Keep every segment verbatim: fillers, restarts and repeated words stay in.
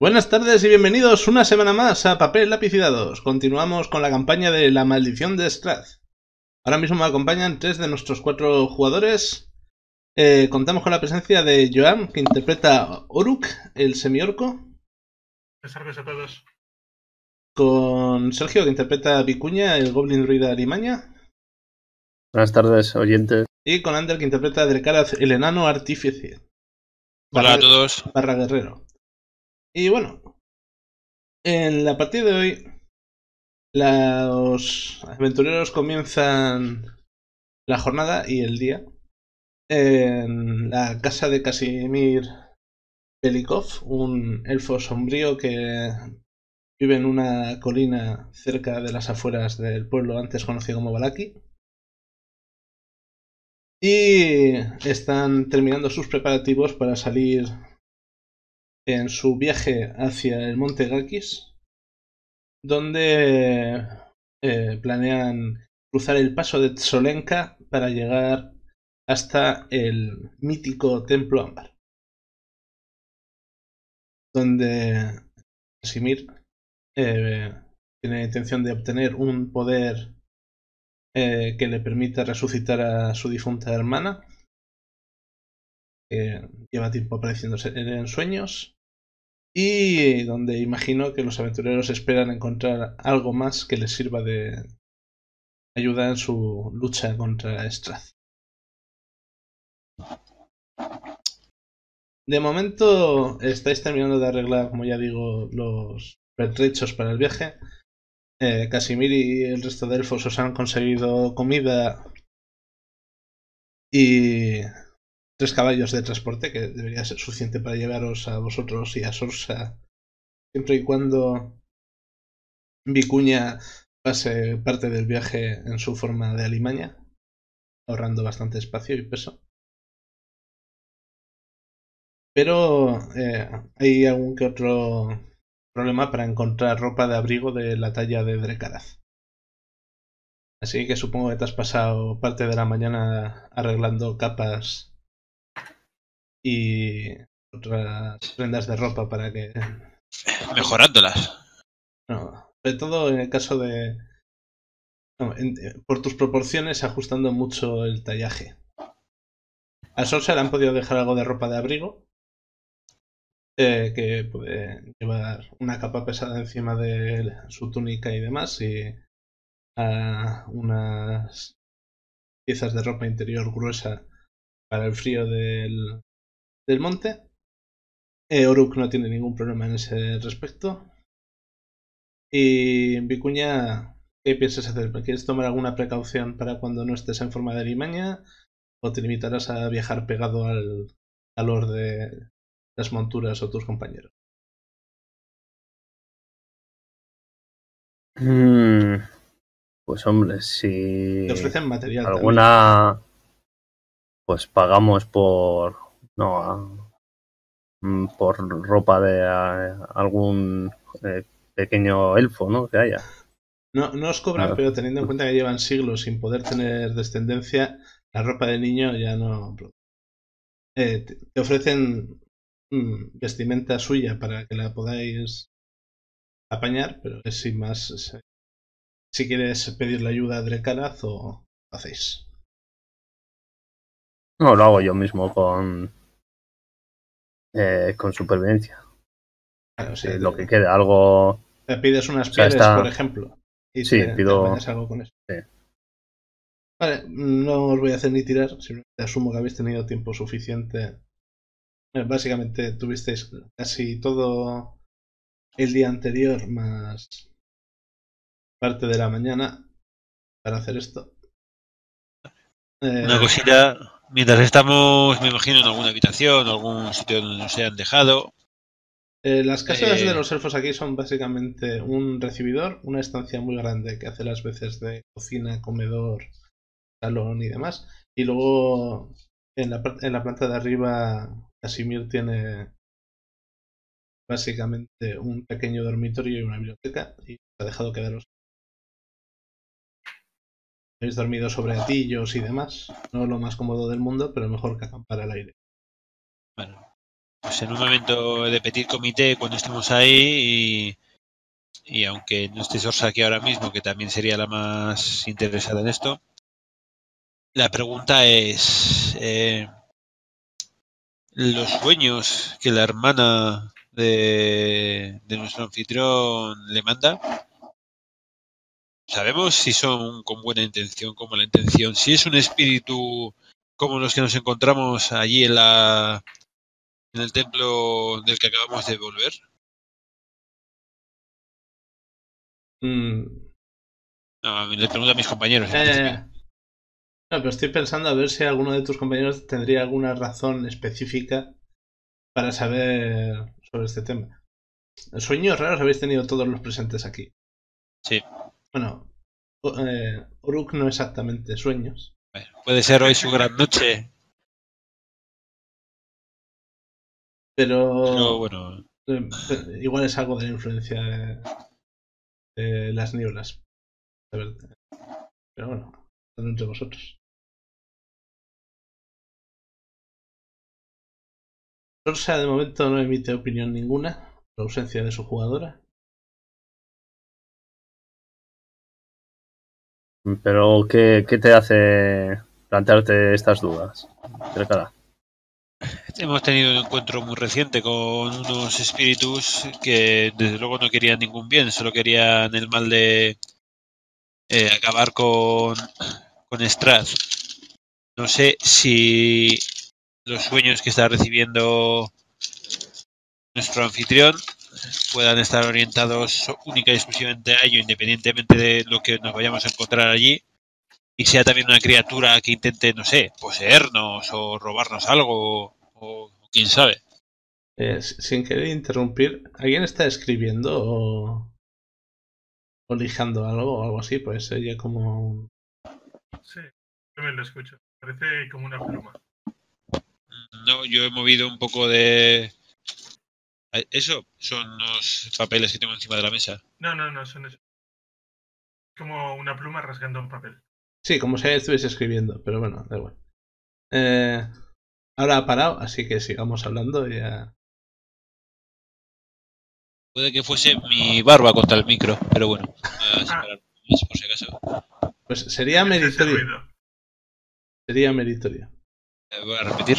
Buenas tardes y bienvenidos una semana más a Papel, Lápiz y Dados. Continuamos con la campaña de La Maldición de Strath. Ahora mismo me acompañan tres de nuestros cuatro jugadores. Eh, contamos con la presencia de Joan, que interpreta Oruk, el semiorco. Buenas tardes a todos. Con Sergio, que interpreta Vicuña, el goblin druida Alimaña. Buenas tardes, oyentes. Y con Ander, que interpreta a Drekarath, el enano artífice. Hola Barra, a todos. Barra guerrero. Y bueno, en la partida de hoy, los aventureros comienzan la jornada y el día en la casa de Casimir Belikov, un elfo sombrío que vive en una colina cerca de las afueras del pueblo antes conocido como Balaki. Y están terminando sus preparativos para salir en su viaje hacia el monte Gakis, donde eh, planean cruzar el paso de Tsolenka para llegar hasta el mítico Templo Ámbar, donde Casimir eh, tiene intención de obtener un poder eh, que le permita resucitar a su difunta hermana, que lleva tiempo apareciéndose en sueños, y donde imagino que los aventureros esperan encontrar algo más que les sirva de ayuda en su lucha contra Strath. De momento estáis terminando de arreglar, como ya digo, los pertrechos para el viaje. Eh, Casimir y el resto de elfos os han conseguido comida y tres caballos de transporte, que debería ser suficiente para llevaros a vosotros y a Sorsa, siempre y cuando Vicuña pase parte del viaje en su forma de alimaña, ahorrando bastante espacio y peso. Pero eh, hay algún que otro problema para encontrar ropa de abrigo de la talla de Drekarath. Así que supongo que te has pasado parte de la mañana arreglando capas y otras prendas de ropa para que... Mejorándolas. No, sobre todo en el caso de... No, en, por tus proporciones ajustando mucho el tallaje. A Sorsa le han podido dejar algo de ropa de abrigo, eh, que puede llevar una capa pesada encima de su túnica y demás, y a unas piezas de ropa interior gruesa para el frío del, del monte. Eh, Oruk no tiene ningún problema en ese respecto. Y Vicuña, ¿qué piensas hacer? ¿Quieres tomar alguna precaución para cuando no estés en forma de alimaña? ¿O te limitarás a viajar pegado al calor de las monturas o tus compañeros? Mm, pues hombre, si Te ofrecen material alguna, también. Pues pagamos por no a, por ropa de a, algún eh, pequeño elfo, ¿no? Que haya. No, no os cobran, Ah. pero teniendo en cuenta que llevan siglos sin poder tener descendencia, la ropa de niño ya no... Eh, te, te ofrecen mm, vestimenta suya para que la podáis apañar, pero es sin más. Es, si quieres pedirle ayuda a Drekarath o lo hacéis. No, lo hago yo mismo con eh, con supervivencia. Claro, o sea, eh, te, lo que quede, algo... Te pides unas o sea, pieles, está... por ejemplo, y sí, te, pido... te apañas algo con eso. Sí. Vale, no os voy a hacer ni tirar, simplemente asumo que habéis tenido tiempo suficiente. Básicamente tuvisteis casi todo el día anterior más parte de la mañana para hacer esto. Eh, Una cosita, mientras estamos, me imagino, en alguna habitación o algún sitio donde nos hayan dejado. Eh, las casas eh... de los elfos aquí son básicamente un recibidor, una estancia muy grande que hace las veces de cocina, comedor, salón y demás. Y luego en la, en la planta de arriba Casimir tiene básicamente un pequeño dormitorio y una biblioteca y ha dejado quedaros. Habéis dormido sobre gatillos y demás. No lo más cómodo del mundo, pero mejor que acampar al aire. Bueno, pues en un momento de petit comité cuando estemos ahí y, y aunque no esté Sorsa aquí ahora mismo, que también sería la más interesada en esto, la pregunta es eh, los sueños que la hermana de, de nuestro anfitrión le manda. Sabemos si son con buena intención, con mala intención. Si es un espíritu como los que nos encontramos allí en la en el templo del que acabamos de volver. Mm. No, le pregunto a mis compañeros. Ya, ya, ya. No, pero estoy pensando a ver si alguno de tus compañeros tendría alguna razón específica para saber sobre este tema. Sueños raros habéis tenido todos los presentes aquí. Sí. Bueno, eh, Uruk no exactamente sueños. Bueno, puede ser hoy su gran noche. Pero, pero bueno. Eh, igual es algo de la influencia de, de las nieblas. Pero bueno, están entre vosotros. Sorsa de momento no emite opinión ninguna por la ausencia de su jugadora. Pero, ¿qué, qué te hace plantearte estas dudas? Cercada. Hemos tenido un encuentro muy reciente con unos espíritus que desde luego no querían ningún bien, solo querían el mal de eh, acabar con, con Strad. No sé si los sueños que está recibiendo nuestro anfitrión puedan estar orientados única y exclusivamente a ello, independientemente de lo que nos vayamos a encontrar allí, y sea también una criatura que intente, no sé, poseernos o robarnos algo, o, o quién sabe. Eh, sin querer interrumpir, ¿alguien está escribiendo o, o lijando algo o algo así? Pues sería como... Sí, yo me lo escucho. Parece como una pluma. No, yo he movido un poco de... ¿Eso? Son los papeles que tengo encima de la mesa. No, no, no, son eso. Como una pluma rasgando un papel. Sí, como si estuviese escribiendo, pero bueno, da igual. Eh, ahora ha parado, así que sigamos hablando y ya... Puede que fuese mi barba contra el micro, pero bueno, voy a separar más por si acaso. Pues sería meritorio. Sería meritorio. Voy a repetir.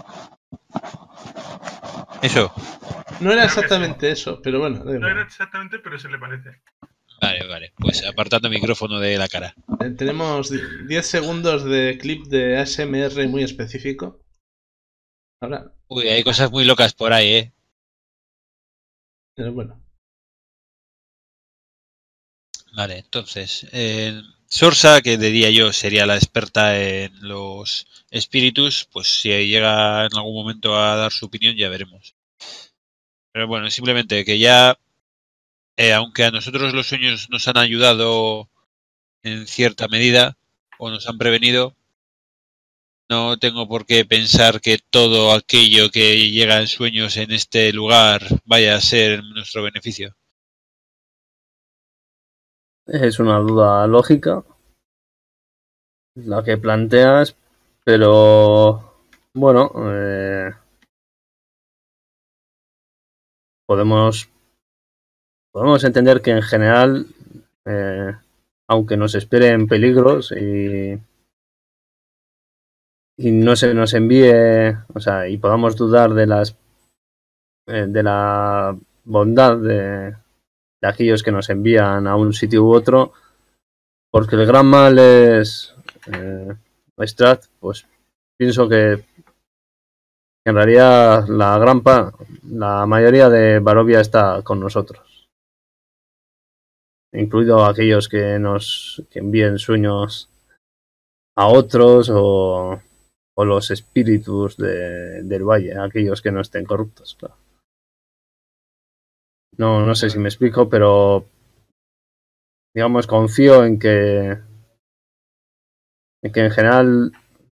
Eso. No era exactamente eso, pero bueno. No era exactamente, pero se le parece. Vale, vale. Pues apartando el micrófono de la cara. Eh, tenemos diez segundos de clip de A S M R muy específico. Ahora. Uy, hay cosas muy locas por ahí, ¿eh? Pero bueno. Vale, entonces. Eh, Sorsa, que diría yo sería la experta en los espíritus, pues si llega en algún momento a dar su opinión, ya veremos. Pero bueno, simplemente que ya, eh, aunque a nosotros los sueños nos han ayudado en cierta medida, o nos han prevenido, no tengo por qué pensar que todo aquello que llega en sueños en este lugar vaya a ser en nuestro beneficio. Es una duda lógica la que planteas, pero bueno, eh, podemos podemos entender que en general, eh, aunque nos esperen peligros y y no se nos envíe, o sea, y podamos dudar de las eh, de la bondad de, de aquellos que nos envían a un sitio u otro, porque el gran mal es eh, Strad, pues pienso que en realidad la gran pa la mayoría de Barovia está con nosotros, incluido aquellos que nos que envíen sueños a otros o, o los espíritus de, del valle, aquellos que no estén corruptos, claro. No, no sé si me explico, pero digamos confío en que en que en general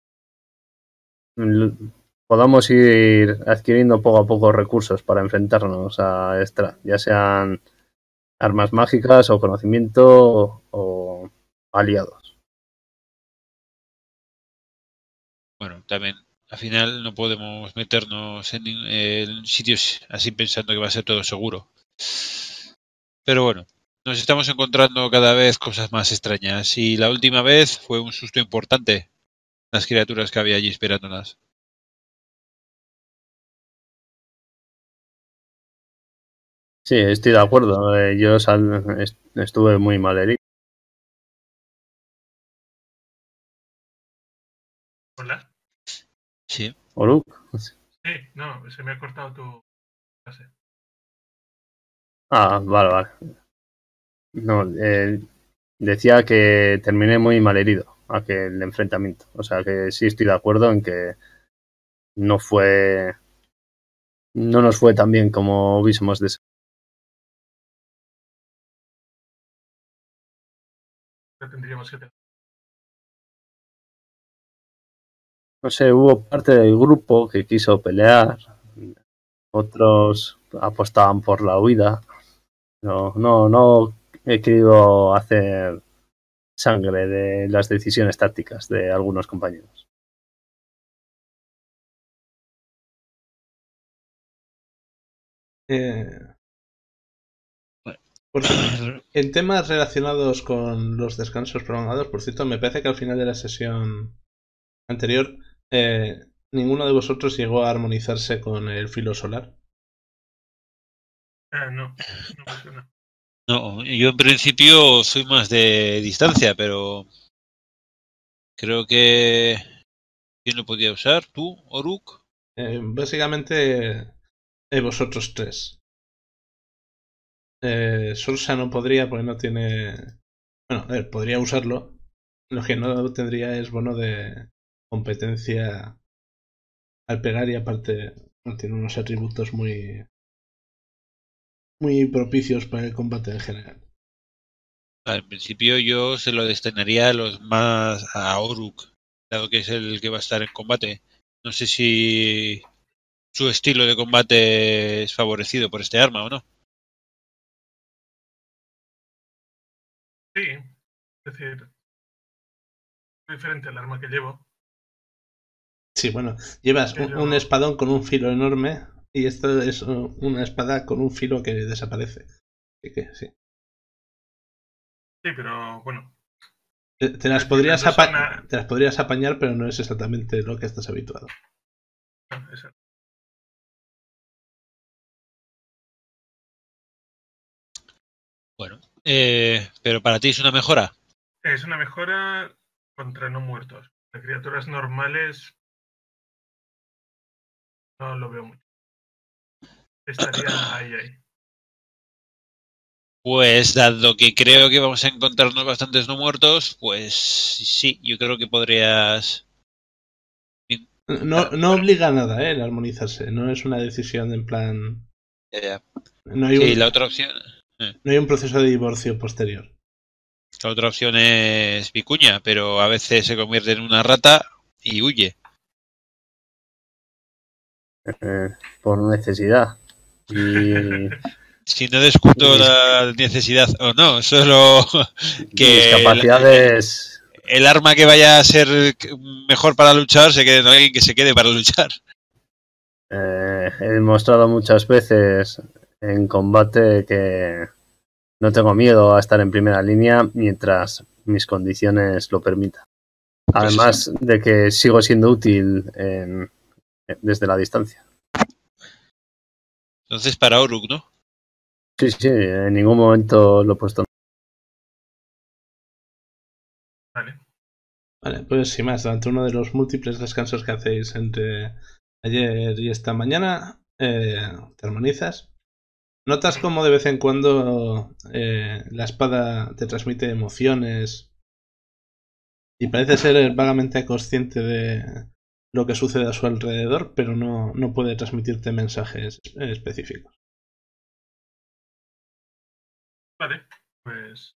podamos ir adquiriendo poco a poco recursos para enfrentarnos a Strad, ya sean armas mágicas o conocimiento o, o aliados. Bueno, también Al final no podemos meternos en, en sitios así pensando que va a ser todo seguro. Pero bueno, nos estamos encontrando cada vez cosas más extrañas. Y la última vez fue un susto importante. Las criaturas que había allí esperándolas. Sí, estoy de acuerdo. Eh, yo sal- est- estuve muy mal herido. Hola. Sí. ¿Oruk? Sí, no, se me ha cortado tu frase. Ah, vale, vale. No, eh, decía que terminé muy mal herido aquel enfrentamiento. O sea que sí estoy de acuerdo en que no fue. No nos fue tan bien como hubiésemos deseado. Ya tendríamos que tener. No sé, hubo parte del grupo que quiso pelear, otros apostaban por la huida. No, no, no he querido hacer sangre de las decisiones tácticas de algunos compañeros. Eh, por cierto, en temas relacionados con los descansos prolongados, por cierto, me parece que al final de la sesión anterior eh, ninguno de vosotros llegó a armonizarse con el filo solar. Ah, no, no me suena. No, yo en principio soy más de distancia, pero creo que ¿quién lo podía usar? ¿Tú, Oruk? Eh, básicamente eh, vosotros tres. Eh, Sorsa no podría porque no tiene... Bueno, a ver, podría usarlo. Lo que no tendría es bono de competencia al pegar y aparte no tiene unos atributos muy muy propicios para el combate en general. Ah, en principio yo se lo destinaría a los más a Oruk, dado que es el que va a estar en combate. No sé si su estilo de combate es favorecido por este arma o no. Sí, es decir, es diferente al arma que llevo. Sí, bueno, llevas un, Pero... un espadón con un filo enorme y esto es uh, una espada con un filo que desaparece. Así que sí. Sí, pero bueno. Te, te las Es decir, podrías las dos son apa- una- te las podrías apañar, pero no es exactamente lo que estás habituado. no, es- Bueno, eh, pero para ti es una mejora. Es una mejora contra no muertos. De criaturas normales no lo veo mucho. Estaría ahí, ahí. Pues dado que creo que vamos a encontrarnos bastantes no muertos, pues sí, yo creo que podrías... No, no obliga a nada, ¿eh? El armonizarse. No es una decisión en plan. Eh, No hay sí, un, la otra opción... eh, no hay un proceso de divorcio posterior. La otra opción es vicuña, pero a veces se convierte en una rata y huye. Eh, por necesidad. Y Si no discuto mis, la necesidad o no, solo mis que el, capacidades. el arma que vaya a ser mejor para luchar se quede en alguien que se quede para luchar. Eh, he demostrado muchas veces en combate que no tengo miedo a estar en primera línea mientras mis condiciones lo permitan. Además de que sigo siendo útil en, desde la distancia. Entonces para Oruk, ¿no? Sí, sí, en ningún momento lo he puesto. Vale. Vale, pues sin más, durante uno de los múltiples descansos que hacéis entre ayer y esta mañana, eh, te armonizas. Notas como de vez en cuando eh, la espada te transmite emociones y parece ser vagamente consciente de lo que sucede a su alrededor, pero no, no puede transmitirte mensajes específicos. Vale, pues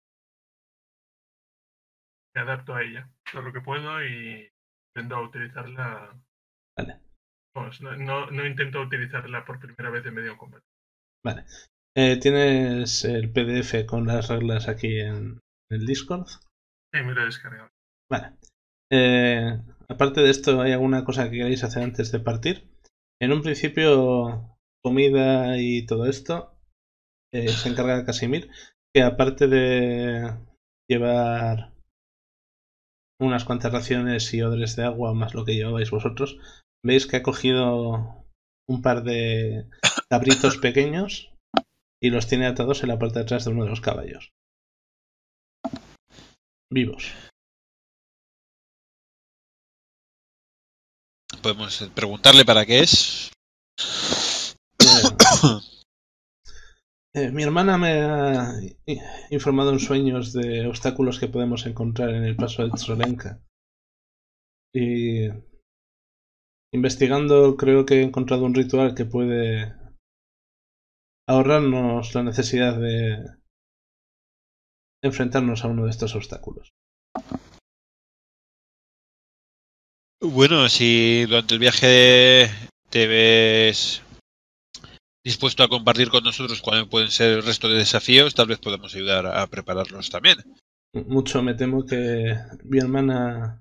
me adapto a ella todo lo que puedo y intento utilizarla. Vale. Vamos, no, no, no intento utilizarla por primera vez en medio de combate. Vale. Eh, ¿Tienes el P D F con las reglas aquí en el Discord? Sí, me lo he descargado. Vale. Eh, aparte de esto, ¿hay alguna cosa que queráis hacer antes de partir? En un principio, comida y todo esto eh, se encarga Casimir, que aparte de llevar unas cuantas raciones y odres de agua más lo que llevabais vosotros, veis que ha cogido un par de cabritos pequeños y los tiene atados en la parte de atrás de uno de los caballos. Vivos. Podemos preguntarle para qué es. Eh, eh, mi hermana me ha informado en sueños de obstáculos que podemos encontrar en el paso de Trolenka. Y investigando creo que he encontrado un ritual que puede ahorrarnos la necesidad de enfrentarnos a uno de estos obstáculos. Bueno, si durante el viaje te ves dispuesto a compartir con nosotros cuáles pueden ser el resto de desafíos, tal vez podemos ayudar a prepararlos también. Mucho me temo que mi hermana,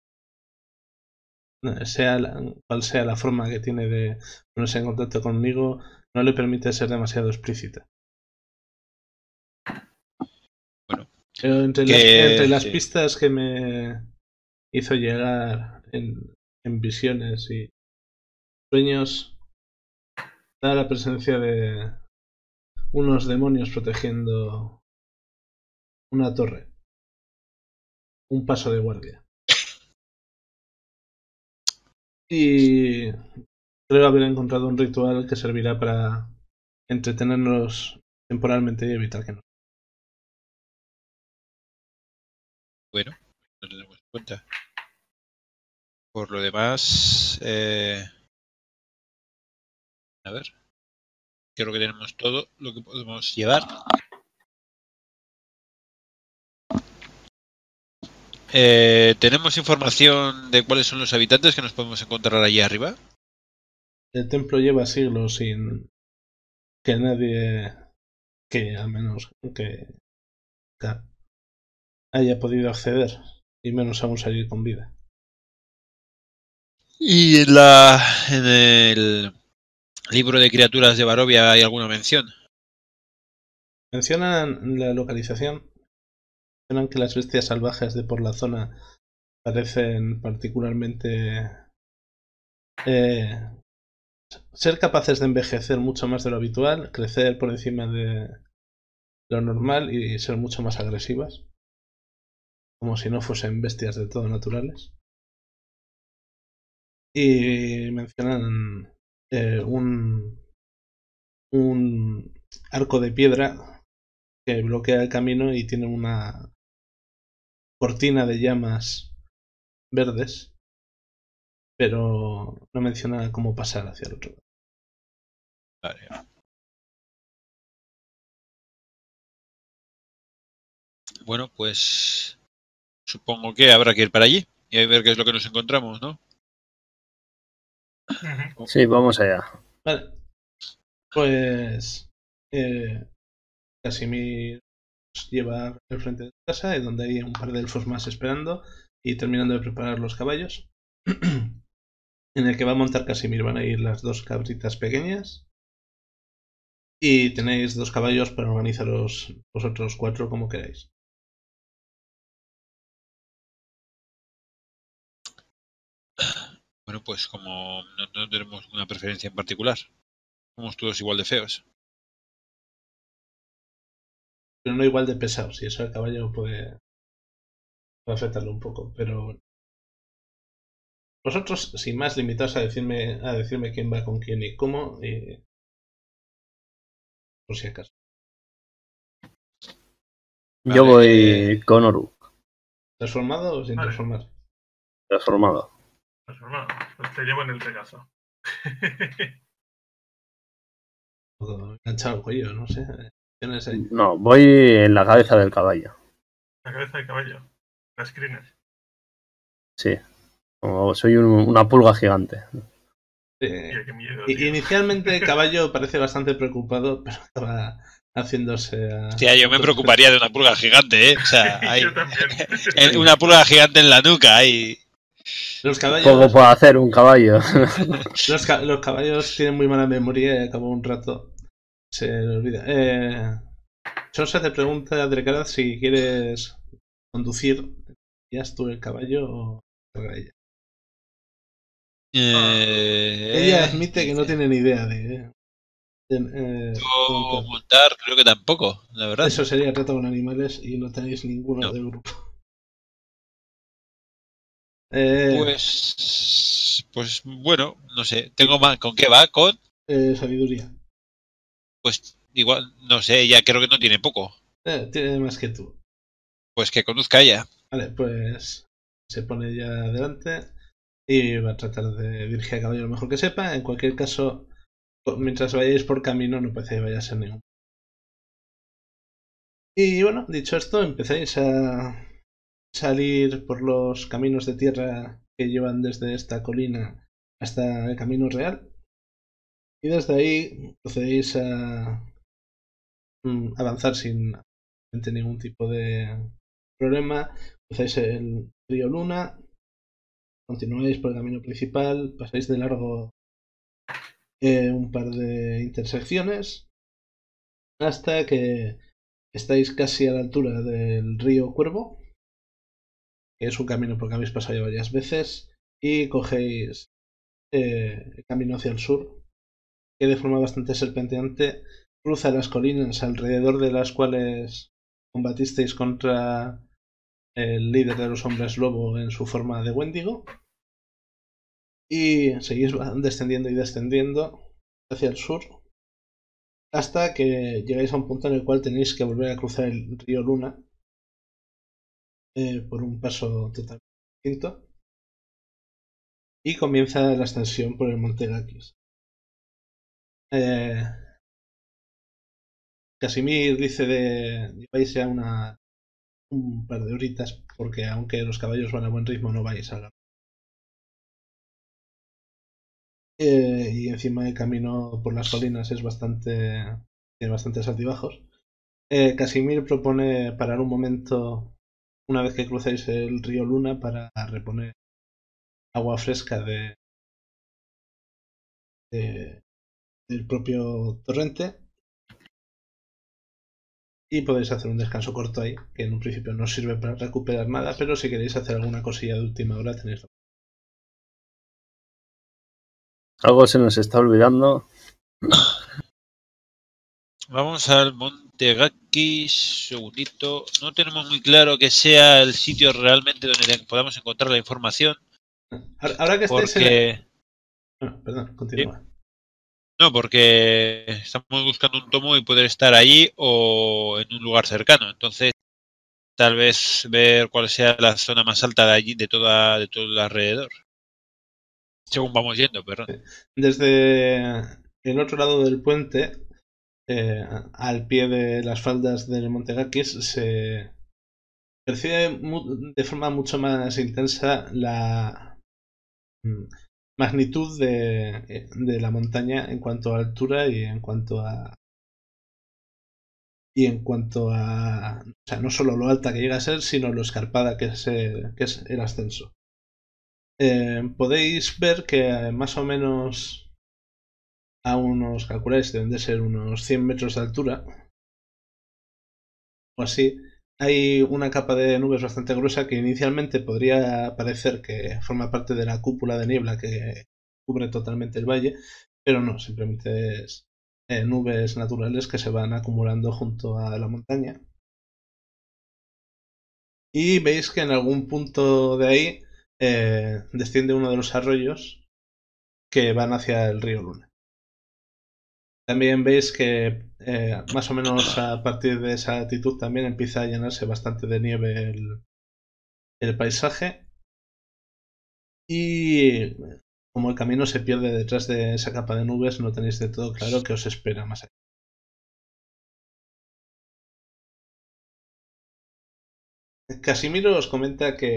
sea la, cual sea la forma que tiene de ponerse en contacto conmigo, no le permite ser demasiado explícita. Bueno, pero entre, que, las, entre las sí. pistas que me hizo llegar en, en visiones y sueños, da la presencia de unos demonios protegiendo una torre, un paso de guardia. Y creo haber encontrado un ritual que servirá para entretenernos temporalmente y evitar que nos... Bueno, lo tenemos en cuenta. Por lo demás, eh... a ver, creo que tenemos todo lo que podemos llevar. Eh, ¿Tenemos información de cuáles son los habitantes que nos podemos encontrar allí arriba? El templo lleva siglos sin que nadie, que al menos que haya podido acceder, y menos aún salir con vida. ¿Y en, la, en el libro de criaturas de Barovia hay alguna mención? Mencionan la localización, mencionan que las bestias salvajes de por la zona parecen particularmente eh, ser capaces de envejecer mucho más de lo habitual, crecer por encima de lo normal y ser mucho más agresivas, como si no fuesen bestias del todo naturales. Y mencionan eh, un, un arco de piedra que bloquea el camino y tiene una cortina de llamas verdes, pero no menciona cómo pasar hacia el otro lado. Vale. Bueno, pues supongo que habrá que ir para allí y a ver qué es lo que nos encontramos, ¿no? Sí, vamos allá. Vale. Pues eh, Casimir nos lleva al frente de casa, y donde hay un par de elfos más esperando y terminando de preparar los caballos. En el que va a montar Casimir van a ir las dos cabritas pequeñas. Y tenéis dos caballos para organizaros vosotros cuatro como queráis. Bueno, pues como no, no tenemos una preferencia en particular, somos todos igual de feos. Pero no igual de pesados, y eso el caballo puede, puede afectarlo un poco. Pero vosotros, sin más, limitaos a decirme, a decirme quién va con quién y cómo, y por si acaso. Yo Vale, voy eh, con Oru, ¿Transformado o sin Vale. transformar? transformado. Transformado. Pues te llevo en el Pegaso. O enganchado al cuello, no sé. Tienes ahí. No, voy en la cabeza del caballo. La cabeza de caballo. Las crines. Sí. Como soy un- una pulga gigante. Eh, Tío, qué miedo, i- tío. Inicialmente el caballo parece bastante preocupado, pero acaba haciéndose a... Hostia, yo me preocuparía de una pulga gigante, ¿eh? O sea, hay Yo también. en- una pulga gigante en la nuca ahí. Los Poco caballos, puede hacer un caballo. los, ca- los caballos tienen muy mala memoria y acabó un rato. Se le olvida. Eh, Sonsa te pregunta a Drekarath si quieres conducir. ¿Ya tú el caballo o carga ella? Eh, Ella admite que no dice, tiene ni idea de, de, eh, yo montar. montar creo que tampoco, la verdad. Eso sería trato con animales y no tenéis ninguno No. del grupo. Eh, Pues, pues bueno, no sé. Tengo más. ¿Con qué va? Con, eh, sabiduría. pues igual, no sé. Ella creo que no tiene poco. Eh, tiene más que tú. Pues que conduzca ella. Vale, pues se pone ya adelante y va a tratar de dirigir a caballo lo mejor que sepa. En cualquier caso, mientras vayáis por camino, no parece que vaya a ser ningún. Y bueno, dicho esto, empezáis a salir por los caminos de tierra que llevan desde esta colina hasta el camino real. Y desde ahí procedéis a mm, avanzar sin ningún tipo de problema. Cruzáis el río Luna, continuáis por el camino principal, pasáis de largo eh, un par de intersecciones hasta que estáis casi a la altura del río Cuervo, que es un camino por el que habéis pasado ya varias veces, y cogéis eh, el camino hacia el sur, que de forma bastante serpenteante cruza las colinas alrededor de las cuales combatisteis contra el líder de los hombres lobo en su forma de Wendigo, y seguís descendiendo y descendiendo hacia el sur hasta que llegáis a un punto en el cual tenéis que volver a cruzar el río Luna eh, por un paso totalmente distinto, y comienza la ascensión por el monte Gakis. Eh, Casimir dice de lleváis ya una, un par de horitas porque aunque los caballos van a buen ritmo no vais a la... Eh, y encima el camino por las colinas es bastante tiene bastantes altibajos. Eh, Casimir propone parar un momento una vez que crucéis el río Luna para reponer agua fresca de, de- del propio torrente, y podéis hacer un descanso corto ahí, que en un principio no sirve para recuperar nada, pero si queréis hacer alguna cosilla de última hora tenéis. Algo se nos está olvidando. Vamos al Monte Gakis, segundito. No tenemos muy claro que sea el sitio realmente donde podamos encontrar la información. Ahora, ahora que estáis Porque... en... Bueno, perdón, ¿Sí? continúa. No, porque estamos buscando un tomo y poder estar allí o en un lugar cercano. Entonces, tal vez ver cuál sea la zona más alta de allí, de toda, de todo el alrededor. Según vamos yendo, perdón. Desde el otro lado del puente, eh, al pie de las faldas del Monte Gakis, se percibe de forma mucho más intensa la magnitud de, de la montaña en cuanto a altura y en cuanto a y en cuanto a o sea, no solo lo alta que llega a ser, sino lo escarpada que es, eh, que es el ascenso. Eh, podéis ver que más o menos a unos, calculáis, deben de ser unos cien metros de altura o así, hay una capa de nubes bastante gruesa que inicialmente podría parecer que forma parte de la cúpula de niebla que cubre totalmente el valle, pero no, simplemente es eh, nubes naturales que se van acumulando junto a la montaña. Y veis que en algún punto de ahí eh, desciende uno de los arroyos que van hacia el río Luna. También veis que eh, más o menos a partir de esa altitud también empieza a llenarse bastante de nieve el, el paisaje, y como el camino se pierde detrás de esa capa de nubes no tenéis de todo claro qué os espera más allá. Casimiro os comenta que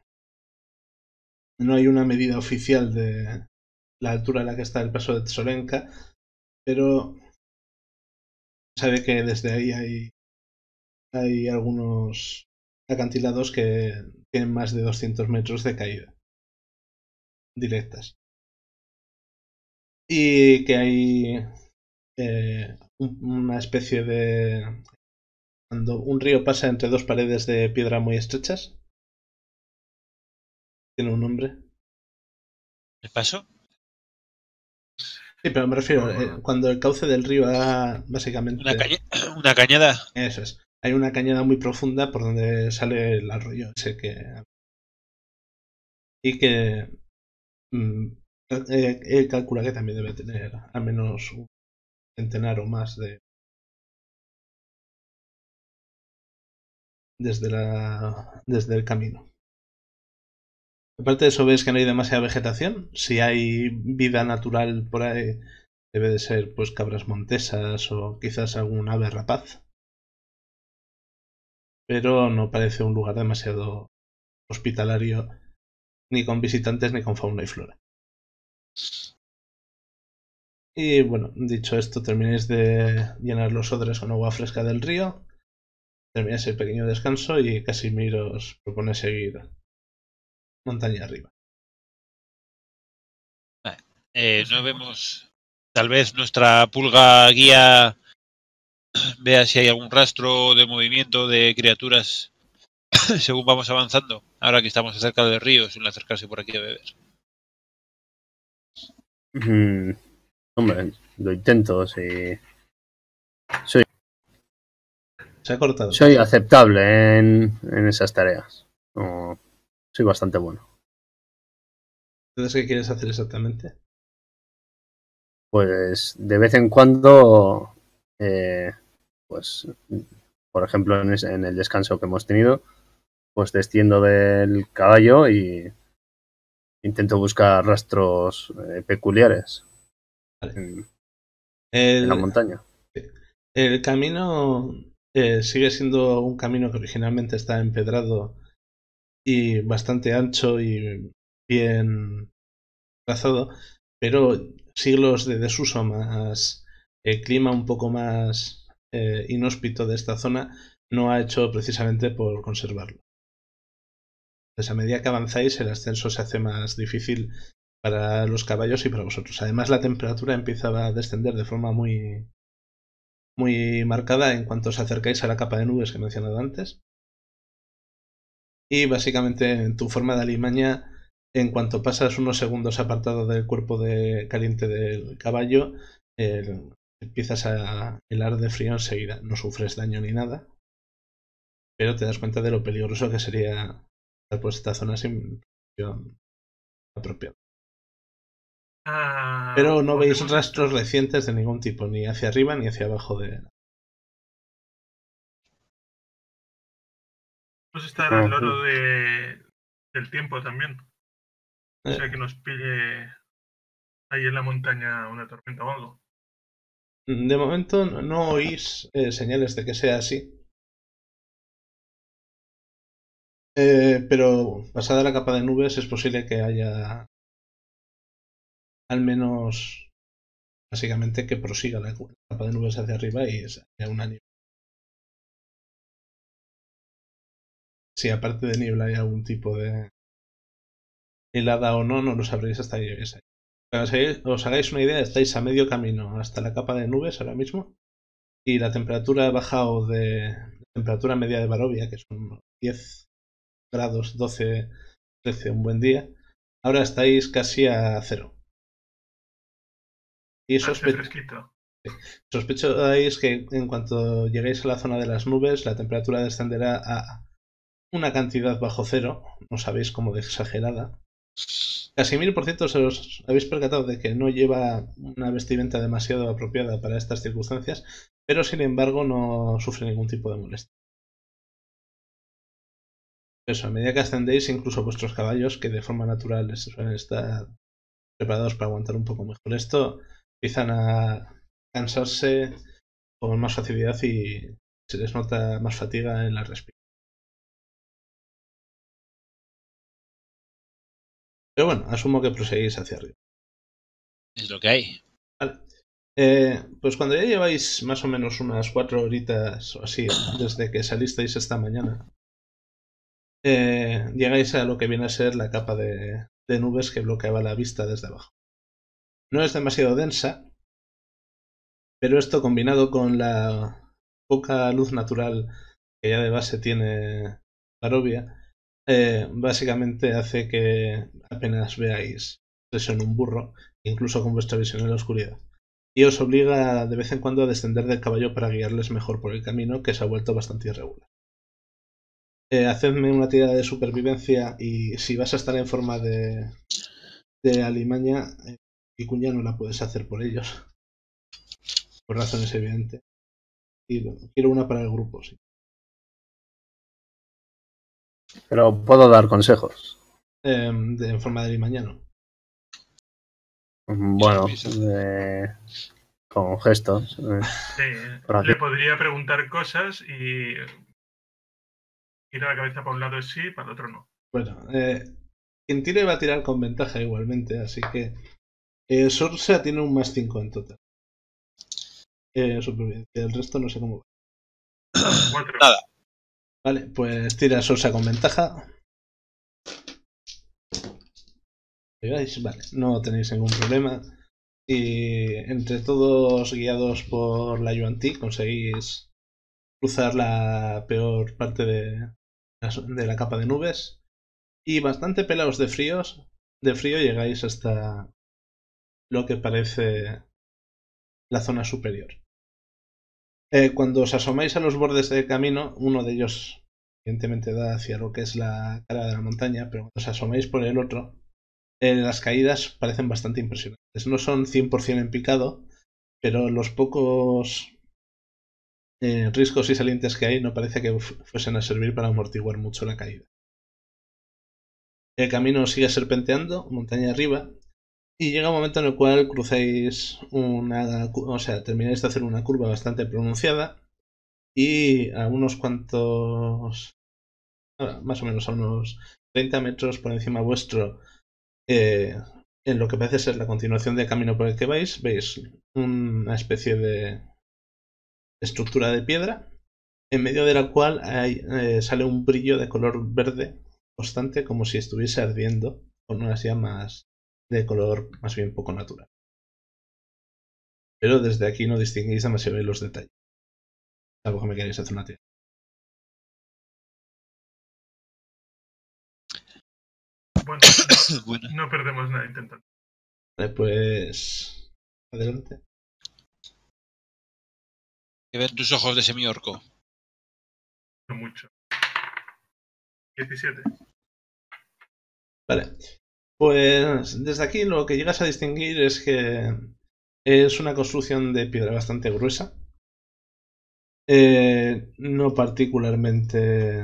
no hay una medida oficial de la altura a la que está el paso de Tsolenka, pero sabe que desde ahí hay, hay algunos acantilados que tienen más de doscientos metros de caída. directas. Y que hay eh, un- una especie de... Cuando un río pasa entre dos paredes de piedra muy estrechas, tiene un nombre. ¿El paso? Sí, pero me refiero, eh, cuando el cauce del río va básicamente... Una, caña- una cañada. Eso es. Hay una cañada muy profunda por donde sale el arroyo ese que... Y que... mm, eh, he calculado que también debe tener al menos un centenar o más de... Desde, la, desde el camino. Aparte de eso, ves que no hay demasiada vegetación. Si hay vida natural por ahí, debe de ser pues cabras montesas o quizás algún ave rapaz. Pero no parece un lugar demasiado hospitalario, ni con visitantes ni con fauna y flora. Y bueno, dicho esto, terminéis de llenar los odres con agua fresca del río. Termináis el pequeño descanso y Casimiro os propone seguir montaña arriba. Eh, no vemos. Tal vez nuestra pulga guía vea si hay algún rastro de movimiento de criaturas según vamos avanzando. Ahora que estamos cerca del río, sin acercarse por aquí a beber. Mm, hombre, lo intento, sí. Soy, Se ha cortado. soy aceptable en, en esas tareas. No, soy bastante bueno. Entonces, ¿qué quieres hacer exactamente? Pues de vez en cuando, eh, pues, por ejemplo, en, ese- en el descanso que hemos tenido, pues desciendo del caballo y intento buscar rastros eh, peculiares Vale. en, en la El, montaña. el camino eh, sigue siendo un camino que originalmente está empedrado y bastante ancho y bien trazado, pero siglos de desuso más el clima un poco más eh, inhóspito de esta zona no ha hecho precisamente por conservarlo. Entonces, a medida que avanzáis, el ascenso se hace más difícil para los caballos y para vosotros. Además, la temperatura empieza a descender de forma muy, muy marcada en cuanto os acercáis a la capa de nubes que he mencionado antes. Y básicamente en tu forma de alimaña, en cuanto pasas unos segundos apartado del cuerpo de caliente del caballo, el- empiezas a helar de frío enseguida. No sufres daño ni nada, pero te das cuenta de lo peligroso que sería estar por esta zona sin protección apropiada. Ah, Pero no veis podemos rastros estar- recientes de ningún tipo, ni hacia arriba ni hacia abajo de... podemos estar Ah, al loro de, del tiempo también. O Eh, sea, que nos pille ahí en la montaña una tormenta o algo. De momento no- no oís eh, señales de que sea así. Eh, pero pasada la capa de nubes es posible que haya al menos básicamente que prosiga la capa de nubes hacia arriba y haya una niebla. Si aparte de niebla hay algún tipo de helada o no, no lo sabréis hasta que lleguéis ahí. Para que os hagáis una idea, estáis a medio camino hasta la capa de nubes ahora mismo y la temperatura ha bajado de la temperatura media de Barovia, que son unos diez grados, doce, trece, un buen día. Ahora estáis casi a cero. Y Hace sospe fresquito. sospecháis que en cuanto lleguéis a la zona de las nubes, la temperatura descenderá a una cantidad bajo cero, no sabéis cómo de exagerada. Casi mil por ciento se os habéis percatado de que no lleva una vestimenta demasiado apropiada para estas circunstancias, pero sin embargo no sufre ningún tipo de molestia. Eso, a medida que ascendéis, incluso vuestros caballos, que de forma natural suelen estar preparados para aguantar un poco mejor esto, empiezan a cansarse con más facilidad y se les nota más fatiga en la respiración. Pero bueno, asumo que proseguís hacia arriba. Es lo que hay. Vale. Eh, pues cuando ya lleváis más o menos unas cuatro horitas o así desde que salisteis esta mañana, eh, llegáis a lo que viene a ser la capa de de nubes que bloqueaba la vista desde abajo. No es demasiado densa, pero esto combinado con la poca luz natural que ya de base tiene Barovia, eh, básicamente hace que apenas veáis eso en un burro, incluso con vuestra visión en la oscuridad. Y os obliga de vez en cuando a descender del caballo para guiarles mejor por el camino, que se ha vuelto bastante irregular. Eh, hacedme una tirada de supervivencia y si vas a estar en forma de, de alimaña, eh, Vicuña no la puedes hacer por ellos. Por razones evidentes. Y bueno, quiero una para el grupo, sí. Pero puedo dar consejos. Eh, de, en forma de alimaña no. Bueno, eh, con gestos. eh, Eh, por aquí. le podría preguntar cosas y gira la cabeza para un lado sí, para el otro no. Bueno, eh, quien tire va a tirar con ventaja igualmente, así que eh, Sorsa tiene un más cinco en total. Eh, supervivencia, el resto no sé cómo va. Cuatro. Nada. Vale, pues tira Sorsa con ventaja. ¿Veis? Vale, no tenéis ningún problema. Y entre todos guiados por la Yuan-Ti conseguís cruzar la peor parte de la, de la capa de nubes. Y bastante pelados de fríos, de frío llegáis hasta lo que parece la zona superior. Eh, cuando os asomáis a los bordes del camino, uno de ellos evidentemente da hacia lo que es la cara de la montaña, pero cuando os asomáis por el otro, eh, las caídas parecen bastante impresionantes. No son cien por cien en picado, pero los pocos eh, riscos y salientes que hay no parece que fuesen a servir para amortiguar mucho la caída. El camino sigue serpenteando, montaña arriba, y llega un momento en el cual cruzáis una, o sea, termináis de hacer una curva bastante pronunciada y a unos cuantos, más o menos a unos treinta metros por encima vuestro, eh, en lo que parece ser la continuación del camino por el que vais, veis una especie de estructura de piedra en medio de la cual hay, eh, sale un brillo de color verde constante como si estuviese ardiendo con unas llamas de color más bien poco natural. Pero desde aquí no distinguís demasiado bien los detalles. Algo que me queréis hacer una tira. Bueno, Bueno, no perdemos nada intentando. Vale, pues adelante. que ven tus ojos de semiorco. No mucho. diecisiete. Vale. Pues desde aquí lo que llegas a distinguir es que es una construcción de piedra bastante gruesa. Eh, no particularmente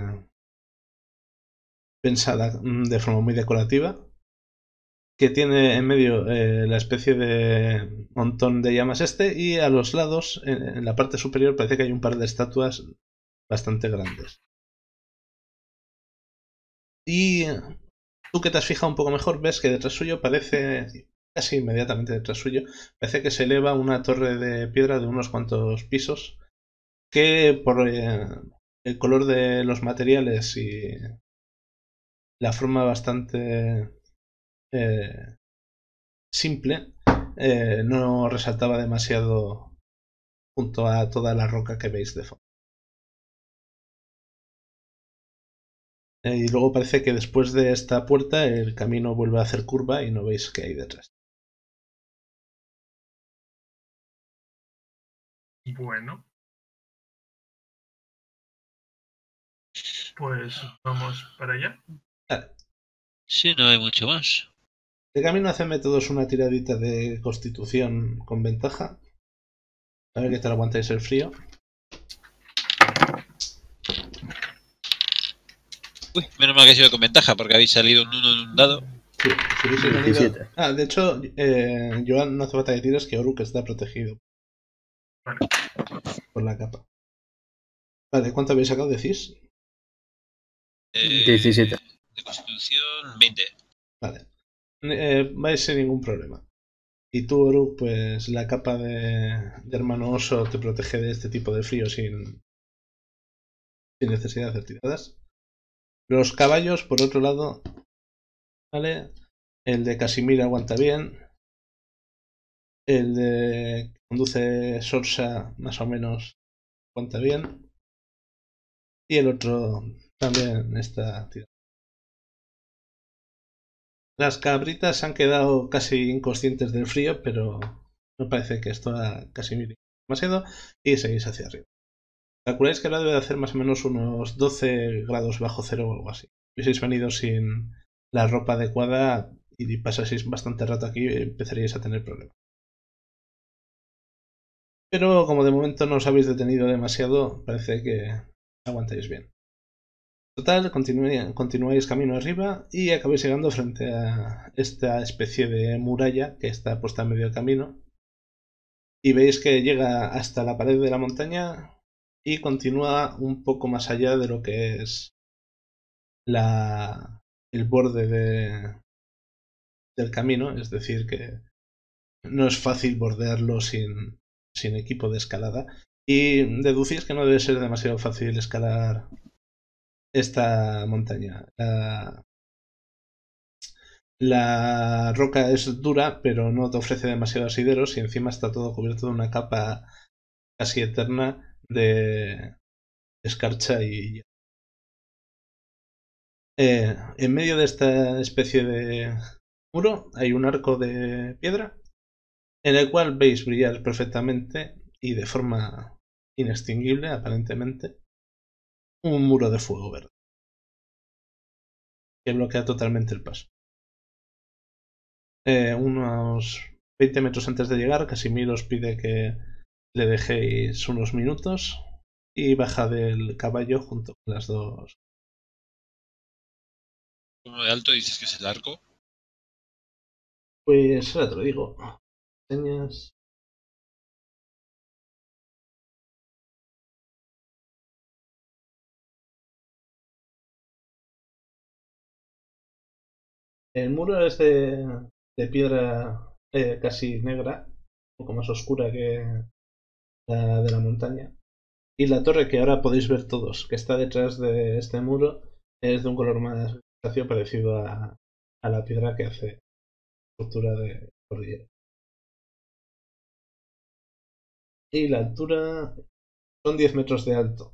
pensada de forma muy decorativa, que tiene en medio eh, la especie de montón de llamas este y a los lados, en, en la parte superior, parece que hay un par de estatuas bastante grandes. Y tú que te has fijado un poco mejor, ves que detrás suyo parece, casi inmediatamente detrás suyo, parece que se eleva una torre de piedra de unos cuantos pisos que por eh, el color de los materiales y la forma bastante eh, simple, eh, no resaltaba demasiado junto a toda la roca que veis de fondo. Eh, y luego parece que después de esta puerta el camino vuelve a hacer curva y no veis qué hay detrás. Bueno. Pues vamos para allá. Vale. Sí, no hay mucho más. De camino hacedme todos una tiradita de constitución con ventaja. A ver qué tal aguantáis el frío. Uy, menos mal que he sido con ventaja porque habéis salido un uno en un dado. Sí, si hubiese venido... diecisiete. Ah, de hecho, eh, Joan, no hace falta que tires, que Oruk está protegido. Vale. Por la capa. Vale, ¿cuánto habéis sacado? ¿Decís? Eh, diecisiete. De constitución, veinte. Vale. Eh, vais sin ningún problema. Y tú, Oruk, pues la capa de, de hermano oso te protege de este tipo de frío sin, sin necesidad de hacer tiradas. Los caballos, por otro lado, ¿vale? El de Casimir aguanta bien. El de que conduce Sorsa más o menos aguanta bien. Y el otro también está tirado. Las cabritas se han quedado casi inconscientes del frío, pero no parece que esto a Casimir demasiado y seguís hacia arriba. Calculáis que ahora debe de hacer más o menos unos doce grados bajo cero o algo así. Si habéis venido sin la ropa adecuada y pasaseis bastante rato aquí, empezaríais a tener problemas. Pero como de momento no os habéis detenido demasiado, parece que aguantáis bien. Total, continuáis camino arriba y acabáis llegando frente a esta especie de muralla que está puesta en medio del camino. Y veis que llega hasta la pared de la montaña y continúa un poco más allá de lo que es la, el borde de, del camino. Es decir, que no es fácil bordearlo sin, sin equipo de escalada. Y deducís que no debe ser demasiado fácil escalar esta montaña. La, la roca es dura, pero no te ofrece demasiados asideros y encima está todo cubierto de una capa casi eterna de escarcha y eh, en medio de esta especie de muro hay un arco de piedra en el cual veis brillar perfectamente y de forma inextinguible aparentemente un muro de fuego verde que bloquea totalmente el paso. Eh, unos veinte metros antes de llegar, Casimir os pide que le dejéis unos minutos y baja del caballo junto con las dos. ¿Cómo de alto dices que es el arco? Pues ahora te lo digo. Señas. El muro es de, de piedra eh, casi negra, un poco más oscura que la de la montaña. Y la torre que ahora podéis ver todos, que está detrás de este muro, es de un color más grisáceo parecido a, a la piedra que hace estructura de cordillera. Y la altura son diez metros de alto.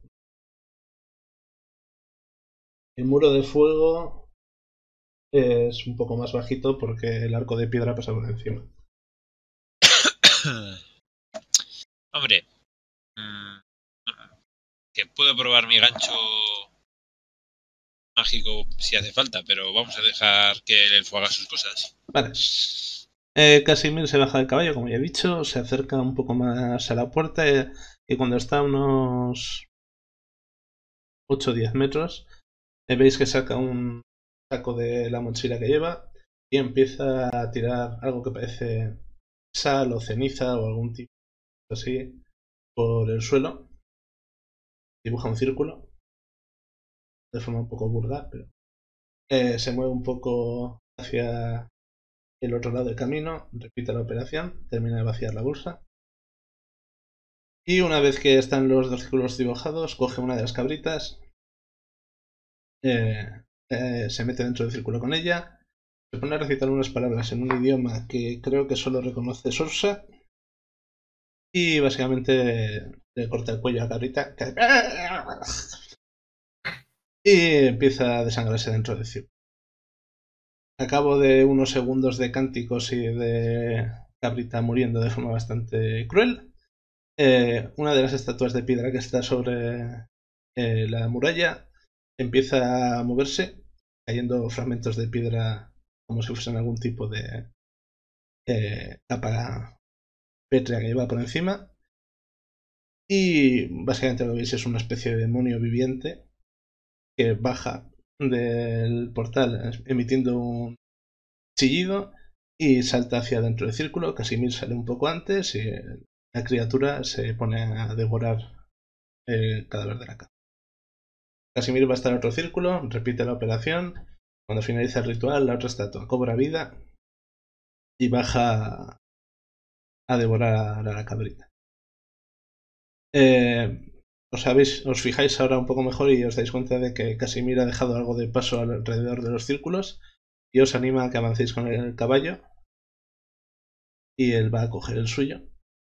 El muro de fuego es un poco más bajito porque el arco de piedra pasa por encima. Hombre, mmm, que puedo probar mi gancho mágico si hace falta, pero vamos a dejar que el elfo haga sus cosas. Vale. Eh, Casimir se baja del caballo, como ya he dicho, se acerca un poco más a la puerta eh, y cuando está a unos ocho o diez metros, eh, veis que saca un saco de la mochila que lleva y empieza a tirar algo que parece sal o ceniza o algún tipo así por el suelo. Dibuja un círculo de forma un poco burda, pero eh, se mueve un poco hacia el otro lado del camino, repite la operación, termina de vaciar la bolsa. Y una vez que están los dos círculos dibujados, coge una de las cabritas, eh, eh, se mete dentro del círculo con ella, se pone a recitar unas palabras en un idioma que creo que solo reconoce Sorsa y básicamente le corta el cuello a la cabrita y empieza a desangrarse dentro del círculo. A cabo de unos segundos de cánticos y de cabrita muriendo de forma bastante cruel, eh, una de las estatuas de piedra que está sobre eh, la muralla empieza a moverse, cayendo fragmentos de piedra como si fuesen algún tipo de eh, capa pétrea que lleva por encima. Y básicamente lo que veis es una especie de demonio viviente que baja del portal emitiendo un chillido y salta hacia dentro del círculo. Casimir sale un poco antes y la criatura se pone a devorar el cadáver de la cara. Casimir va a estar en otro círculo, repite la operación. Cuando finaliza el ritual, la otra estatua cobra vida y baja a devorar a la cabrita. Eh, os, habéis, os fijáis ahora un poco mejor y os dais cuenta de que Casimir ha dejado algo de paso alrededor de los círculos y os anima a que avancéis con el caballo y él va a coger el suyo.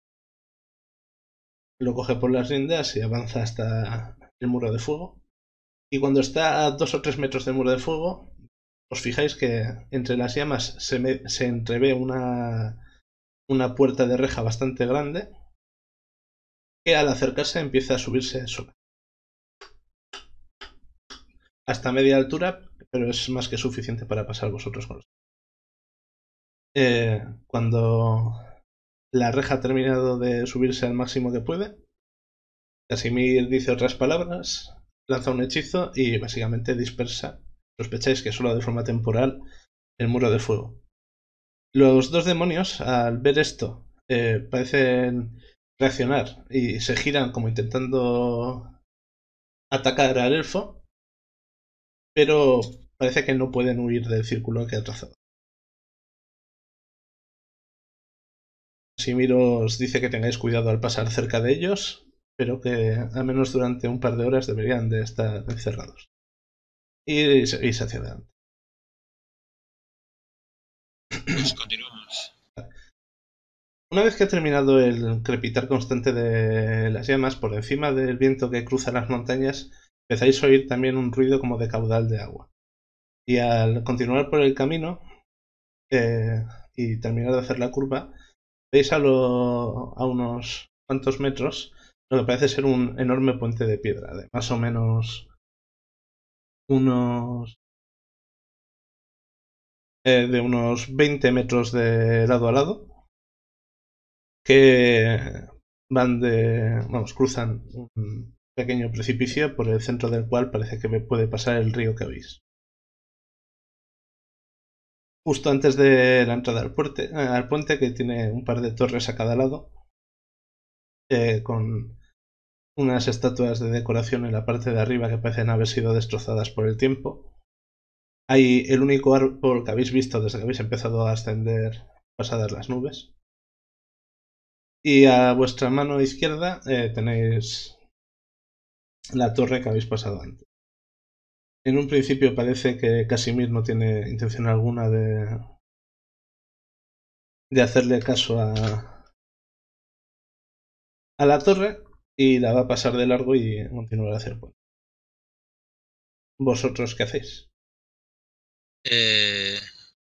Lo coge por las riendas y avanza hasta el muro de fuego. Y cuando está a dos o tres metros del muro de fuego, os fijáis que entre las llamas se, me, se entrevé una, una puerta de reja bastante grande que al acercarse empieza a subirse sola. Hasta media altura, pero es más que suficiente para pasar vosotros con los... Eh, cuando la reja ha terminado de subirse al máximo que puede, Casimir dice otras palabras, lanza un hechizo y básicamente dispersa, sospecháis que solo de forma temporal, el muro de fuego. Los dos demonios, al ver esto, eh, parecen reaccionar y se giran como intentando atacar al elfo, pero parece que no pueden huir del círculo que ha trazado. Casimir os dice que tengáis cuidado al pasar cerca de ellos, pero que al menos durante un par de horas deberían de estar encerrados. Y seguís hacia adelante. Pues continuamos. Una vez que ha terminado el crepitar constante de las llamas, por encima del viento que cruza las montañas, empezáis a oír también un ruido como de caudal de agua. Y al continuar por el camino eh, y terminar de hacer la curva, veis a, lo, a unos cuantos metros lo que parece ser un enorme puente de piedra, de más o menos unos eh, de unos veinte metros de lado a lado, que van de, vamos, cruzan un pequeño precipicio por el centro del cual parece que puede pasar el río que veis. Justo antes de la entrada al puente, eh, al puente que tiene un par de torres a cada lado, eh, con unas estatuas de decoración en la parte de arriba que parecen haber sido destrozadas por el tiempo. Hay el único árbol que habéis visto desde que habéis empezado a ascender pasadas las nubes. Y a vuestra mano izquierda eh, tenéis la torre que habéis pasado antes. En un principio parece que Casimir no tiene intención alguna de, de hacerle caso a, a la torre y la va a pasar de largo y continuar hacia el puente. ¿Vosotros qué hacéis? Eh...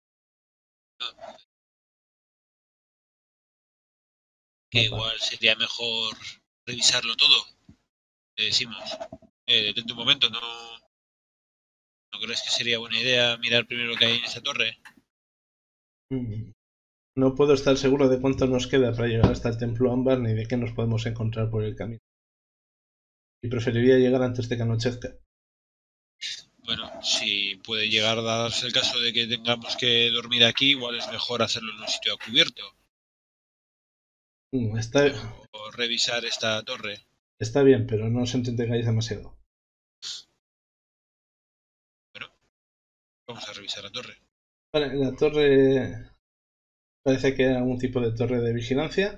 Que igual sería mejor revisarlo todo. Le decimos, eh, detente un momento, ¿no, ¿no crees que sería buena idea mirar primero lo que hay en esa torre? No puedo estar seguro de cuánto nos queda para llegar hasta el templo ámbar ni de qué nos podemos encontrar por el camino. Y preferiría llegar antes de que anochezca. Bueno, si puede llegar a darse el caso de que tengamos que dormir aquí, igual es mejor hacerlo en un sitio a cubierto. Está, o revisar esta torre. Está bien, pero no os entretengáis demasiado. Bueno, vamos a revisar la torre. Vale, la torre parece que era algún tipo de torre de vigilancia.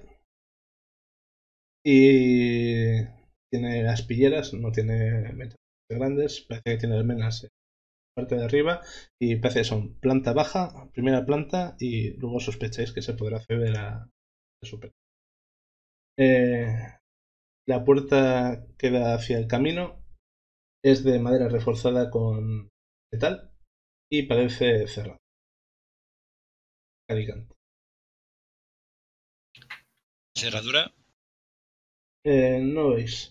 Y tiene aspilleras, no tiene ventanas grandes, parece que tiene almenas en la parte de arriba. Y parece que son planta baja, primera planta, y luego sospecháis que se podrá acceder a la superior. Eh, la puerta que da hacia el camino es de madera reforzada con metal y parece cerrada. Calicante. ¿Cerradura? Eh, no veis.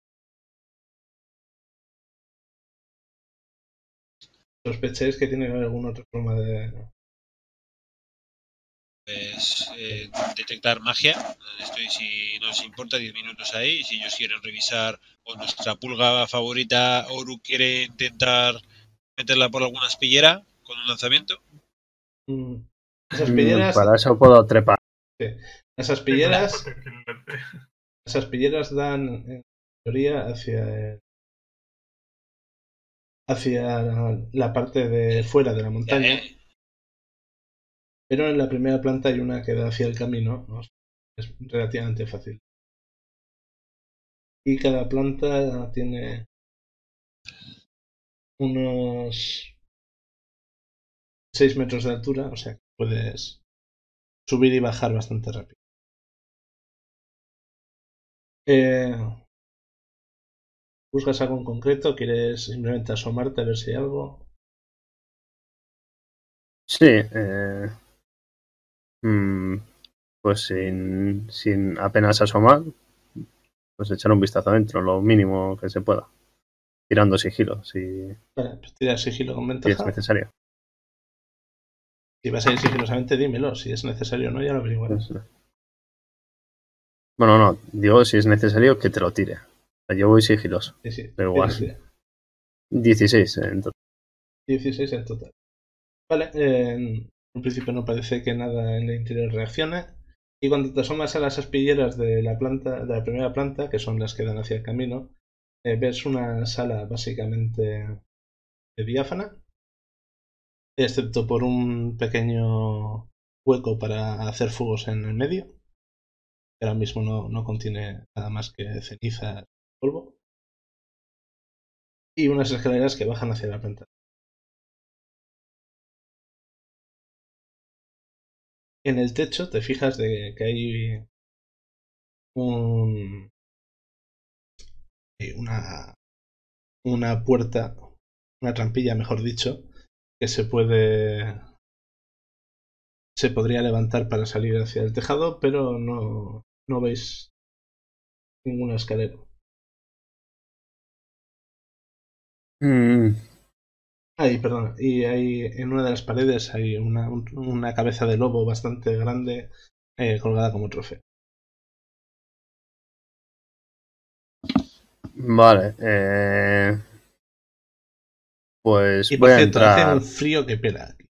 Sospecháis que tiene que haber alguna otra forma de... Pues eh, detectar magia. Estoy, si nos importa, diez minutos ahí. Si ellos quieren revisar, o nuestra pulga favorita, Oru, quiere intentar meterla por alguna espillera con un lanzamiento. Mm. Esas pilleras... Para eso puedo trepar. Sí. Esas pilleras... Esas pilleras dan, en teoría, hacia el... hacia la, la parte de fuera de la montaña. Eh, Pero en la primera planta hay una que da hacia el camino, ¿no? Es relativamente fácil. Y cada planta tiene unos seis metros de altura, o sea que puedes subir y bajar bastante rápido. Eh, ¿Buscas algo en concreto? ¿Quieres simplemente asomarte a ver si hay algo? Sí, eh, mm, pues sin, sin apenas asomar, pues echar un vistazo adentro, lo mínimo que se pueda. Tirando sigilo, si, Vale, pues tira sigilo con si es ventaja. necesario. Si vas a ir sigilosamente, dímelo. Si es necesario o no, ya lo averiguarás. Pues, bueno, no, digo si es necesario que te lo tire. O sea, yo voy sigiloso, Sí, sí. pero igual. Tira, tira. dieciséis en total. dieciséis en total. Vale, eh, en principio no parece que nada en el interior reaccione. Y cuando te asomas a las aspilleras de la planta, de la primera planta, que son las que dan hacia el camino, eh, ves una sala básicamente diáfana, excepto por un pequeño hueco para hacer fuegos en el medio, que ahora mismo no, no contiene nada más que ceniza y polvo, y unas escaleras que bajan hacia la planta. En el techo te fijas de que hay un, una, una puerta, una trampilla, mejor dicho, que se puede se podría levantar para salir hacia el tejado, pero no, no veis ninguna escalera. Mm, Ay, perdona, y hay en una de las paredes hay una, un- una cabeza de lobo bastante grande eh, colgada como trofeo. vale, eh, pues Y por voy a cierto, hace entrar, un frío que pela aquí.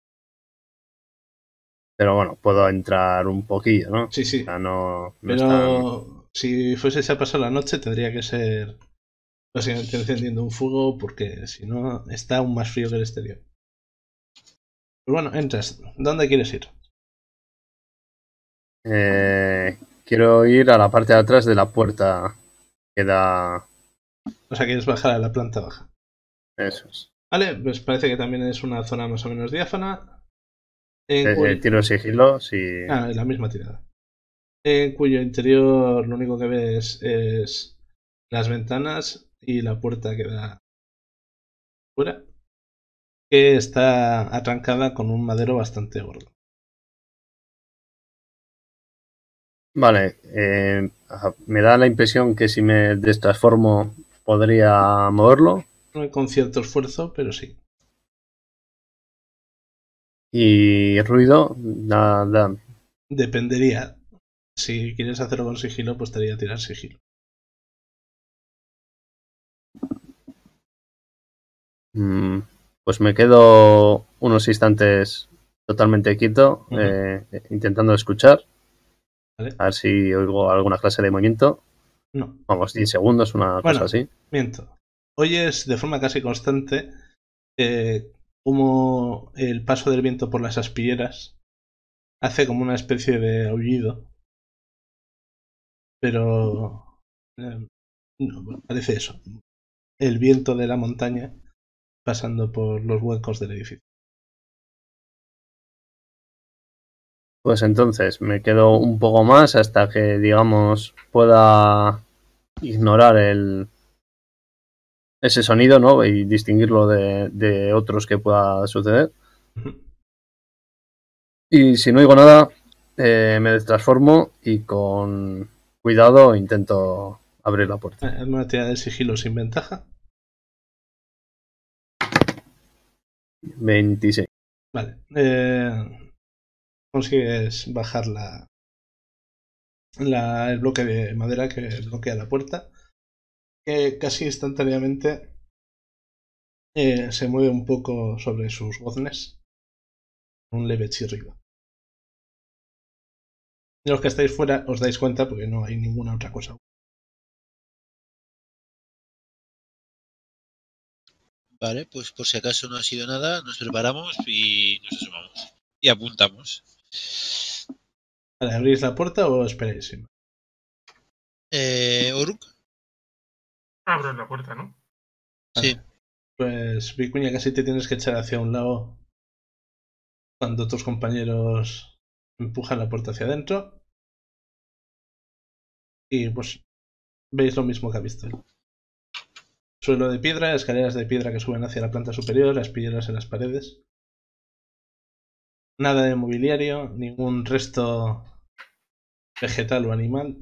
pero bueno, puedo entrar un poquillo, ¿no? Sí, O sí, sea, no, no es tan... pero si fueses a pasar la noche tendría que ser básicamente encendiendo un fuego porque si no está aún más frío que el exterior. Pero bueno, entras. ¿Dónde quieres ir? Eh, quiero ir a la parte de atrás de la puerta que da... O sea, quieres bajar a la planta baja. Eso es. Vale, pues parece que también es una zona más o menos diáfana. En Eh, eh, cuyo... tiro sigilo, si... Ah, es la misma tirada. En cuyo interior lo único que ves es las ventanas y la puerta que da fuera, que está atrancada con un madero bastante gordo. Vale, eh, ajá, me da la impresión que si me destransformo podría moverlo. No con cierto esfuerzo, pero sí. Y ruido, nada. Dependería. Si quieres hacerlo con sigilo, pues te haría tirar sigilo. Mm, pues me quedo unos instantes totalmente quieto, Ujú. eh, intentando escuchar, ¿Vale? a ver si oigo alguna clase de movimiento. No. Vamos, diez segundos, una Bueno, cosa así. miento. Oyes de forma casi constante eh, como el paso del viento por las aspilleras hace como una especie de aullido, pero eh, no, parece eso, el viento de la montaña pasando por los huecos del edificio. Pues entonces me quedo un poco más hasta que, digamos, pueda ignorar el, ese sonido, ¿no? Y distinguirlo de, de otros que pueda suceder. Ujú. Y si no oigo nada, eh, me destransformo y con cuidado intento abrir la puerta. Eh, Hazme una tirada de sigilo sin ventaja. veintiséis. Vale. Eh, consigues bajar la, la- el bloque de madera que bloquea la puerta, que casi instantáneamente eh, se mueve un poco sobre sus goznes, un leve chirrido. Y los que estáis fuera os dais cuenta porque no hay ninguna otra cosa. Vale, pues por si acaso no ha sido nada, nos preparamos y nos asomamos. Y apuntamos. Vale, ¿abrís la puerta o esperáis? Eh, Oruk, Abro la puerta, ¿no? sí. Pues Vicuña, casi te tienes que echar hacia un lado cuando tus compañeros empujan la puerta hacia adentro. Y pues veis lo mismo que ha visto él. Suelo de piedra, escaleras de piedra que suben hacia la planta superior, aspilleras en las paredes. Nada de mobiliario, ningún resto vegetal o animal.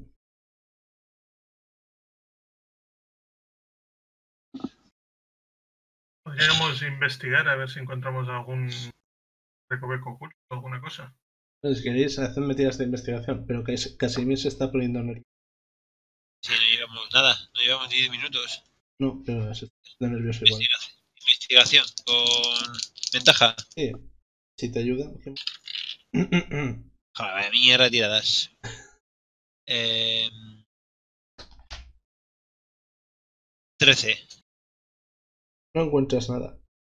Podríamos investigar a ver si encontramos algún recoveco oculto o alguna cosa. Si queréis, hacedme tiras de investigación, pero Casimir se está poniendo nervioso. Sí, no llevamos nada, no llevamos diez minutos. No, pero se está nervioso igual. Investigación, con ventaja. Sí, si te ayuda. Joder, vaya mierda tiradas. Eh, trece. No encuentras nada.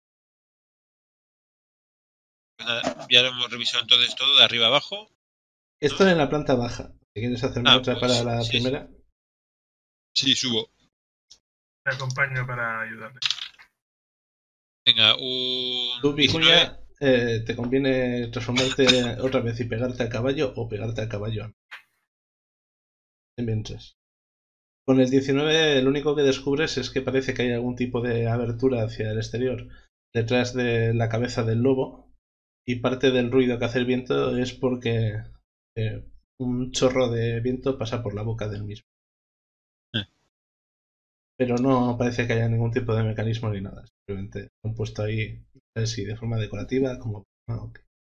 Pues nada, ya lo hemos revisado entonces todo de arriba abajo. Esto en la planta baja. Si quieres hacerme Ah, otra pues, para la sí, primera. Sí, subo. Te acompaño para ayudarle. Venga, un Tú, diecinueve. Vicuña, eh, te conviene transformarte otra vez y pegarte al caballo o pegarte al caballo. Mientras. Con el diecinueve lo único que descubres es que parece que hay algún tipo de abertura hacia el exterior detrás de la cabeza del lobo y parte del ruido que hace el viento es porque eh, un chorro de viento pasa por la boca del mismo. Eh. Pero no parece que haya ningún tipo de mecanismo ni nada. Simplemente han puesto ahí así de forma decorativa como... Ah, okay.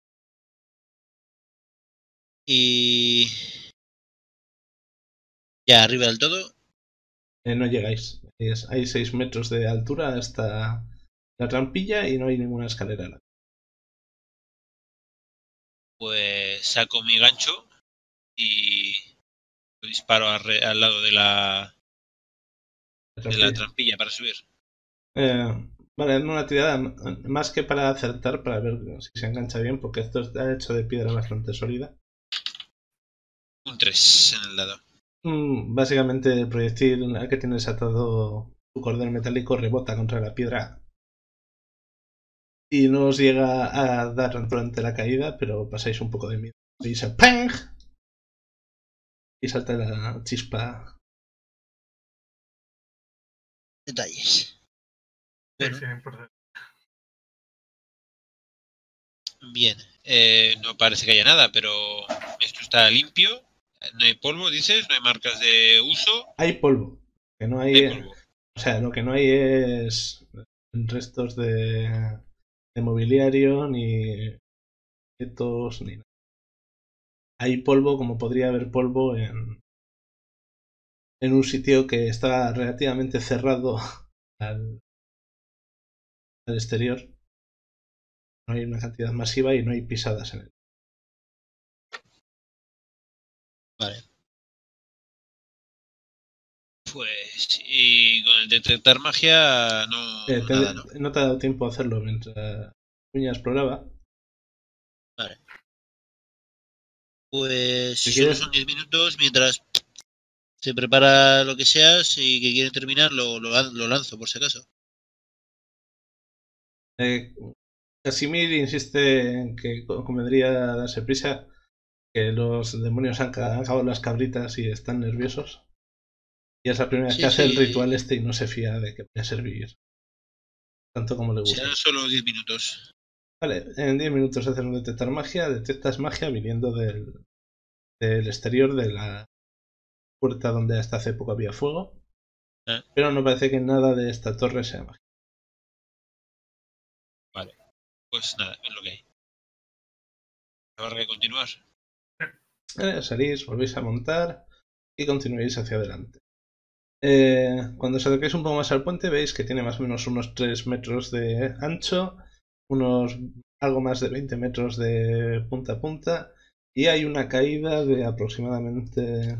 Y... ya arriba del todo. Eh, no llegáis. Es, hay seis metros de altura hasta la trampilla y no hay ninguna escalera. Pues saco mi gancho y lo disparo al, re- al lado de la, La de trampilla. la trampilla para subir. Eh, vale, en una tirada más que para acertar, para ver si se engancha bien, porque esto está hecho de piedra bastante sólida. Un tres en el dado. Mm, básicamente el proyectil al que tienes atado tu cordón metálico rebota contra la piedra y no os llega a dar durante la caída, pero pasáis un poco de miedo. Y dice ¡pang! Y salta la chispa. Detalles. Bueno, Sí, sí, importante. bien. Eh, no parece que haya nada, pero esto está limpio. No hay polvo, dices, no hay marcas de uso. Hay polvo, que no hay, Hay polvo. o sea, lo que no hay es restos de, de mobiliario ni objetos ni nada. Hay polvo como podría haber polvo en, en un sitio que está relativamente cerrado al, al exterior. No hay una cantidad masiva y no hay pisadas en él. Vale. Pues, y con el detectar magia, no, Eh, te, nada, ¿no? no te ha dado tiempo a hacerlo mientras Cuña exploraba. Vale. Pues, Si si solo quieres, son diez minutos, mientras se prepara lo que sea, si que quieren terminar, lo, lo, lo lanzo, por si acaso. eh, Casimir insiste en que convendría darse prisa, que los demonios han cagado las cabritas y están nerviosos. Y es la primera vez Sí, que hace el sí. ritual este y no se fía de que vaya a servir tanto como le gusta. Serán solo diez minutos. Vale, en diez minutos haces un detectar magia, detectas magia viniendo del, del exterior de la puerta donde hasta hace poco había fuego, ¿Eh? pero no parece que nada de esta torre sea magia. Vale, pues nada, es lo que hay. Habrá que continuar. Eh, salís, volvéis a montar y continuáis hacia adelante. Eh, cuando os acerquéis un poco más al puente veis que tiene más o menos unos tres metros de ancho, unos algo más de veinte metros de punta a punta y hay una caída de aproximadamente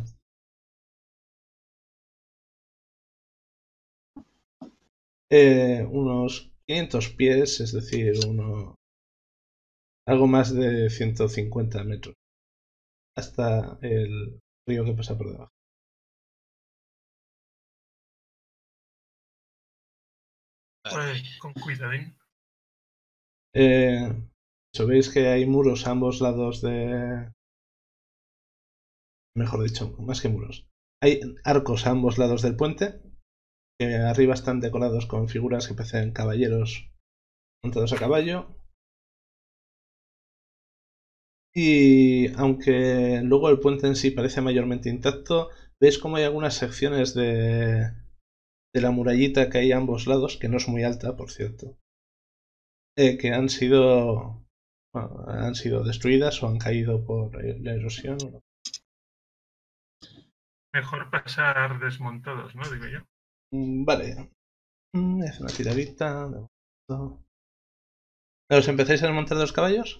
eh, unos quinientos pies, es decir, uno, algo más de ciento cincuenta metros hasta el río que pasa por debajo. Pues con cuidadín. Eh, Veis que hay muros a ambos lados de... Mejor dicho, más que muros. Hay arcos a ambos lados del puente, que arriba están decorados con figuras que parecen caballeros montados a caballo. Y aunque luego el puente en sí parece mayormente intacto, veis como hay algunas secciones de, de la murallita que hay a ambos lados, que no es muy alta, por cierto, eh, que han sido, bueno, han sido destruidas o han caído por la erosión. ¿No? Mejor pasar desmontados, ¿no? Digo yo. Vale. Es una tiradita. ¿Os empezáis a desmontar de los caballos?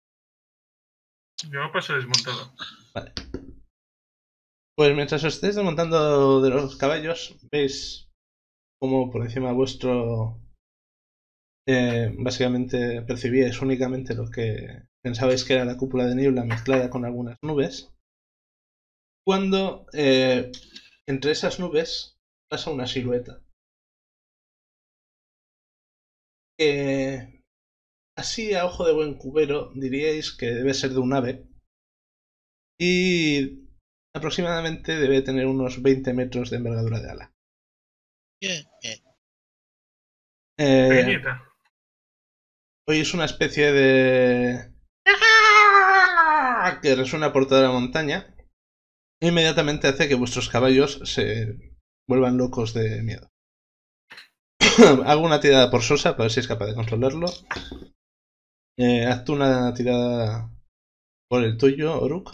Yo paso desmontado. Vale. Pues mientras os estéis desmontando de los caballos, veis como por encima vuestro eh, básicamente percibíais únicamente lo que pensabais que era la cúpula de niebla mezclada con algunas nubes. Cuando eh, entre esas nubes pasa una silueta. Eh, así a ojo de buen cubero diríais que debe ser de un ave. Y aproximadamente debe tener unos veinte metros de envergadura de ala. Bien, bien. Eh, Pequeñita. hoy es una especie de... que resuena por toda la montaña. E inmediatamente hace que vuestros caballos se vuelvan locos de miedo. Hago una tirada por Sosa para ver si es capaz de controlarlo. Eh, haz tú una tirada por el tuyo, Oruk.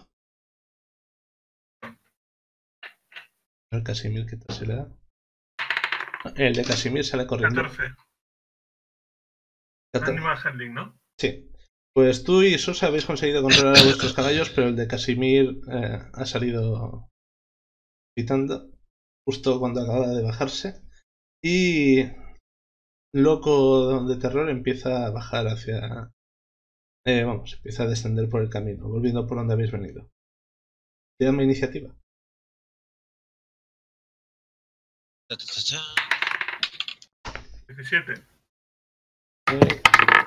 El Casimir, ¿qué tal se le da? El de Casimir sale corriendo. catorce. catorce. Animal handling, ¿no? Sí. Pues tú y Sosa habéis conseguido controlar a vuestros caballos, pero el de Casimir eh, ha salido pitando justo cuando acababa de bajarse. Y loco de terror empieza a bajar hacia... Eh, vamos, empieza a descender por el camino, volviendo por donde habéis venido. Tirame iniciativa. Ta, ta, ta, ta. diecisiete. Eh,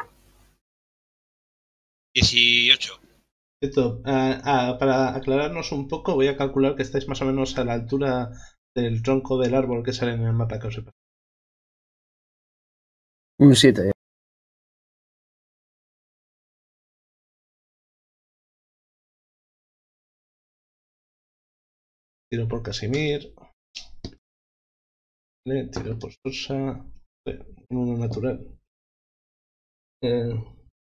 dieciocho. Esto, ah, ah, para aclararnos un poco, voy a calcular que estáis más o menos a la altura del tronco del árbol que sale en el mapa que os he pasado. Un siete. Tiro por Casimir. Vale, tiro por Sosa. Eh, Un uno natural. Eh,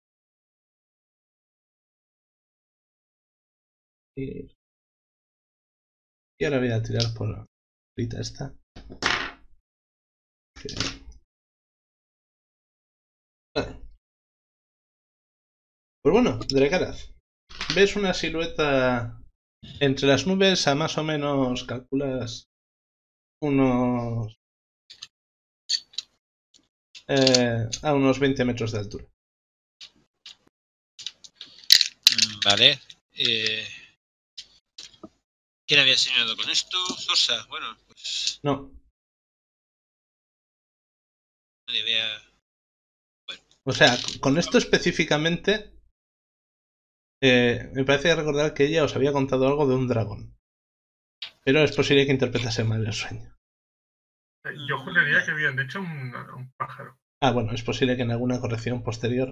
y, y ahora voy a tirar por la bolita esta. Que... Vale. Pues bueno, Drekaraz, ves una silueta entre las nubes a más o menos, calculas unos eh, a unos veinte metros de altura. Mm, Vale. Eh, ¿Quién había enseñado con esto? Sosa. Bueno, pues No, nadie vea. o sea, con esto específicamente eh, me parece recordar que ella os había contado algo de un dragón. Pero es posible que interpretase mal el sueño. Eh, Yo juraría que habían dicho un, un pájaro. Ah, bueno, es posible que en alguna corrección posterior.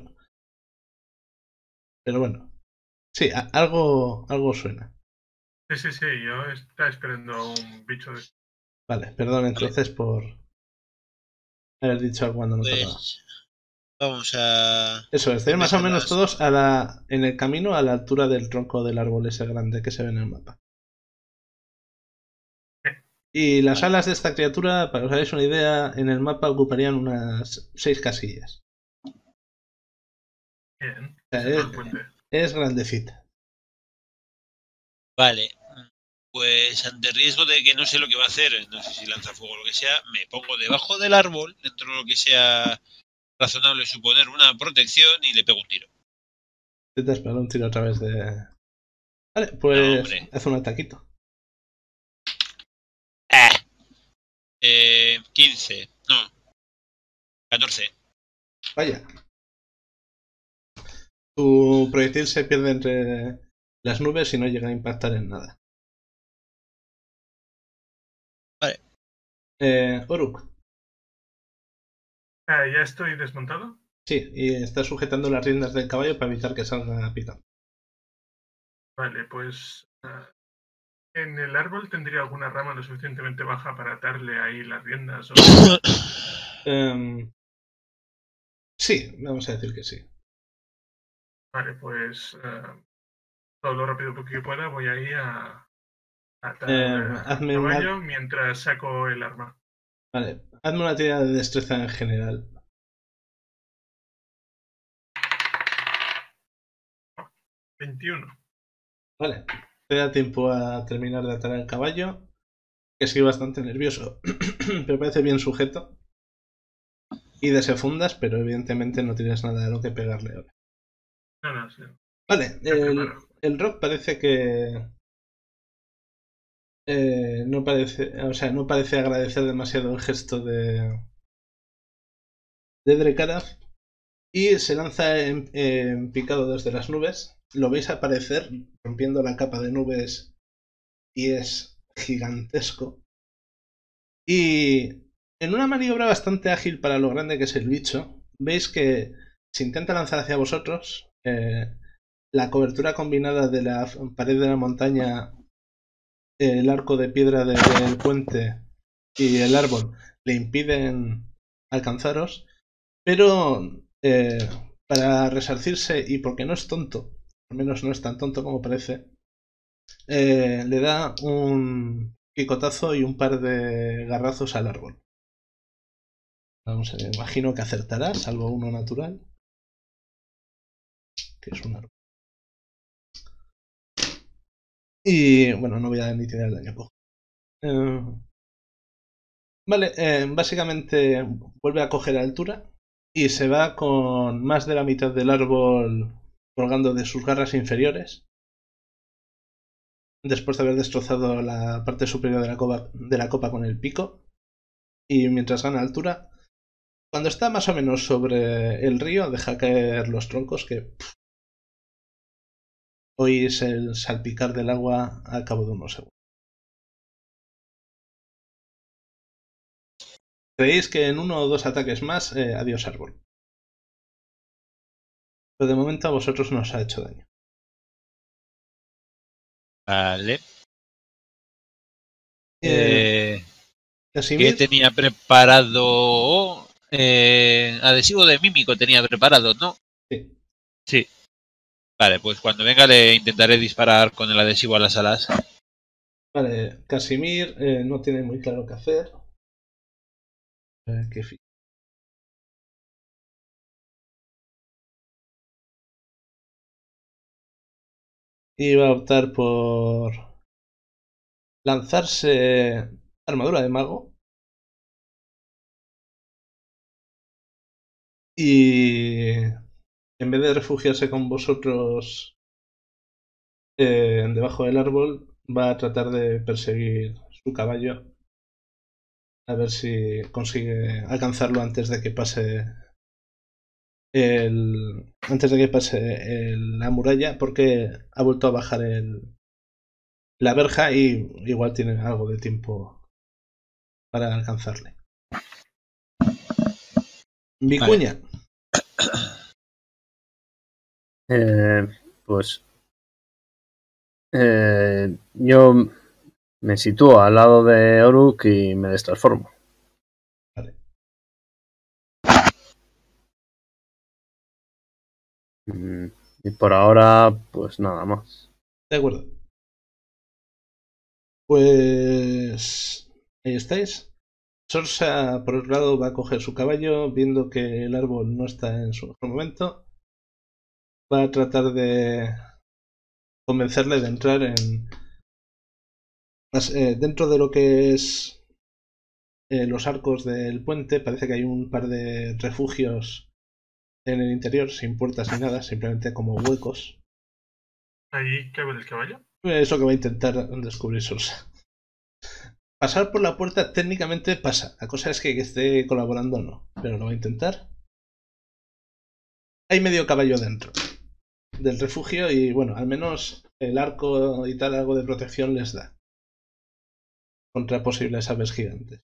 Pero bueno. Sí, a- algo, algo suena. Sí, sí, sí, yo estaba esperando un bicho de... Vale, perdón entonces por haber dicho algo cuando no tocaba. Pues vamos a. Eso, estáis más o empezar menos las- todos a la, en el camino a la altura del tronco del árbol ese grande que se ve en el mapa. Y las Vale. alas de esta criatura, para que os hagáis una idea, en el mapa ocuparían unas seis casillas. Bien. O sea, Ese fue el es, puente. es grandecita. Vale. Pues ante riesgo de que no sé lo que va a hacer, no sé si lanza fuego o lo que sea, me pongo debajo del árbol, dentro de lo que sea razonable suponer una protección y le pego un tiro. Intentas pegar un tiro a través de... Vale, No, pues hombre. haz un ataquito. ¡Ah! Eh, quince. No. catorce. Vaya. Tu proyectil se pierde entre las nubes y no llega a impactar en nada. Vale. Eh, Oruk. Ah, ¿ya estoy desmontado? Sí, y está sujetando las riendas del caballo para evitar que salga picando. Vale, pues ah, en el árbol tendría alguna rama lo suficientemente baja para atarle ahí las riendas. O... Um, sí, vamos a decir que sí. Vale, pues uh, todo lo rápido que pueda voy ahí a atar Eh, al hazme caballo una... mientras saco el arma. Vale, hazme una tirada de destreza en general. veintiuno. Vale, te da tiempo a terminar de atar al caballo, que sigue bastante nervioso, pero parece bien sujeto. Y desenfundas, pero evidentemente no tienes nada a lo que pegarle ahora. No, no, sí. Vale, el, el rock parece que... Eh, no parece, o sea, no parece agradecer demasiado el gesto de... de Drekarav. Y se lanza en, en picado desde las nubes. Lo veis aparecer rompiendo la capa de nubes y es gigantesco. Y en una maniobra bastante ágil para lo grande que es el bicho, veis que se intenta lanzar hacia vosotros. Eh, la cobertura combinada de la pared de la montaña, el arco de piedra del puente y el árbol le impiden alcanzaros, pero eh, para resarcirse y porque no es tonto, al menos no es tan tonto como parece, eh, le da un picotazo y un par de garrazos al árbol. Vamos, eh, imagino que acertará, salvo uno natural, que es un árbol. Y bueno, no voy a ni tirar el daño cojo. Eh, vale, eh, básicamente vuelve a coger altura y se va con más de la mitad del árbol colgando de sus garras inferiores. Después de haber destrozado la parte superior de la copa, de la copa con el pico. Y mientras gana altura, cuando está más o menos sobre el río, deja caer los troncos que pff, oís el salpicar del agua al cabo de unos segundos. Creéis que en uno o dos ataques más, eh, adiós árbol. Pero de momento a vosotros no os ha hecho daño. Vale. Eh, Eh, Casimir, ¿Qué tenía preparado? Eh, adhesivo de mímico tenía preparado, ¿no? sí. Sí. Vale, pues cuando venga le intentaré disparar con el adhesivo a las alas. Vale, Casimir eh, no tiene muy claro qué hacer. Eh, qué fi- Y va a optar por lanzarse armadura de mago. Y en vez de refugiarse con vosotros eh, debajo del árbol, va a tratar de perseguir su caballo. A ver si consigue alcanzarlo antes de que pase el. Antes de que pase el- la muralla, porque ha vuelto a bajar el, la verja y igual tiene algo de tiempo para alcanzarle. Vicuña. Eh, pues eh, yo me sitúo al lado de Oruk y me destransformo. Vale. Mm, Y por ahora, pues nada más. De acuerdo. Pues ahí estáis. Sorsa, por otro lado, va a coger su caballo, viendo que el árbol no está en su mejor momento. Va a tratar de convencerle de entrar en. Eh, dentro de lo que es eh, los arcos del puente, parece que hay un par de refugios en el interior, sin puertas ni nada, simplemente como huecos. ¿Ahí cabe el caballo? Eso que va a intentar descubrir Sorsa. Pasar por la puerta técnicamente pasa. La cosa es que, que esté colaborando o no. Pero lo va a intentar. Hay medio caballo dentro. del refugio y bueno, al menos el arco y tal algo de protección les da contra posibles aves gigantes.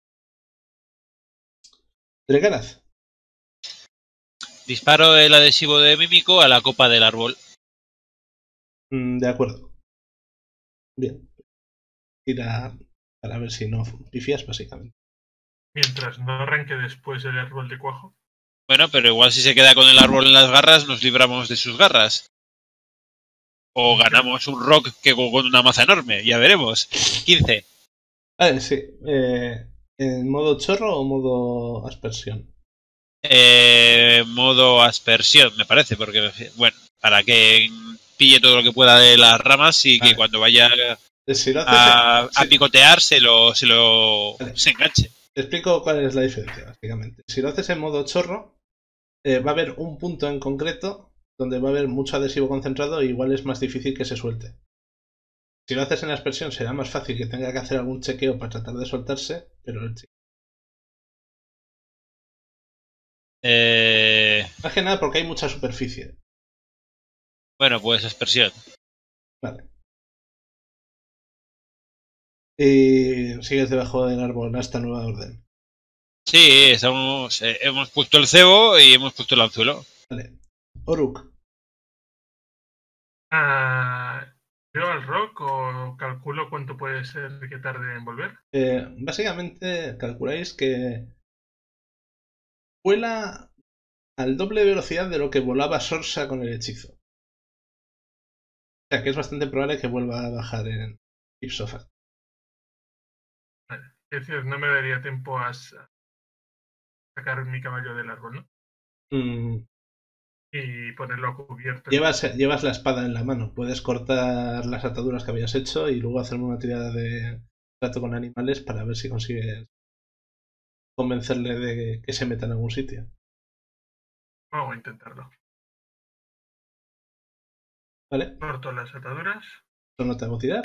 Dregaraz. Disparo el adhesivo de mímico a la copa del árbol. Mm, de acuerdo. Bien. Tira para ver si no pifias, básicamente. Mientras no arranque después el árbol de cuajo. Bueno, pero igual si se queda con el árbol en las garras, nos libramos de sus garras. O ganamos un rock que con una maza enorme, ya veremos. quince. Vale, sí. Eh, ¿En modo chorro o modo aspersión? Eh, modo aspersión, me parece, porque, bueno, para que pille todo lo que pueda de las ramas y Vale. que cuando vaya Si lo haces, a, sí. a picotear se lo, se lo Vale. se enganche. Te explico cuál es la diferencia, básicamente. Si lo haces en modo chorro, eh, va a haber un punto en concreto donde va a haber mucho adhesivo concentrado y igual es más difícil que se suelte. Si lo haces en aspersión será más fácil que tenga que hacer algún chequeo para tratar de soltarse, pero el chequeo... Eh, Más que nada porque hay mucha superficie. bueno, pues aspersión. Vale. Y sigues debajo del árbol a esta nueva orden. Sí, estamos, eh, hemos puesto el cebo y hemos puesto el anzuelo. Vale. Oruk. Ah, ¿Veo al rock o calculo cuánto puede ser que tarde en volver? Eh, básicamente calculáis que vuela al doble de velocidad de lo que volaba Sorsa con el hechizo. O sea que es bastante probable que vuelva a bajar en ipso facto. Vale. Es decir, no me daría tiempo a sacar mi caballo del árbol, ¿no? Mm, Y ponerlo a cubierto. llevas, llevas la espada en la mano. Puedes cortar las ataduras que habías hecho y luego hacerme una tirada de trato con animales para ver si consigues convencerle de que se meta en algún sitio. Vamos a intentarlo. ¿Vale? Corto las ataduras. Eso no te hago tirar.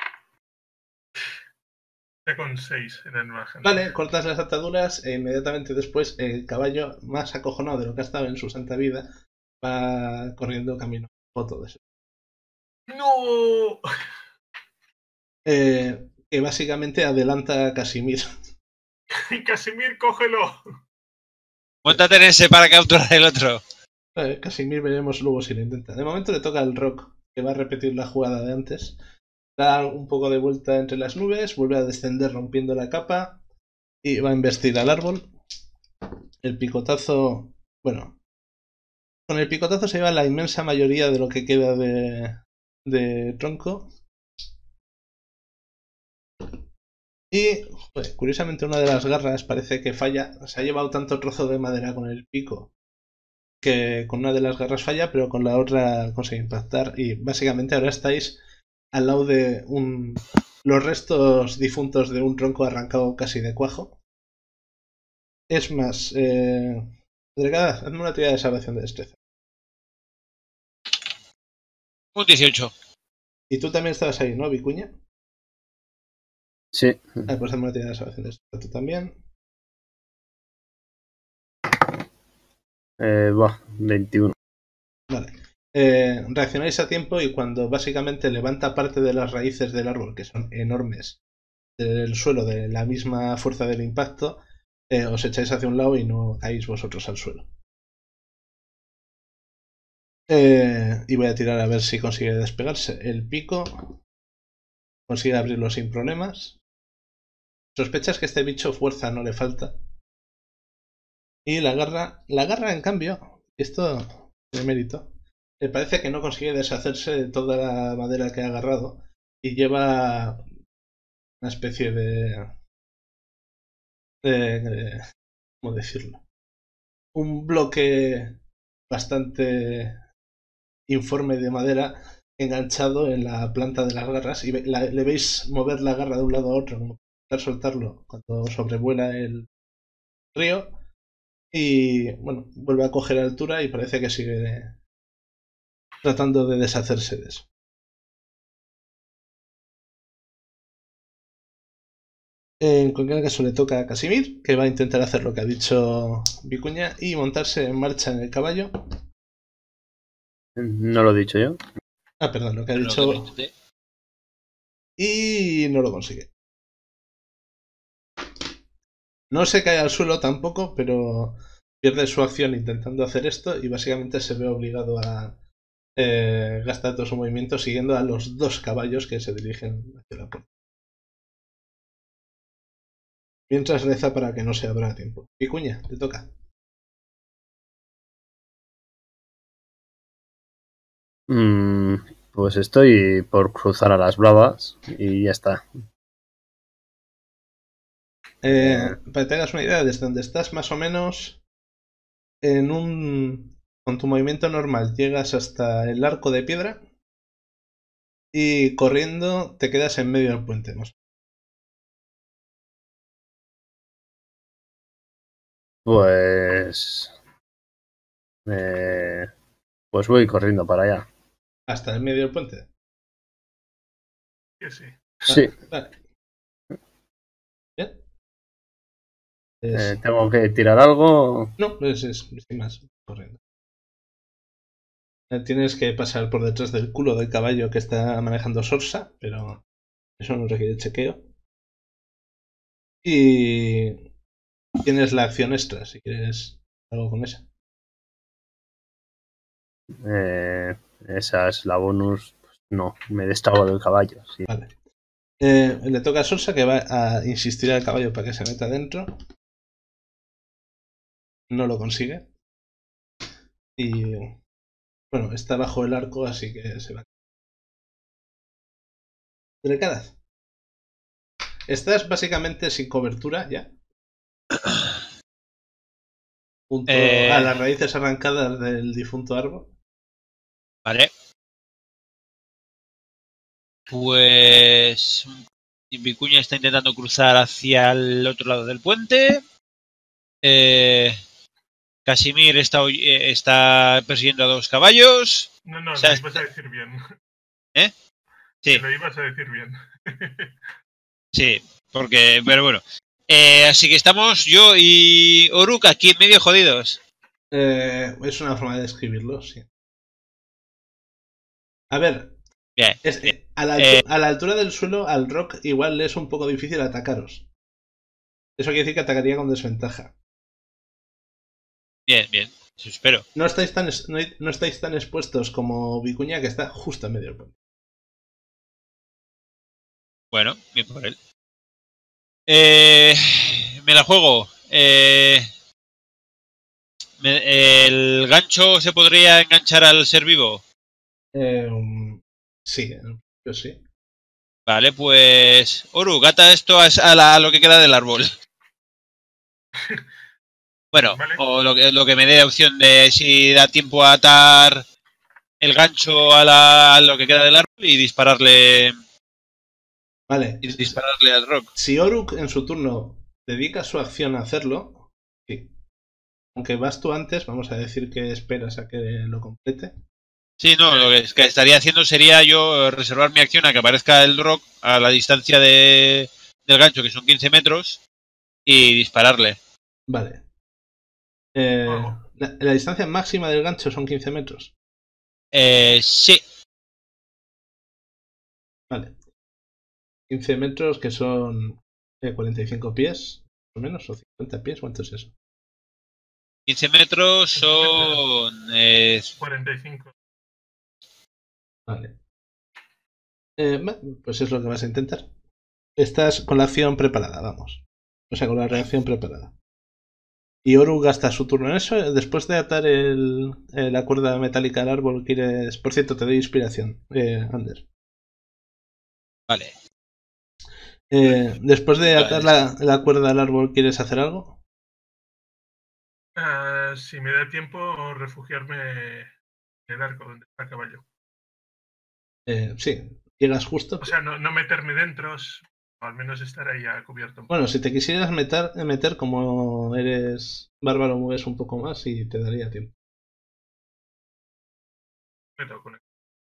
Ya con seis en el margen. Vale, cortas las ataduras e inmediatamente después el caballo, más acojonado de lo que ha estado en su santa vida, va corriendo camino a foto de eso. ¡No! Eh, que básicamente adelanta a Casimir. Casimir, cógelo. Móntate en ese para capturar el otro. Eh, Casimir veremos luego si lo intenta. De momento le toca al Rock, que va a repetir la jugada de antes. Da un poco de vuelta entre las nubes, vuelve a descender rompiendo la capa y va a embestir al árbol. El picotazo... Bueno, con el picotazo se lleva la inmensa mayoría de lo que queda de, de tronco. Y, joder, curiosamente, una de las garras parece que falla. Se ha llevado tanto trozo de madera con el pico que con una de las garras falla, pero con la otra consigue impactar. Y básicamente ahora estáis al lado de un, los restos difuntos de un tronco arrancado casi de cuajo. Es más, eh, Delgada, hazme una tirada de salvación de destreza. Un dieciocho. Y tú también estabas ahí, ¿no, Vicuña? Sí. Ah, pues hazme una tirada de salvación de destreza tú también. Eh, va, veintiuno. Vale. Eh, reaccionáis a tiempo y cuando básicamente levanta parte de las raíces del árbol, que son enormes, del suelo de la misma fuerza del impacto, eh, os echáis hacia un lado y no caéis vosotros al suelo. Eh, y voy a tirar a ver si consigue despegarse. El pico consigue abrirlo sin problemas. Sospechas que este bicho fuerza no le falta. Y la garra, la garra en cambio, esto de mérito, me parece que no consigue deshacerse de toda la madera que ha agarrado y lleva una especie de, de, de ¿cómo decirlo? Un bloque bastante informe de madera enganchado en la planta de las garras y la, le veis mover la garra de un lado a otro, como para soltarlo cuando sobrevuela el río y bueno, vuelve a coger altura y parece que sigue tratando de deshacerse de eso. En cualquier caso le toca a Casimir, que va a intentar hacer lo que ha dicho Vicuña y montarse en marcha en el caballo No lo he dicho yo. Ah, perdón, lo que ha Pero dicho. que lo intenté. Y no lo consigue. No se cae al suelo tampoco, pero pierde su acción intentando hacer esto y básicamente se ve obligado a eh, gastar todo su movimiento siguiendo a los dos caballos que se dirigen hacia la puerta. Mientras reza para que no se abra a tiempo. Vicuña, te toca. Mm, pues estoy por cruzar a las bravas y ya está. Eh, Eh, para que tengas una idea, desde donde estás más o menos en un... Con tu movimiento normal llegas hasta el arco de piedra y corriendo te quedas en medio del puente. Más. pues... eh, pues voy corriendo para allá. Hasta el medio del puente. Que sí. Sí. Vale. Bien. Eh, Es- tengo que tirar algo. No, es, es, sin más, corriendo. Eh, Tienes que pasar por detrás del culo del caballo que está manejando Sorsa, pero eso no requiere chequeo. Y tienes la acción extra, si quieres algo con esa. Eh, esa es la bonus. Pues no, me destrago del caballo. Sí. Vale. Eh, le toca a Sorsa que va a insistir al caballo para que se meta dentro. No lo consigue. Y bueno, está bajo el arco, así que se va. Drecadaz. Estás básicamente sin cobertura ya. Junto Eh, a las raíces arrancadas del difunto árbol. Vale. Pues Vicuña está intentando cruzar hacia el otro lado del puente. Eh, Casimir está, eh, está persiguiendo a dos caballos. No, no, O sea, lo ibas a decir bien. ¿Eh? Sí, Que lo ibas a decir bien. sí, porque, pero bueno. Eh, así que estamos yo y Oruk aquí medio jodidos. Eh, es una forma de describirlo, sí. A ver, Bien. es, bien. eh, a, la Eh, a la altura del suelo al rock igual le es un poco difícil atacaros. Eso quiere decir que atacaría con desventaja. bien, bien. Eso espero. No estáis tan, no, no estáis tan expuestos como Vicuña, que está justo en medio del puente. Bueno, bien por él. Eh, me la juego. Eh, me- el gancho se podría enganchar al ser vivo. Eh, sí, yo sí. Vale, pues Oru, gata esto a, a la- a lo que queda del árbol. Bueno, Vale. o lo que, lo que me dé opción de si da tiempo a atar el gancho a, la, a lo que queda del árbol y dispararle Vale. y dispararle al rock. Si Oruk en su turno dedica su acción a hacerlo, sí. Aunque vas tú antes, vamos a decir que esperas a que lo complete. Sí, no, lo que, que estaría haciendo sería yo reservar mi acción a que aparezca el rock a la distancia de, del gancho, que son quince metros, y dispararle. Vale. Eh, Oh. la, la distancia máxima del gancho son quince metros. Eh, sí, Vale. quince metros que son eh, cuarenta y cinco pies, más o menos, o cincuenta pies, ¿cuánto es eso? quince metros son... Eh, cuarenta y cinco. Vale. Eh, pues es lo que vas a intentar. Estás con la acción preparada, vamos. O sea, con la reacción preparada. Y Oru gasta su turno en eso. Después de atar el, eh, la cuerda metálica al árbol, quieres. Por cierto, te doy inspiración, eh, Ander. vale. Eh, después de atar la, la cuerda al árbol, ¿quieres hacer algo? Uh, si me da tiempo, refugiarme en el arco donde está el caballo. Eh, sí, llegas justo. O sea, no, no meterme dentro, o al menos estar ahí a cubierto. Bueno, si te quisieras meter, meter como eres bárbaro, mueves un poco más y te daría tiempo. Meto con él.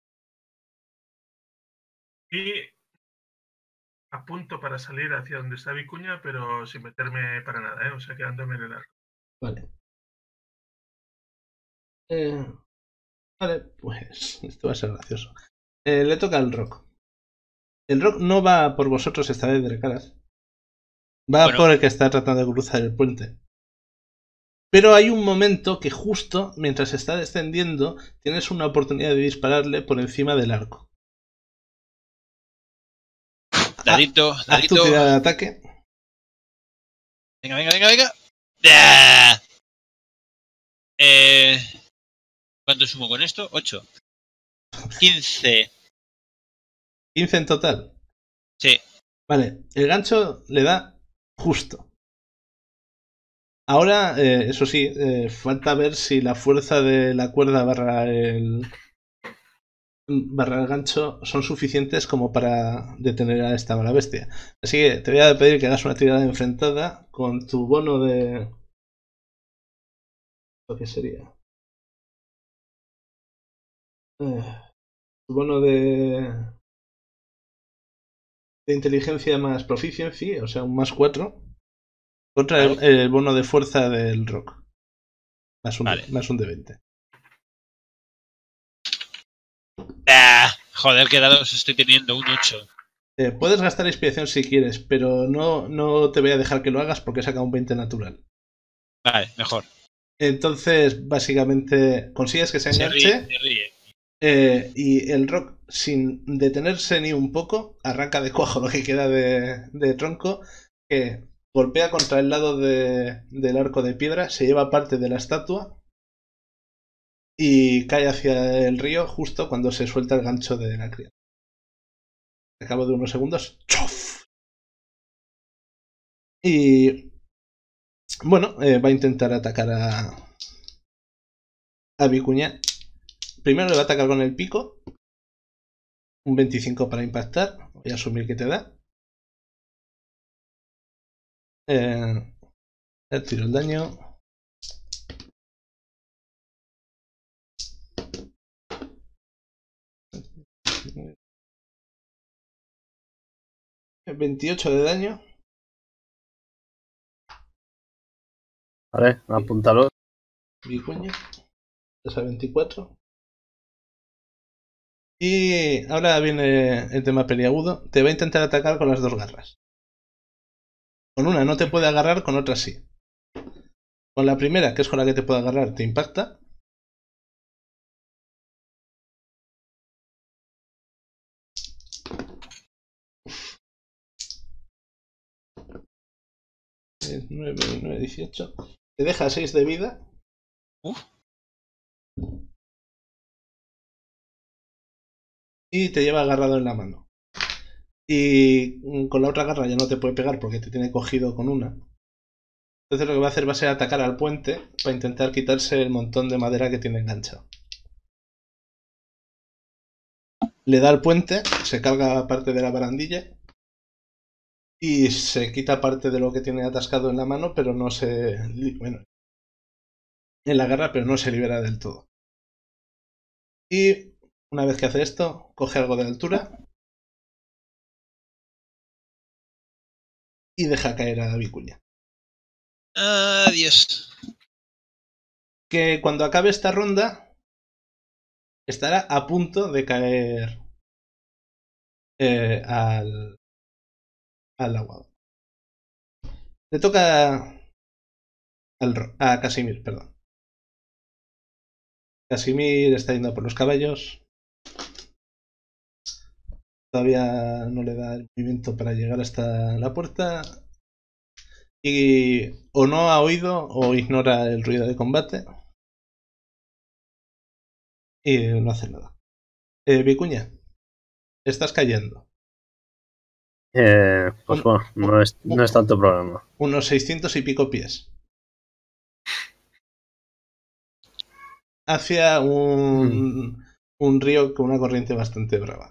Y a punto para salir hacia donde está Vicuña, pero sin meterme para nada, ¿eh? O sea, quedándome en el arco. Vale. Eh, Vale, pues esto va a ser gracioso. Eh, le toca al Rock. El Rock no va por vosotros esta vez de caras. Va Bueno. por el que está tratando de cruzar el puente. Pero hay un momento que justo mientras está descendiendo tienes una oportunidad de dispararle por encima del arco. Dadito, Haz tu dadito. tirada de ataque. Venga, venga, venga, venga. ¡Ah! Eh, ¿Cuánto sumo con esto? ocho. quince. quince en total. Sí. Vale, el gancho le da justo. Ahora, eh, eso sí, eh, falta ver si la fuerza de la cuerda barra el, barra el gancho son suficientes como para detener a esta mala bestia. Así que te voy a pedir que hagas una tirada enfrentada con tu bono de... ¿Lo que sería? Eh, tu bono de... de inteligencia más proficiency, o sea, un más cuatro, contra el, Vale. el bono de fuerza del rock. Más un, Vale. de, más un de veinte. ¡Ah! Joder, qué dados estoy teniendo, un ocho. Eh, puedes gastar inspiración si quieres, pero no, no te voy a dejar que lo hagas porque saca un veinte natural. Vale, mejor. Entonces, básicamente, consigues que se Se enganche ríe, se ríe. eh, y el rock, sin detenerse ni un poco, arranca de cuajo lo que queda de, de tronco, que golpea contra el lado de, del arco de piedra, se lleva parte de la estatua y cae hacia el río justo cuando se suelta el gancho de la criatura. Al cabo de unos segundos, ¡chof! Y bueno, eh, va a intentar atacar a, a Vicuña. Primero le va a atacar con el pico. Un veinticinco para impactar. Voy a asumir que te da. Eh, tiro el daño. veintiocho de daño. Vale, apúntalo. Vicuña. Es a veinticuatro. Y ahora viene el tema peliagudo. Te va a intentar atacar con las dos garras. Con una no te puede agarrar, con otra sí. Con la primera, que es con la que te puede agarrar, te impacta. nueve, nueve, dieciocho. Te deja seis de vida. Uf. Y te lleva agarrado en la mano. Y con la otra garra ya no te puede pegar porque te tiene cogido con una. Entonces lo que va a hacer va a ser atacar al puente para intentar quitarse el montón de madera que tiene enganchado. Le da al puente, se carga parte de la barandilla y se quita parte de lo que tiene atascado en la mano, pero no se... bueno, en la garra, pero no se libera del todo. Y una vez que hace esto, coge algo de altura y deja caer a Vicuña. Adiós. Que cuando acabe esta ronda estará a punto de caer eh, al, al agua. Le toca al, a Casimir, perdón. Casimir está yendo por los caballos. Todavía no le da el movimiento para llegar hasta la puerta. Y o no ha oído o ignora el ruido de combate. Y no hace nada. Eh, Vicuña, estás cayendo. Eh, pues Un- bueno, no es, no es tanto problema. Unos seiscientos y pico pies. Hacia un, un río con una corriente bastante brava.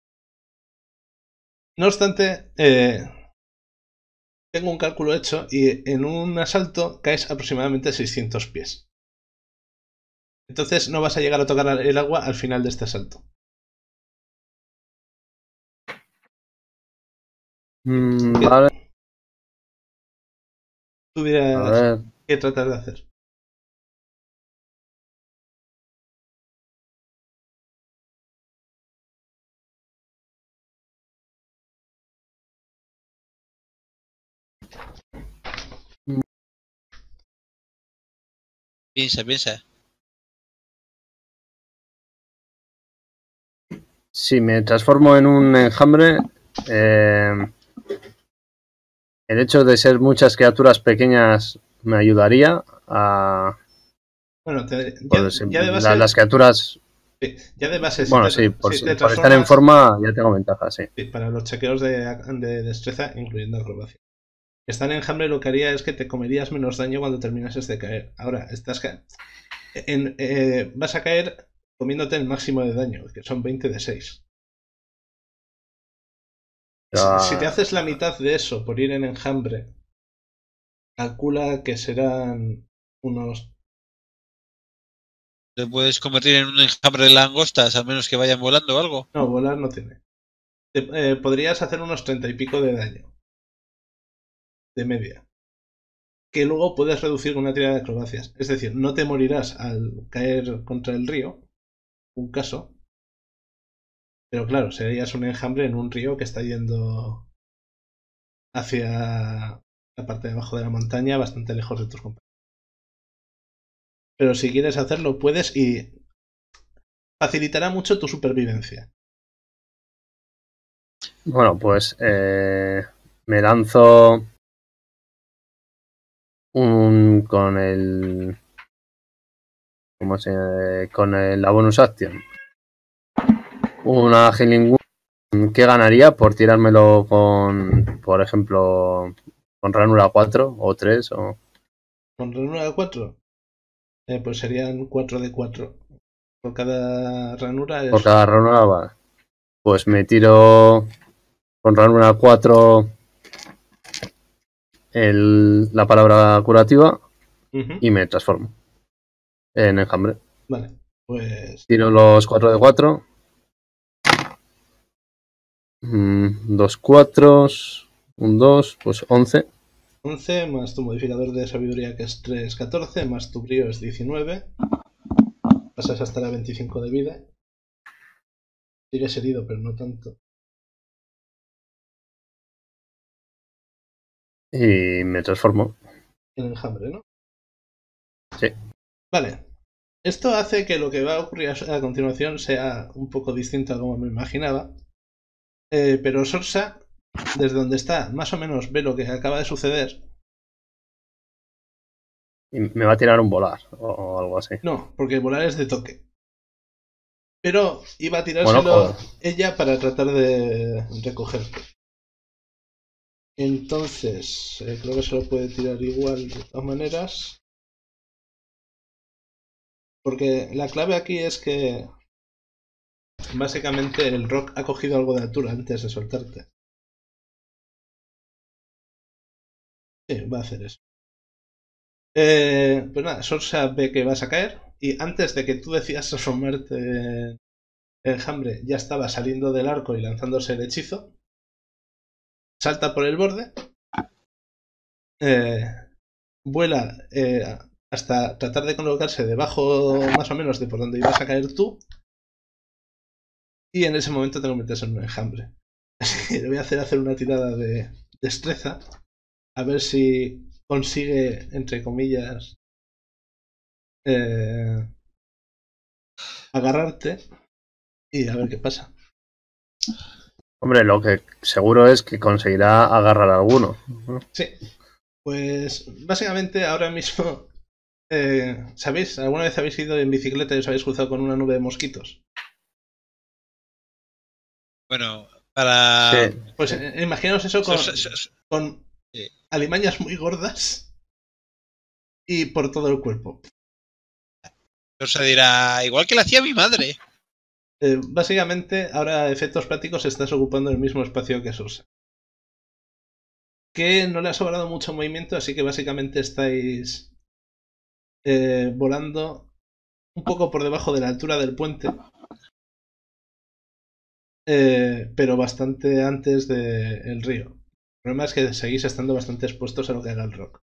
No obstante, eh, tengo un cálculo hecho y en un asalto caes aproximadamente seiscientos pies. Entonces no vas a llegar a tocar el agua al final de este asalto. Mm, vale, Tú a dirás ver. qué tratas de hacer. Piensa, piensa. Si me transformo en un enjambre, eh, el hecho de ser muchas criaturas pequeñas me ayudaría a... Bueno, te- ya, pues, ya de la- base, las criaturas... sí, ya de base, si Bueno, te, sí, por, si si- te por estar en transformas, forma ya tengo ventaja, sí. sí, para los chequeos de, de destreza, incluyendo acrobacia. Estar en enjambre lo que haría es que te comerías menos daño cuando terminases de caer. Ahora, estás ca- en, eh, vas a caer comiéndote el máximo de daño, que son veinte de seis. Si, Ya- si te haces la mitad de eso por ir en enjambre, calcula que serán unos... Te puedes convertir en un enjambre de langostas, al menos que vayan volando o algo. No, volar no tiene. Te- eh, podrías hacer unos treinta y pico de daño. De media. Que luego puedes reducir con una tirada de acrobacias. Es decir, no te morirás al caer contra el río. Un caso. Pero claro, serías un enjambre en un río que está yendo hacia la parte de abajo de la montaña, bastante lejos de tus compañeros. Pero si quieres hacerlo, puedes y facilitará mucho tu supervivencia. Bueno, pues eh, me lanzo un con el... ¿Cómo se con el, la bonus action? Una Healing Wound. ¿Qué ganaría por tirármelo con, por ejemplo, con ranura cuatro o tres? O... Con ranura de cuatro, eh, pues serían cuatro de cuatro. Por cada ranura es... Por cada ranura, vale. Pues me tiro con ranura cuatro el, la palabra curativa Ujú. y me transformo en enjambre. Vale, pues... Tiro los cuatro de cuatro. Mm, dos cuatros, un dos, pues once. once más tu modificador de sabiduría que es tres, catorce, más tu brío es diecinueve. Pasas hasta la veinticinco de vida. Sigues herido, pero no tanto. Y me transformo. En enjambre, ¿no? Sí. Vale. Esto hace que lo que va a ocurrir a continuación sea un poco distinto a como me imaginaba. Eh, pero Sorsa, desde donde está, más o menos ve lo que acaba de suceder. Y me va a tirar un volar o algo así. No, porque volar es de toque. Pero iba a Bueno, tirárselo joder. ella para tratar de recogerte. Entonces, eh, creo que se lo puede tirar igual de todas maneras. Porque la clave aquí es que básicamente el rock ha cogido algo de altura antes de soltarte. Sí, va a hacer eso. Eh, pues nada, Sorsa ve que vas a caer y antes de que tú decidas asomarte en enjambre ya estaba saliendo del arco y lanzándose el hechizo. Salta por el borde. Eh, vuela eh, hasta tratar de colocarse debajo más o menos de por donde ibas a caer tú. Y en ese momento te conviertes en un enjambre. Así que le voy a hacer hacer una tirada de destreza. A ver si consigue, entre comillas, eh, agarrarte. Y a ver qué pasa. Hombre, lo que seguro es que conseguirá agarrar a alguno, ¿no? Sí. Pues básicamente ahora mismo... Eh, ¿Sabéis? ¿Alguna vez habéis ido en bicicleta y os habéis cruzado con una nube de mosquitos? Bueno, para... Sí. Pues eh, imaginaos eso con, So- so- so- con Sí. alimañas muy gordas y por todo el cuerpo. se dirá, igual que lo hacía mi madre. Eh, básicamente, ahora a efectos prácticos estás ocupando el mismo espacio que Sosa. Que no le ha sobrado mucho movimiento, así que básicamente estáis eh, volando un poco por debajo de la altura del puente, eh, pero bastante antes del río. El problema es que seguís estando bastante expuestos a lo que haga el rock.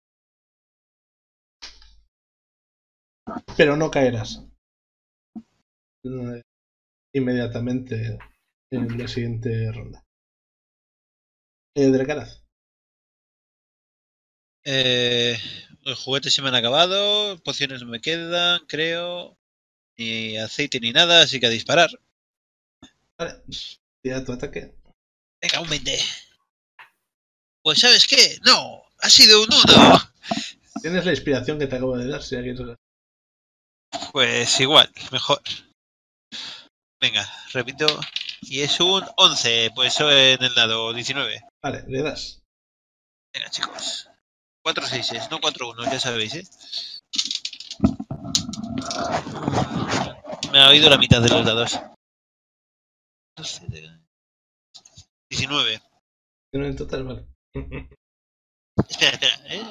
Pero no caerás eh, inmediatamente en la siguiente ronda. Eh, Dracaraz. Eh, Los juguetes se me han acabado, pociones no me quedan, creo. Ni aceite ni nada, así que a disparar. Vale, tira tu ataque. Venga, un veinte. Pues ¿sabes qué? No, ha sido un uno. Tienes la inspiración que te acabo de dar, si alguien se la- Pues igual, mejor. Venga, repito. Y es un once, pues en el dado diecinueve. Vale, le das. Venga, chicos. cuatro seises, no cuatro unos, ya sabéis, ¿eh? Me ha oído la mitad de los dados. diecinueve. Uno en total, vale. Espera, espera, ¿eh?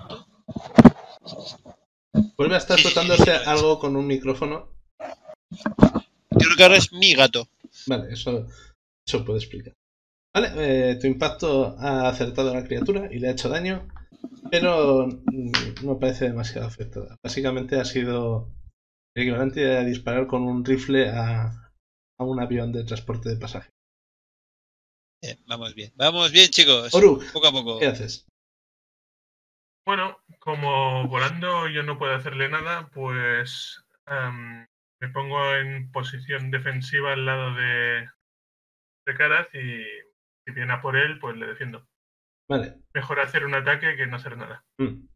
Vuelve a estar Sí, sí, frotándose sí, sí. algo con un micrófono. Creo que ahora es mi gato. Vale, eso, eso puedo explicar. Vale, eh, tu impacto ha acertado a la criatura y le ha hecho daño, pero mm, no parece demasiado afectada. Básicamente ha sido el equivalente a disparar con un rifle a, a un avión de transporte de pasajeros. Bien, vamos bien. Vamos bien, chicos. Oruk, Poco a poco. ¿qué haces? Bueno, como volando yo no puedo hacerle nada, pues em, me pongo en posición defensiva al lado de, de Karaz y si viene a por él, pues le defiendo. Vale. Mejor hacer un ataque que no hacer nada. Mm.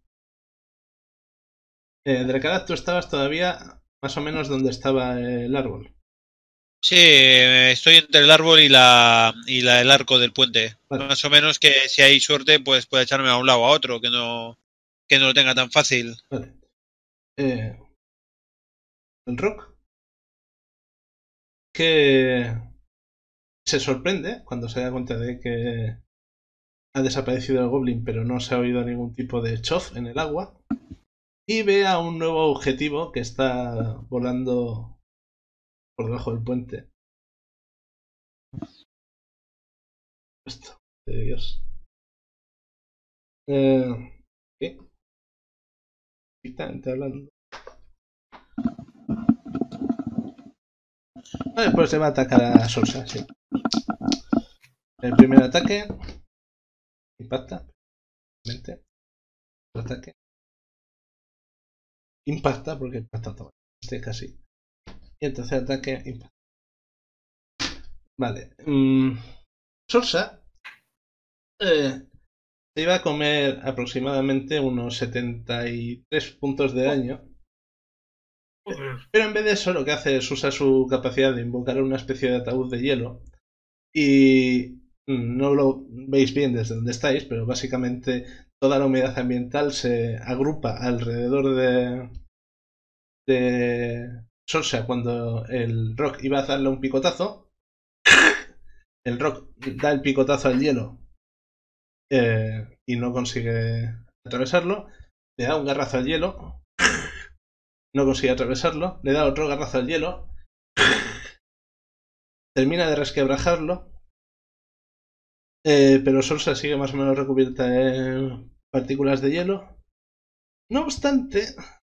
Eh, Dracaraz, tú estabas todavía más o menos donde estaba el árbol. Sí, eh, estoy entre el árbol y la y la, el arco del puente. Vale. Más o menos que si hay suerte, pues puede echarme a un lado o a otro, que no, que no lo tenga tan fácil. Vale. Eh, el Rock, que se sorprende cuando se da cuenta de que ha desaparecido el Goblin, pero no se ha oído ningún tipo de chof en el agua. Y ve a un nuevo objetivo que está volando por debajo del puente. Esto, de Dios. Eh, ¿Qué? Exactamente hablando. Vale, pues se va a atacar a Sorsa, sí. El primer ataque impacta. El ataque impacta porque impacta todo. Este casi. Y el tercer ataque impacta. Vale. Mm, Sorsa eh, se iba a comer aproximadamente unos setenta y tres puntos de daño. Joder. Pero en vez de eso, lo que hace es usar su capacidad de invocar una especie de ataúd de hielo. Y no lo veis bien desde donde estáis, pero básicamente toda la humedad ambiental se agrupa alrededor de, de Sorsa cuando el Rock iba a darle un picotazo. El Rock da el picotazo al hielo eh, y no consigue atravesarlo. Le da un garrazo al hielo. No consigue atravesarlo. Le da otro garrazo al hielo. Termina de resquebrajarlo. Eh, pero Sorsa sigue más o menos recubierta en partículas de hielo. No obstante,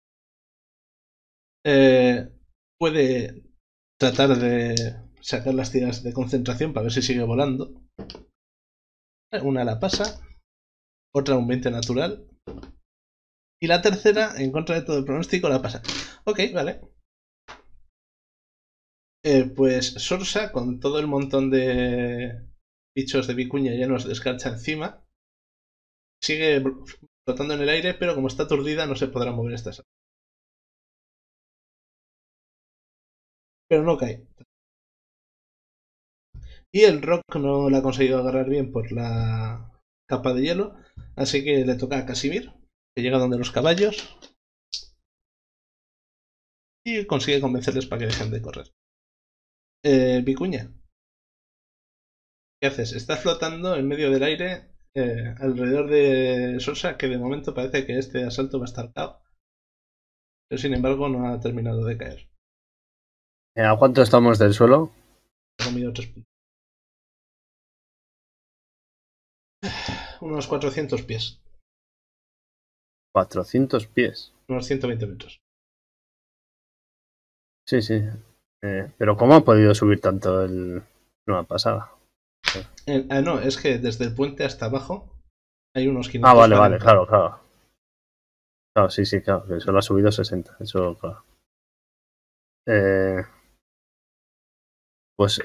eh, puede tratar de sacar las tiras de concentración para ver si sigue volando. Una la pasa, otra un veinte natural. Y la tercera, en contra de todo el pronóstico, la pasa. Ok, vale. Eh, pues Sorsa, con todo el montón de bichos de vicuña llenos de escarcha encima, sigue flotando en el aire, pero como está aturdida no se podrá mover esta sala. Pero no cae. Y el Rock no la ha conseguido agarrar bien por la capa de hielo, así que le toca a Casimir, que llega donde los caballos y consigue convencerles para que dejen de correr. Eh, Vicuña, ¿qué haces? Estás flotando en medio del aire eh, alrededor de Sorsa, que de momento parece que este asalto va a estar cao, pero sin embargo no ha terminado de caer. ¿A cuánto estamos del suelo? Ha comido tres puntos. Unos cuatrocientos pies. cuatrocientos pies. Unos ciento veinte metros. Sí, sí. Eh, pero ¿cómo ha podido subir tanto el... No ha pasado. Eh, ah, no, es que desde el puente hasta abajo hay unos quinientos. Ah, vale, vale, claro, claro. Claro, sí, sí, claro, que solo ha subido sesenta, eso, claro. Eh, pues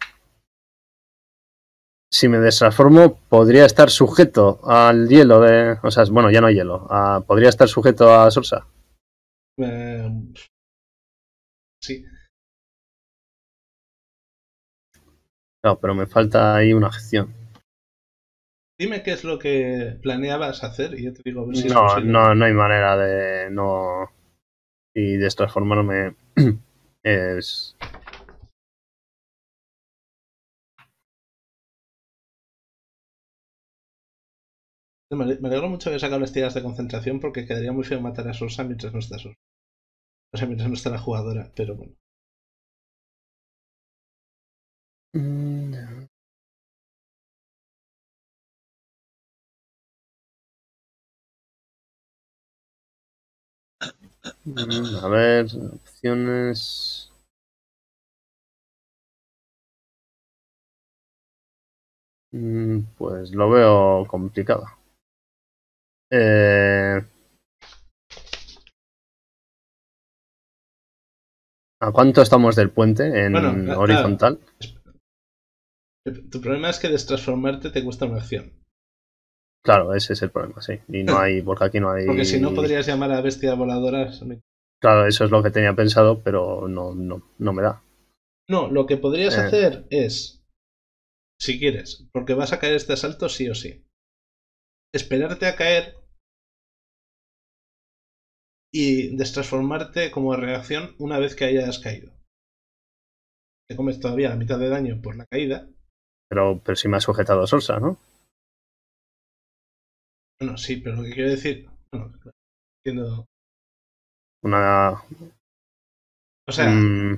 si me destransformo, podría estar sujeto al hielo de. O sea, bueno, ya no hay hielo. A, podría estar sujeto a Sorsa. Eh, sí. Claro, pero me falta ahí una acción. Dime qué es lo que planeabas hacer y yo te digo a ver si es No, posible. no, no hay manera de no. Y destransformarme es. Me ale- me alegro mucho que sacado las tiras de concentración porque quedaría muy feo matar a Sorsa mientras no está Sorsa. O sea, mientras no está la jugadora, pero bueno. Mm, A ver, opciones. Mm, Pues lo veo complicado. Eh, ¿A cuánto estamos del puente en Bueno, cla- claro. horizontal? Tu problema es que destransformarte te cuesta una acción. Claro, ese es el problema, sí. Y no hay, porque aquí no hay. Porque si no podrías llamar a bestias voladoras. Claro, eso es lo que tenía pensado, pero no, no, no me da. No, lo que podrías Eh. hacer es, si quieres, porque vas a caer este asalto sí o sí, esperarte a caer y destransformarte como reacción una vez que hayas caído. Te comes todavía la mitad de daño por la caída. Pero, pero sí me ha sujetado Sorsa, ¿no? Bueno, sí, pero lo que quiero decir. Bueno, entiendo. Una. O sea. Mm,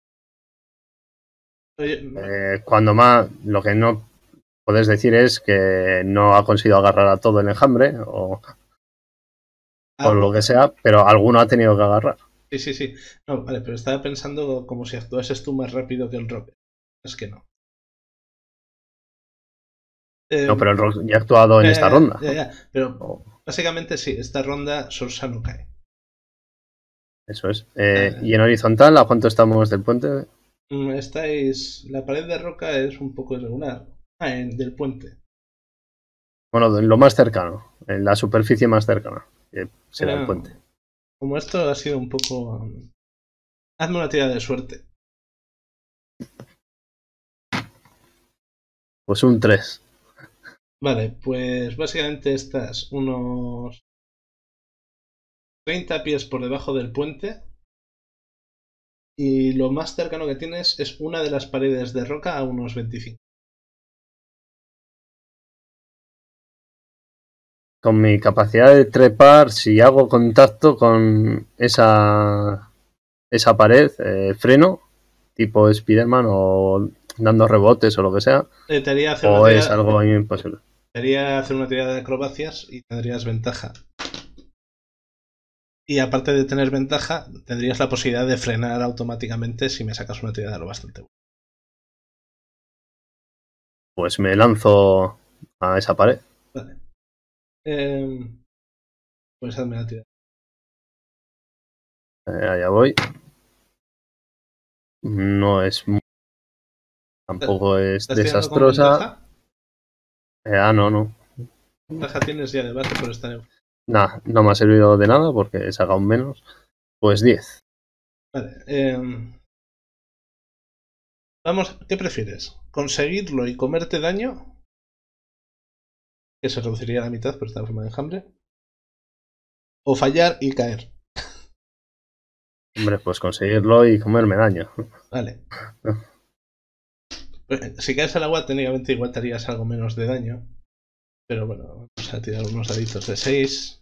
Oye, eh, cuando más. Lo que no puedes decir es que no ha conseguido agarrar a todo el enjambre o, o lo que sea, pero alguno ha tenido que agarrar. Sí, sí, sí. No, vale, pero estaba pensando como si actuases tú más rápido que el Rocket. Es que no. Eh, No, pero el Rock ya ha actuado en ya, esta ya, ronda. Ya, ya, pero Oh, básicamente sí, esta ronda Sorsa no cae. eso es. Eh, ¿Y en horizontal a cuánto estamos del puente? Mm, Estáis. La pared de roca es un poco irregular. Ah, en, del puente. Bueno, en lo más cercano, en la superficie más cercana, que será Ah, el puente. Como esto ha sido un poco. um, Hazme una tirada de suerte. Pues un tres. Vale, pues básicamente estás unos treinta pies por debajo del puente. Y lo más cercano que tienes es una de las paredes de roca a unos veinticinco. Con mi capacidad de trepar, si hago contacto con esa, esa pared, eh, freno, tipo Spiderman o dando rebotes o lo que sea, Eh, te haría hacer o una es tirada, algo imposible. te haría hacer una tirada de acrobacias y tendrías ventaja. Y aparte de tener ventaja, tendrías la posibilidad de frenar automáticamente si me sacas una tirada lo bastante buena. Pues me lanzo a esa pared. Vale. Eh, pues hazme la tirada. Eh, allá voy. No es mu- tampoco es ¿Estás tirando con desastrosa. ventaja? Eh, ah, no, no. Ventaja tienes ya de base por estar en... Nah, no me ha servido de nada porque he sacado un menos. Pues diez. Vale. Eh, vamos, ¿qué prefieres? ¿Conseguirlo y comerte daño? Que se reduciría a la mitad por esta forma de enjambre. ¿O fallar y caer? Hombre, pues conseguirlo y comerme daño. Vale. Si caes al agua, técnicamente igual te harías algo menos de daño. Pero bueno, vamos a tirar unos daditos de seis.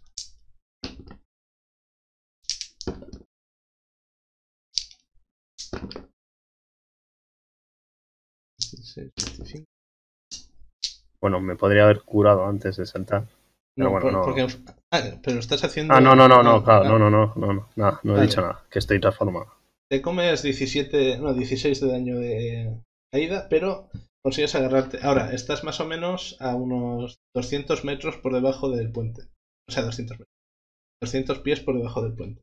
dieciséis, veinticinco. Bueno, me podría haber curado antes de saltar. Pero No, bueno, por- no. porque. Ah, pero estás haciendo. Ah, no, no, no, no, ah, claro, ah, no, no, no, no, no, nada, no he Vale. dicho nada, que estoy transformado. Te comes diecisiete, no, dieciséis de daño de caída, pero consigues agarrarte. Ahora, estás más o menos a unos doscientos metros por debajo del puente. O sea, doscientos metros. doscientos pies por debajo del puente.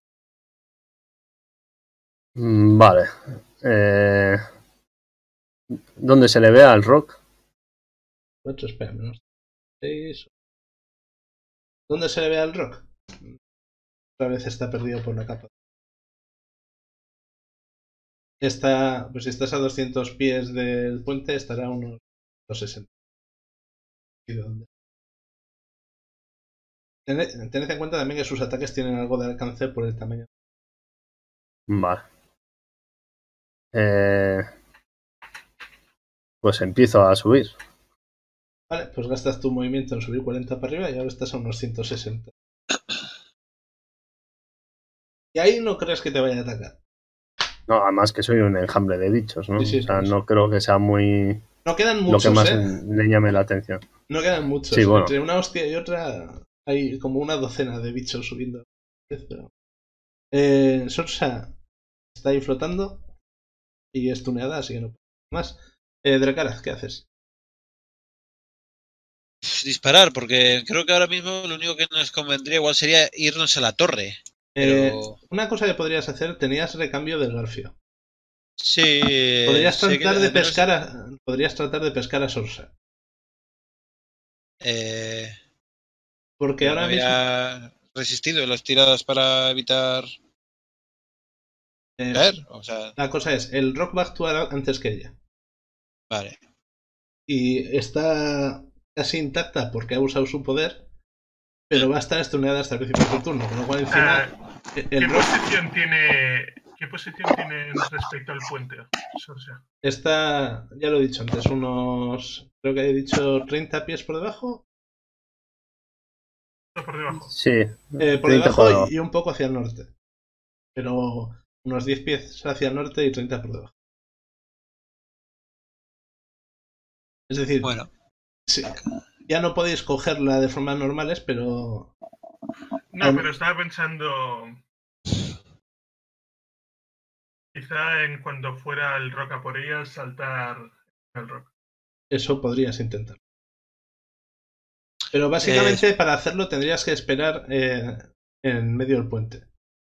Mm, Vale. Eh, ¿Dónde se le ve al Rock? cuatro, espera, menos seis. ¿Dónde se le ve al Rock? Otra vez está perdido por la capa. Está, pues si estás a doscientos pies del puente, estará a unos sesenta. ¿Y de dónde? Tened, tened en cuenta también que sus ataques tienen algo de alcance por el tamaño. Vale. Eh, pues empiezo a subir. Vale, pues gastas tu movimiento en subir cuarenta para arriba y ahora estás a unos ciento sesenta. Y ahí no crees que te vaya a atacar. No, además que soy un enjambre de bichos, ¿no? Sí, sí, o sea, por eso. no creo que sea muy... No quedan lo muchos, que más ¿eh? le llame la atención. No quedan muchos. Sí, bueno. Entre una hostia y otra hay como una docena de bichos subiendo. Pero... Eh, Sorsa está ahí flotando y es tuneada, así que no puedo más. Eh, Dracaraz, ¿qué haces? Disparar, porque creo que ahora mismo lo único que nos convendría igual sería irnos a la torre. Eh, Pero una cosa que podrías hacer, tenías recambio del Garfio. sí, Podrías sé que tratar de al menos, pescar a, podrías tratar de pescar a Sorsa. eh, Porque pero no ahora mismo había resistido las tiradas para evitar eh, caer. O sea, la cosa es, el Rock va a actuar antes que ella. vale. Y está casi intacta porque ha usado su poder, pero va a estar estuneada hasta el principio del turno, con lo cual encima Ah, el ¿Qué Rock posición tiene ¿Qué posición tiene respecto al puente, Sorsa? está, ya lo he dicho antes, unos, creo que he dicho treinta pies por debajo, Está por debajo. Sí, eh, por treinta debajo por debajo. y un poco hacia el norte, pero unos diez pies hacia el norte y treinta por debajo. Es decir, Bueno, sí, ya no podéis cogerla de formas normales, pero No, Al- pero estaba pensando quizá en cuando fuera el Rock a por ella, saltar el Rock. eso podrías intentar. Pero eh, básicamente para hacerlo tendrías que esperar eh, en medio del puente.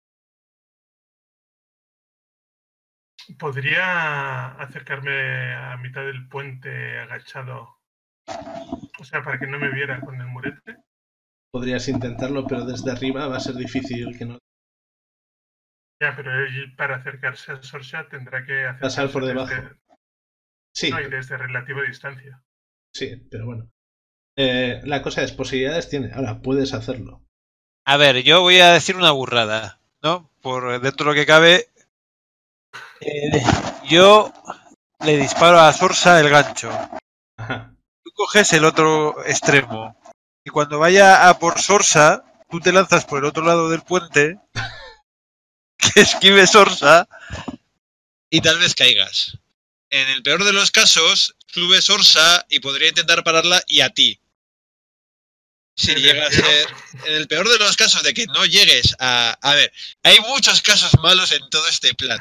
¿Podría acercarme a mitad del puente agachado? O sea, para que no me viera con el murete. Podrías intentarlo, pero desde arriba va a ser difícil que no Ya, pero él para acercarse a Sorsa tendrá que acercarse pasar por debajo. desde, Sí, no, y desde relativa distancia. sí, pero bueno. Eh, la cosa es, posibilidades tiene. Ahora, puedes hacerlo. a ver, yo voy a decir una burrada, ¿no? Por dentro de lo que cabe, eh, yo le disparo a Sorsa el gancho. Ajá. Tú coges el otro extremo. Y cuando vaya a por Sorsa, tú te lanzas por el otro lado del puente, que esquive Sorsa, y tal vez caigas. En el peor de los casos, sube Sorsa y podría intentar pararla y a ti. Si Sí, llega a pero- ser... En el peor de los casos de que no llegues a... A ver, hay muchos casos malos en todo este plan.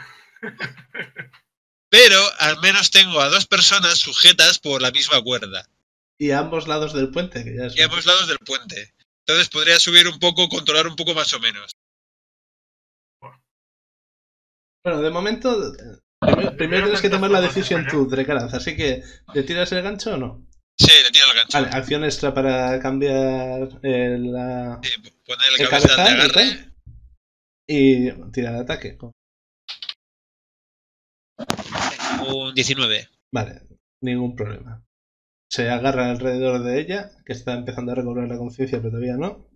Pero al menos tengo a dos personas sujetas por la misma cuerda. Y a ambos lados del puente, que ya es. Y a ambos lados del puente. Entonces podría subir un poco, controlar un poco más o menos. Bueno, de momento. eh, Primero, primero tienes que tomar la decisión tú, Drecaraz. Así que, ¿te tiras el gancho o no? Sí, le tiro el gancho. Vale, acción extra para cambiar eh, la. Sí, poner el el cabezal de cabezal y agarre. tal. Y tirar el ataque. Un diecinueve. Vale, ningún problema. Se agarra alrededor de ella, que está empezando a recobrar la conciencia, pero todavía no.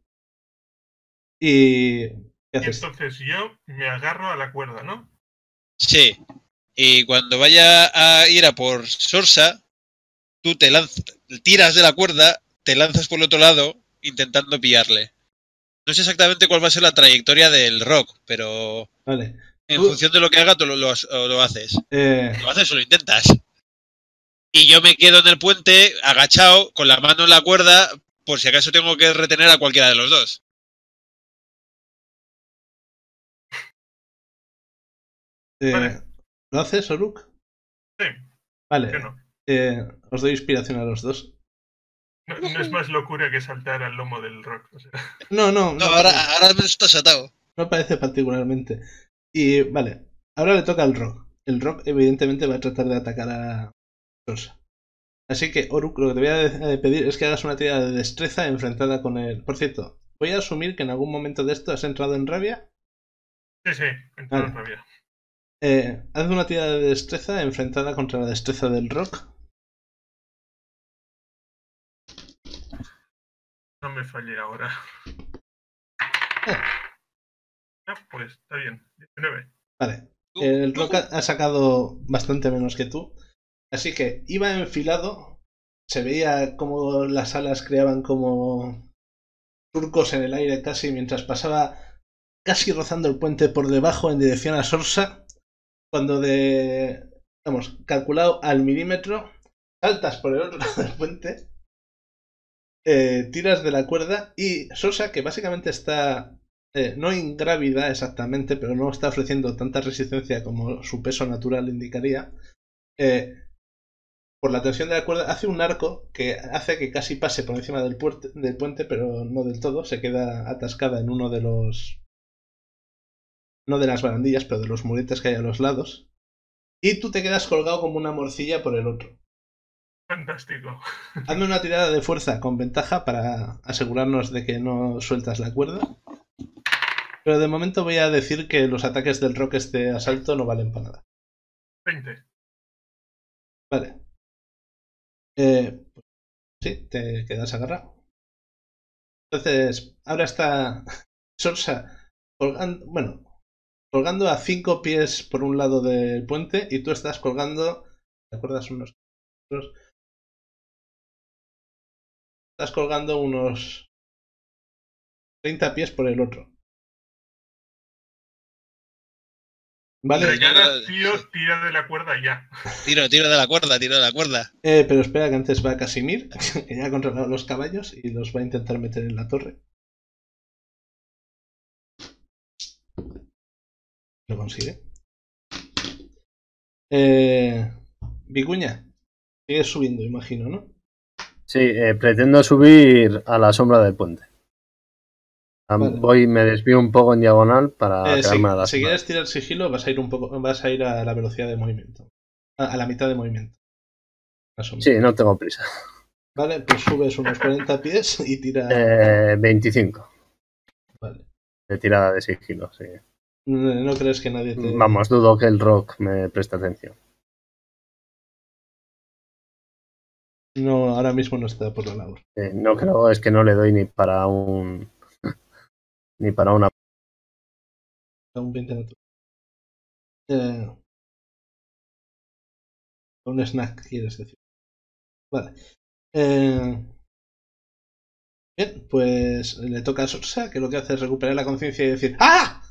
Y. ¿Qué Y haces? entonces yo me agarro a la cuerda, ¿no? Sí. Y cuando vaya a ir a por Sorsa, tú te lanzas, tiras de la cuerda, te lanzas por el otro lado, intentando pillarle. No sé exactamente cuál va a ser la trayectoria del Rock, pero Vale. en Tú- función de lo que haga, tú lo, lo- lo haces. Eh, Lo haces o lo intentas. Y yo me quedo en el puente, agachado, con la mano en la cuerda, por si acaso tengo que retener a cualquiera de los dos. eh, Vale. ¿Lo haces, Oruk? Sí, Vale. que no. Eh, os doy inspiración a los dos. No, no es más locura que saltar al lomo del rock. O sea. No, no, No, no, ahora, ahora me estás atado. no parece particularmente. Y vale, ahora le toca al rock. El rock evidentemente va a tratar de atacar a Sorsa. Así que, Oruk, lo que te voy a pedir es que hagas una tirada de destreza enfrentada con él. Por cierto, voy a asumir que en algún momento de esto has entrado en rabia. Sí, sí, entrado en Vale. rabia. Eh, haz una tirada de destreza enfrentada contra la destreza del rock. No me fallé ahora. Ah, pues está bien. diecinueve. Vale. El rock ha ha sacado bastante menos que tú. Así que iba enfilado. Se veía como las alas creaban como surcos en el aire casi mientras pasaba casi rozando el puente por debajo en dirección a Sorsa. Cuando de, vamos, calculado al milímetro, saltas por el otro lado del puente, eh, tiras de la cuerda y Sorsa, que básicamente está eh, no ingrávida exactamente, pero no está ofreciendo tanta resistencia como su peso natural indicaría, eh, por la tensión de la cuerda hace un arco que hace que casi pase por encima del, puente, del puente, pero no del todo, se queda atascada en uno de los... no de las barandillas, pero de los muretes que hay a los lados. Y tú te quedas colgado como una morcilla por el otro. Fantástico. Hazme una tirada de fuerza con ventaja para asegurarnos de que no sueltas la cuerda. Pero de momento voy a decir que los ataques del rock este asalto no valen para nada. veinte. Vale. Eh, sí, te quedas agarrado. Entonces, ahora está Sorsa colgando, bueno, colgando a cinco pies por un lado del puente y tú estás colgando, ¿te acuerdas unos? Estás colgando unos treinta pies por el otro. Vale, Regala, tío, tira de la cuerda ya. Tiro, tiro de la cuerda, tiro de la cuerda. eh, pero espera que antes va Casimir, que ya ha controlado los caballos y los va a intentar meter en la torre. Lo consigue. Eh, Vicuña, sigues subiendo, imagino, ¿no? Sí, eh, pretendo subir a la sombra del puente. Am- Vale. Voy, me desvío un poco en diagonal para Eh, si, quedarme a la si sombra. quieres tirar sigilo, vas a ir un poco, vas a ir a la velocidad de movimiento. A, a la mitad de movimiento. Más o menos. Sí, no tengo prisa. Vale, pues subes unos cuarenta pies y tira. Eh, veinticinco Vale. de tirada de sigilo, sí. No, no crees que nadie te. Vamos, dudo que el rock me preste atención. No, ahora mismo no está por la labor. Eh, no creo, es que no le doy ni para un... ni para una... A un veinte natural. Eh, un snack, quieres decir. Vale. Eh, bien, pues le toca a Sorsa, que lo que hace es recuperar la conciencia y decir ¡ah!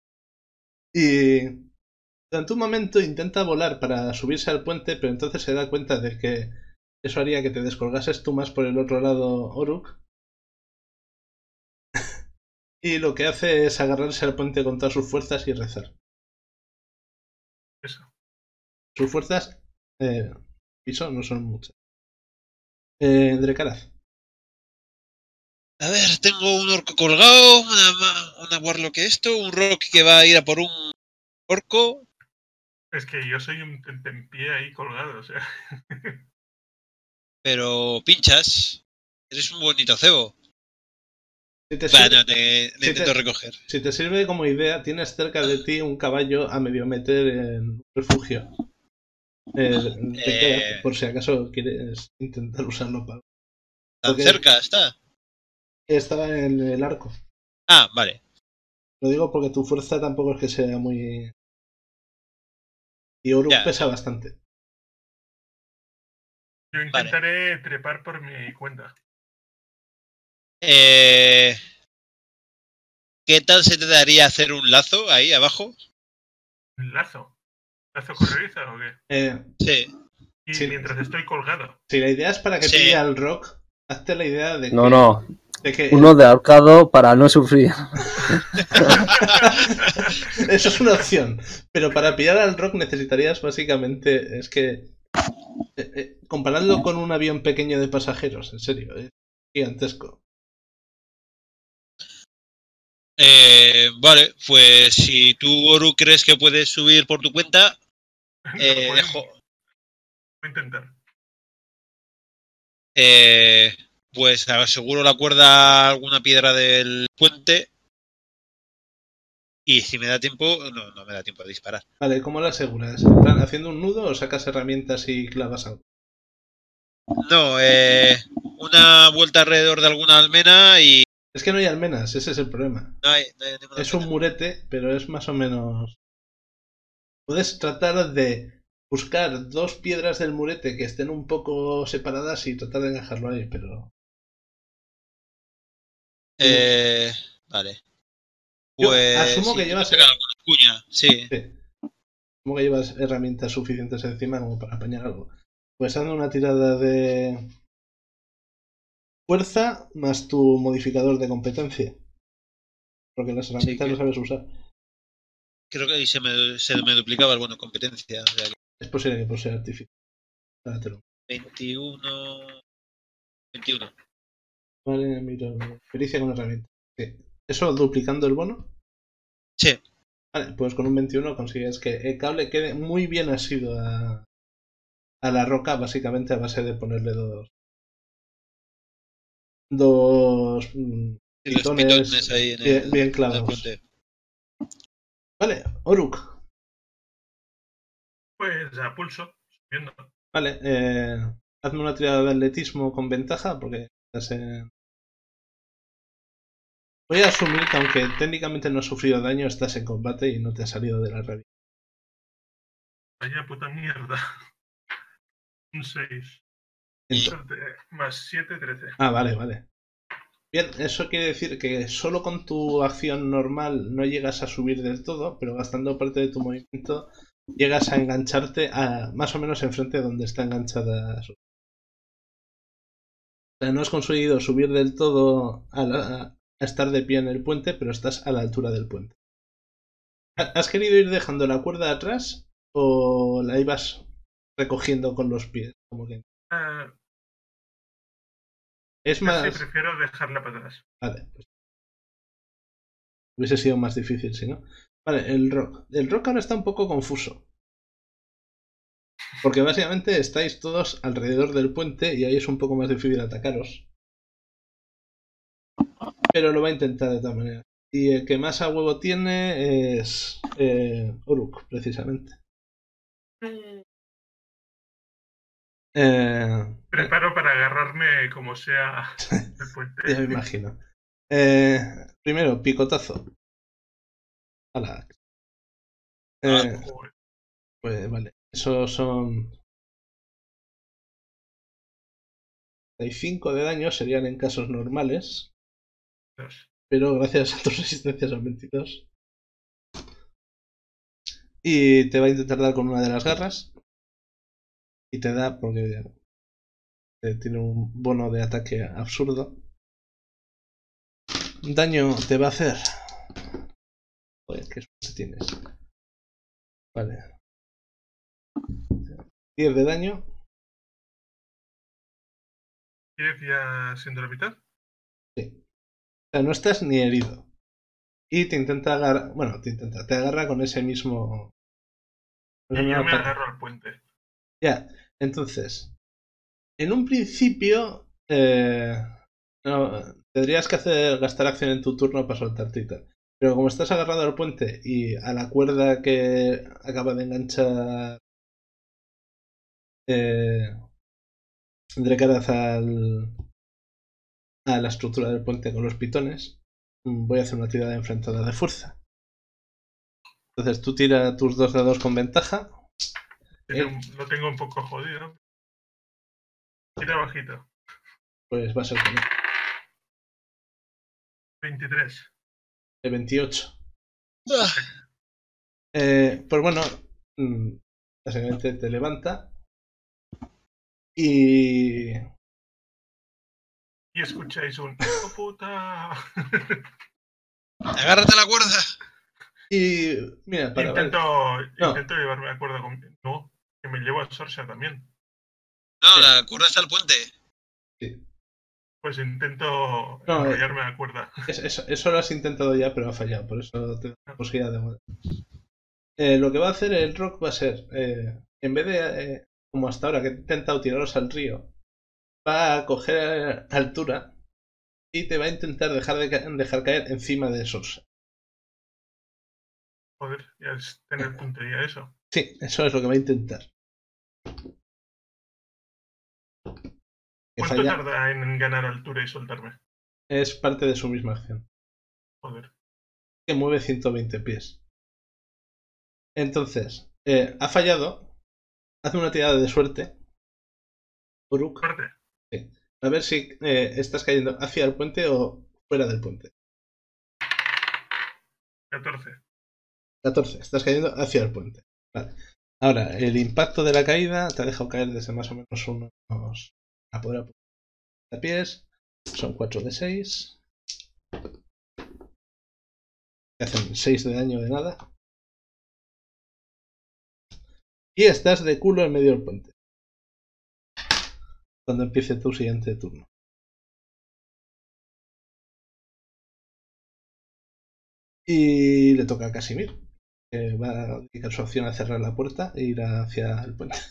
Y durante un momento intenta volar para subirse al puente, pero entonces se da cuenta de que eso haría que te descolgases tú más por el otro lado, Oruk. Y lo que hace es agarrarse al puente con todas sus fuerzas y rezar. Eso. Sus fuerzas, eh, piso, no son muchas. Eh, Drekaraz. A ver, tengo un orco colgado, una, ma- una warlock esto, un rock que va a ir a por un orco. Es que yo soy un tentempié ahí colgado, o sea. Pero pinchas. Eres un bonito cebo. Si te, Va, sirve, no, te, te Sí, intento te- recoger. si te sirve como idea, tienes cerca de ti un caballo a medio meter en refugio. Eh, te Eh. queda, por si acaso quieres intentar usarlo para. ¿Tan porque- cerca está? Estaba en el arco. Ah, vale. Lo digo porque tu fuerza tampoco es que sea muy. Y Oruk Ya, pesa no. bastante. Yo intentaré trepar por mi cuenta. Eh, ¿Qué tal se te daría hacer un lazo ahí abajo? ¿Un lazo? ¿Lazo corrediza o qué? Eh, Sí. Y Sí. mientras estoy colgado. si la idea es para que Sí. pille al rock, hazte la idea de que. No, no, de que uno de ahorcado para no sufrir. Eso es una opción. Pero para pillar al rock necesitarías básicamente. Es que. Eh, eh, compararlo con un avión pequeño de pasajeros, en serio, es gigantesco. Eh, vale, pues si tú, Oru, crees que puedes subir por tu cuenta, eh, Lo dejo, podemos- Voy a intentar. eh, pues aseguro la cuerda a alguna piedra del puente y si me da tiempo, no, no me da tiempo de disparar. Vale, ¿cómo lo aseguras? ¿En plan, haciendo un nudo o sacas herramientas y clavas algo? No, eh, una vuelta alrededor de alguna almena y Es que no hay almenas, ese es el problema. no hay, no hay ninguna Es un almena. murete, pero es más o menos... Puedes tratar de buscar dos piedras del murete que estén un poco separadas y tratar de encajarlo ahí, pero... Eh, vale. Yo Pues asumo que sí, llevas... tengo que sacar alguna cuña, sí. Sí. Asumo que llevas herramientas suficientes encima como para apañar algo. Pues hazme una tirada de... fuerza más tu modificador de competencia. Porque las herramientas que- no sabes usar. Creo que ahí se me, se me duplicaba el bueno competencia. O sea, que Es posible que por ser artificial. Páratelo. veintiuno. veintiuno. Vale, mira, pericia con herramienta. Sí. ¿Eso duplicando el bono? Sí. Vale, pues con un veintiuno consigues que el cable quede muy bien asido a, a la roca, básicamente a base de ponerle dos. Dos mm, Y los pitones pitones ahí en el, bien, bien en el clavados. puente. Vale, Oruk. Pues a pulso, subiendo. Vale, eh, hazme una tirada de atletismo con ventaja porque estás en... Voy a asumir que aunque técnicamente no has sufrido daño, estás en combate y no te has salido de la rabia. Vaya puta mierda. Un seis. Entonces- Más siete, trece. Ah, vale, vale. Bien, eso quiere decir que solo con tu acción normal no llegas a subir del todo, pero gastando parte de tu movimiento llegas a engancharte a más o menos enfrente de donde está enganchada su... O sea, no has conseguido subir del todo a, la- a estar de pie en el puente, pero estás a la altura del puente. ¿Ha- ¿Has querido ir dejando la cuerda atrás o la ibas recogiendo con los pies? Como que... Ah, Es casi más... prefiero dejarla para atrás. Vale, pues hubiese sido más difícil si no. Vale, el rock. El rock ahora está un poco confuso. Porque básicamente estáis todos alrededor del puente y ahí es un poco más difícil atacaros. Pero lo va a intentar de todas maneras. Y el que más a huevo tiene es eh, Uruk, precisamente. Eh, Preparo para agarrarme como sea el puente. ya me imagino. Eh, primero, picotazo. Ala. Eh, Ah, joder. pues vale, esos son treinta y cinco de daño, serían en casos normales. Dios. Pero gracias a tus resistencias son veintidós. Y te va a intentar dar con una de las garras. Y te da porque tiene un bono de ataque absurdo. Daño te va a hacer. Joder, qué suerte tienes. Vale. diez de daño. ¿Diez ya siendo la mitad? Sí. O sea, no estás ni herido. Y te intenta agarrar. Bueno, te intenta. Te agarra con ese mismo. con ese Y yo mismo me ataque. agarro al puente. Ya, entonces, en un principio, eh, no, tendrías que hacer gastar acción en tu turno para soltarte y tal. Pero como estás agarrado al puente y a la cuerda que acaba de enganchar eh, Drekaraz al, a la estructura del puente con los pitones, voy a hacer una tirada enfrentada de fuerza. Entonces tú tira tus dos dados con ventaja. Tiene Eh. un- Lo tengo un poco jodido. Tira bajito. Pues va a ser con él. veintitrés. De veintiocho. Ah, Eh, pues bueno, mm, básicamente te levanta y, Y escucháis un ¡hijo puta! agárrate a la cuerda. y mira, para ver, Intento, No. intento llevarme de acuerdo con. No, que me llevo a Sorsa también. No, la cuerda está al puente. Sí. Pues intento No, enrollarme la cuerda. Es- Eso, eso lo has intentado ya, pero ha fallado, por eso te da la posibilidad de mover. Eh, lo que va a hacer el rock va a ser, eh, en vez de, eh, como hasta ahora, que he intentado tiraros al río, va a coger altura y te va a intentar dejar, de ca- dejar caer encima de Sorsa. Joder, ya es tener puntería eso. Sí, eso es lo que va a intentar. Que ¿Cuánto falla tarda en ganar altura y soltarme? es parte de su misma acción. Joder. Que mueve ciento veinte pies. Entonces, eh, ha fallado. Hace una tirada de suerte. Uruk. Fuerte. Sí. A ver si eh, estás cayendo hacia el puente o fuera del puente. catorce. catorce. Estás cayendo hacia el puente. Vale. Ahora, el impacto de la caída te ha dejado caer desde más o menos unos a poder a pies. Son cuatro de seis. Te hacen seis de daño de nada. Y estás de culo en medio del puente. Cuando empiece tu siguiente turno. Y le toca a Casimir, que va a dedicar su acción a cerrar la puerta e ir hacia el puente.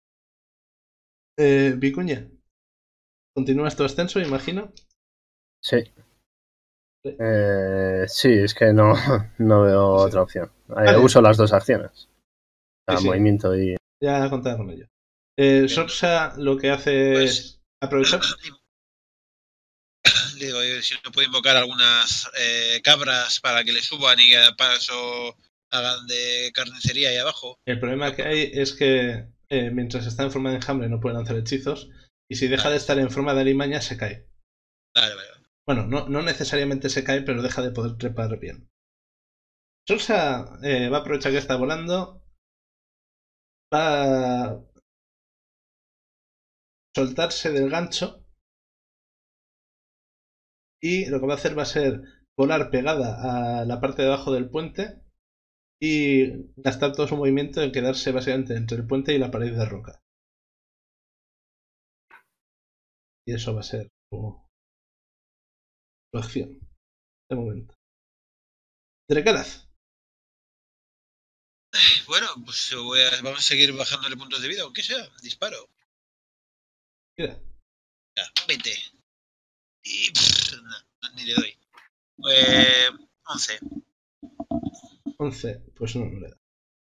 Eh, Vicuña, continúas tu ascenso, imagino. Sí. Eh, sí, es que no, no veo Sí. otra opción. Eh, Vale. Uso las dos acciones. Sí, sí. Movimiento y... Ya contaba con ello. Eh, Sorsa lo que hace Pues- es aprovechar. Le digo, eh, si no puedo invocar algunas eh, cabras para que le suban y que para eso hagan de carnicería ahí abajo. El problema que hay es que eh, mientras está en forma de enjambre no puede lanzar hechizos. Y si deja Vale. de estar en forma de alimaña se cae. Vale, vale, vale. Bueno, no, no necesariamente se cae, pero deja de poder trepar bien. Sorsa eh, va a aprovechar que está volando. Va a soltarse del gancho. Y lo que va a hacer va a ser volar pegada a la parte de abajo del puente. Y gastar todo su movimiento en quedarse básicamente entre el puente y la pared de roca. Y eso va a ser su, su acción. De momento. Drekalaz. Bueno, pues voy a- vamos a seguir bajándole puntos de vida, aunque sea. Disparo. Mira. Ya, veinte. Y pff, no, no, ni le doy. Eh, once. once. Pues no, no le da.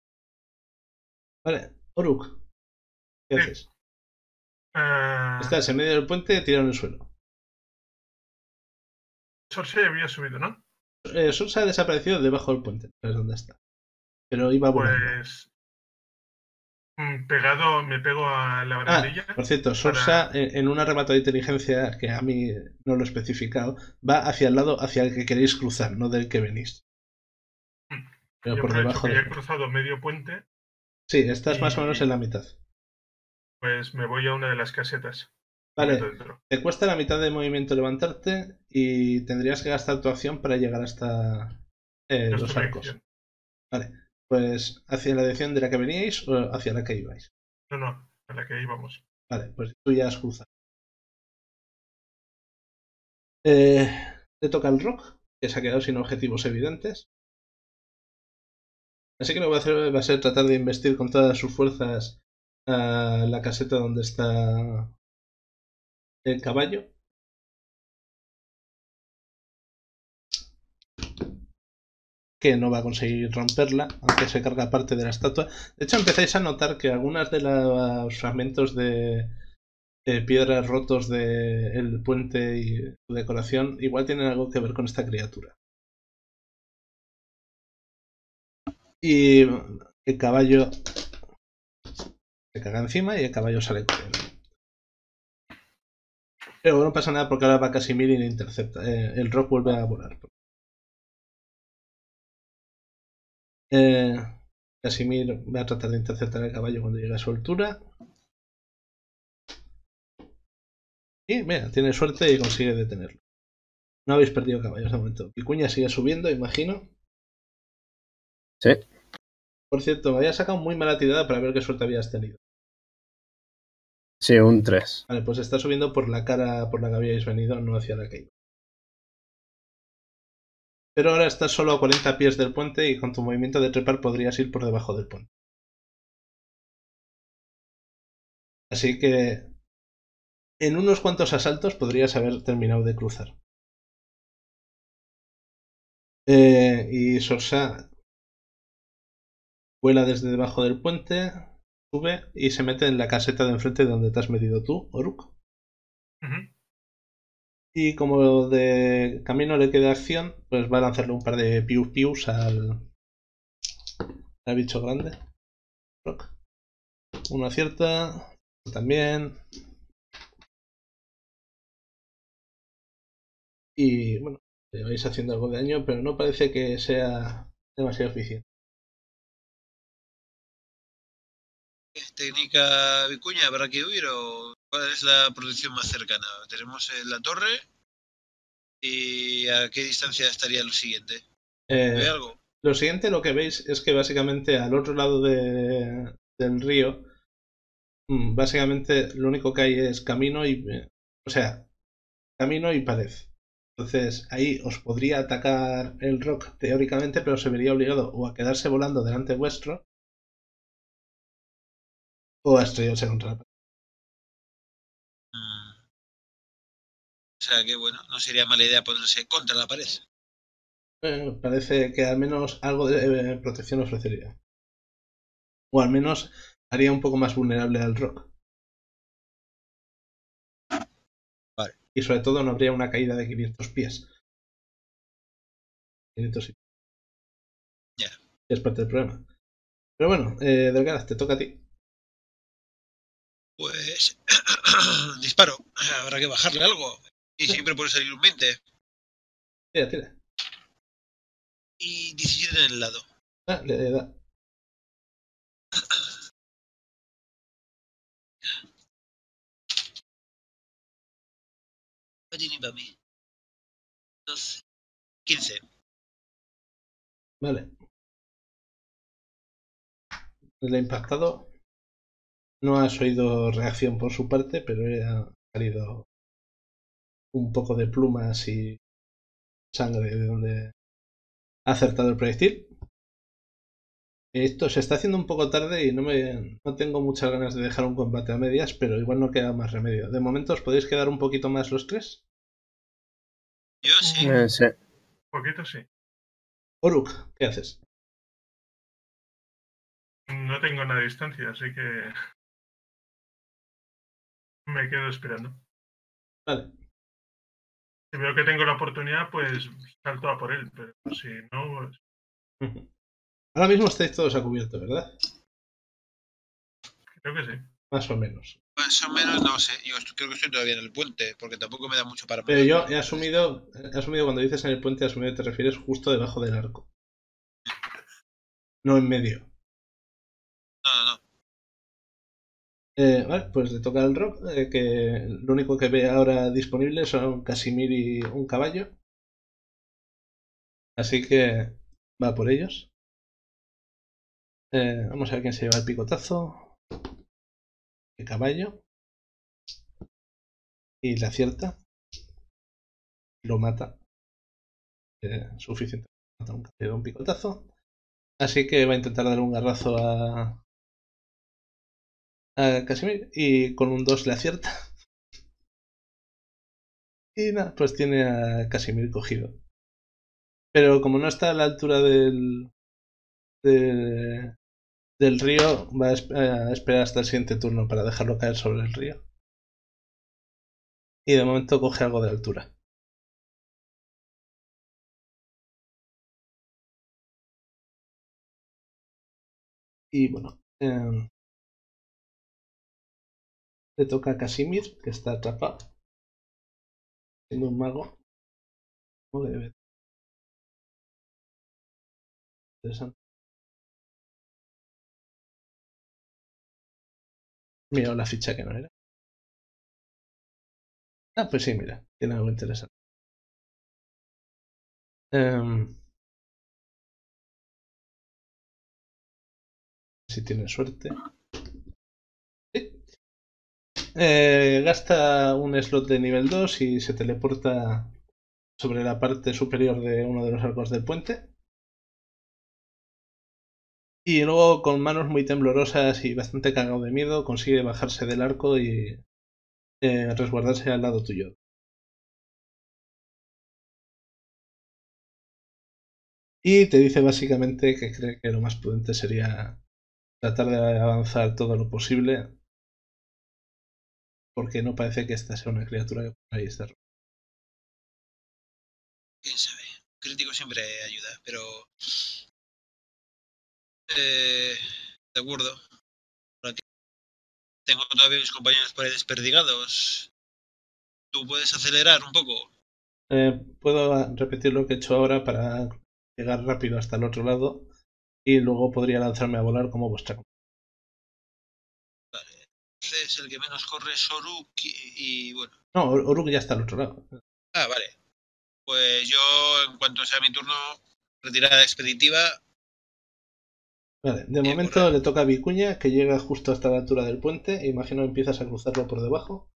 Vale. Oruk. ¿Qué Sí. haces? Ah, Estás en medio del puente tirado en el suelo. Sorse había subido, ¿no? Eh, Sorsa ha desaparecido debajo del puente. No sabes dónde está. Pero iba volando. Pues. mm, Pegado, me pego a la Ah, barandilla. por cierto, Sorsa en, en un arrebato de inteligencia que a mí no lo he especificado, va hacia el lado hacia el que queréis cruzar, no del que venís. Pero Yo por aprovecho debajo que ya he del... cruzado medio puente, Sí, estás más o y- menos en la mitad. pues me voy a una de las casetas. Vale, Me meto dentro. te cuesta la mitad de movimiento levantarte y tendrías que gastar tu acción para llegar hasta eh, Yo los estoy en arcos. acción. Vale, pues hacia la dirección de la que veníais o hacia la que ibais. No, no, a la que íbamos. Vale, pues tú ya has cruzado. Eh, te toca el rock, que se ha quedado sin objetivos evidentes. Así que lo que va a hacer va a ser tratar de investir con todas sus fuerzas a la caseta donde está el caballo. Que no va a conseguir romperla, aunque se carga parte de la estatua. De hecho, empezáis a notar que algunas de los fragmentos de, de piedras rotos del puente y su decoración igual tienen algo que ver con esta criatura. Y el caballo se caga encima y el caballo sale corriendo. Pero no pasa nada porque ahora va Casimir y le intercepta. Eh, el rock vuelve a volar. Eh, Casimir va a tratar de interceptar el caballo cuando llegue a su altura. Y mira, tiene suerte y consigue detenerlo. No habéis perdido caballos de momento. Picuña sigue subiendo, imagino. Sí. Por cierto, me había sacado muy mala tirada para ver qué suerte habías tenido. Sí, un tres. Vale, pues está subiendo por la cara por la que habíais venido, no hacia la que iba. Pero ahora estás solo a cuarenta pies del puente y con tu movimiento de trepar podrías ir por debajo del puente. Así que en unos cuantos asaltos podrías haber terminado de cruzar. Eh, y Sorsa vuela desde debajo del puente, sube y se mete en la caseta de enfrente donde te has metido tú, Oruk. Ujú. Y como de camino le queda acción, pues va a lanzarle un par de pius pius al, al bicho grande. Rock. Uno acierta, también. Y bueno, le vais haciendo algo de daño, pero no parece que sea demasiado eficiente. ¿Qué técnica Vicuña habrá que huir o cuál es la protección más cercana? Tenemos en la torre y ¿a qué distancia estaría lo siguiente? Eh, ¿Ve algo? Lo siguiente, lo que veis es que básicamente al otro lado de, del río, mm, básicamente lo único que hay es camino y, eh, o sea, camino y pared. Entonces ahí os podría atacar el rock teóricamente, pero se vería obligado o a quedarse volando delante vuestro o a estrellarse contra la pared. Mm. O sea que bueno, no sería mala idea ponerse contra la pared. Eh, parece que al menos algo de eh, protección ofrecería. O al menos haría un poco más vulnerable al rock. Vale. Y sobre todo no habría una caída de quinientos pies. quinientos y... Ya. Es parte del problema. Pero bueno, eh, Delgadas, te toca a ti. Pues disparo. Habrá que bajarle algo. Y siempre puede salir un veinte. Tira, tira. Y diecisiete en el lado. Ah, le da. No tiene para mí. doce. quince. Vale. Le ha impactado. No has oído reacción por su parte, pero ha salido un poco de plumas y sangre de donde ha acertado el proyectil. Esto se está haciendo un poco tarde y no, me, no tengo muchas ganas de dejar un combate a medias, pero igual no queda más remedio. De momento os podéis quedar un poquito más los tres. Yo sí. Eh, sí. Un poquito sí. Oruk, ¿qué haces? No tengo nada de distancia, así que me quedo esperando. Vale. Si veo que tengo la oportunidad, pues salto a por él, pero si no, pues, Ahora mismo estáis todos a cubierto, ¿verdad? creo que sí. Más o menos. Más o menos, no sé. Yo estoy- creo que estoy todavía en el puente, porque tampoco me da mucho para Pero moverme. yo he asumido, he asumido cuando dices en el puente, he asumido que te refieres justo debajo del arco. No en medio. No, no, no. Eh, vale, pues le toca al Rock, eh, que lo único que ve ahora disponible son Casimir y un caballo. Así que va por ellos. Eh, vamos a ver quién se lleva el picotazo. El caballo. Y le acierta. Lo mata. Eh, suficiente para matar un caballo de un picotazo. Así que va a intentar dar un garrazo a, a Casimir. Y con un dos le acierta. Y nada, pues tiene a Casimir cogido. Pero como no está a la altura del, de- del río, va a, esp- a esperar hasta el siguiente turno para dejarlo caer sobre el río. Y de momento coge algo de altura. Y bueno, eh, le toca a Casimir, que está atrapado. Siendo un mago. ¿Cómo que debe? Interesante. Mira la ficha que no era. Ah, pues sí, mira, tiene algo interesante. Em, si tiene suerte. Sí. eh, gasta un slot de nivel dos y se teleporta sobre la parte superior de uno de los arcos del puente. Y luego, con manos muy temblorosas y bastante cagado de miedo, consigue bajarse del arco y eh, resguardarse al lado tuyo. Y te dice básicamente que cree que lo más prudente sería tratar de avanzar todo lo posible, porque no parece que esta sea una criatura que podáis estar. Quién sabe. Crítico siempre ayuda, pero... Eh, de acuerdo. Tengo todavía mis compañeros por ahí desperdigados. ¿Tú puedes acelerar un poco? Eh, puedo repetir lo que he hecho ahora para llegar rápido hasta el otro lado y luego podría lanzarme a volar como vuestra compañera. Vale. Entonces el que menos corre es Oruk y, y bueno. No, Oruk ya está al otro lado. Ah, vale. Pues yo, en cuanto sea mi turno, retirada expeditiva. Vale, de y momento correr. le toca a Vicuña, que llega justo hasta la altura del puente. Imagino que empiezas a cruzarlo por debajo.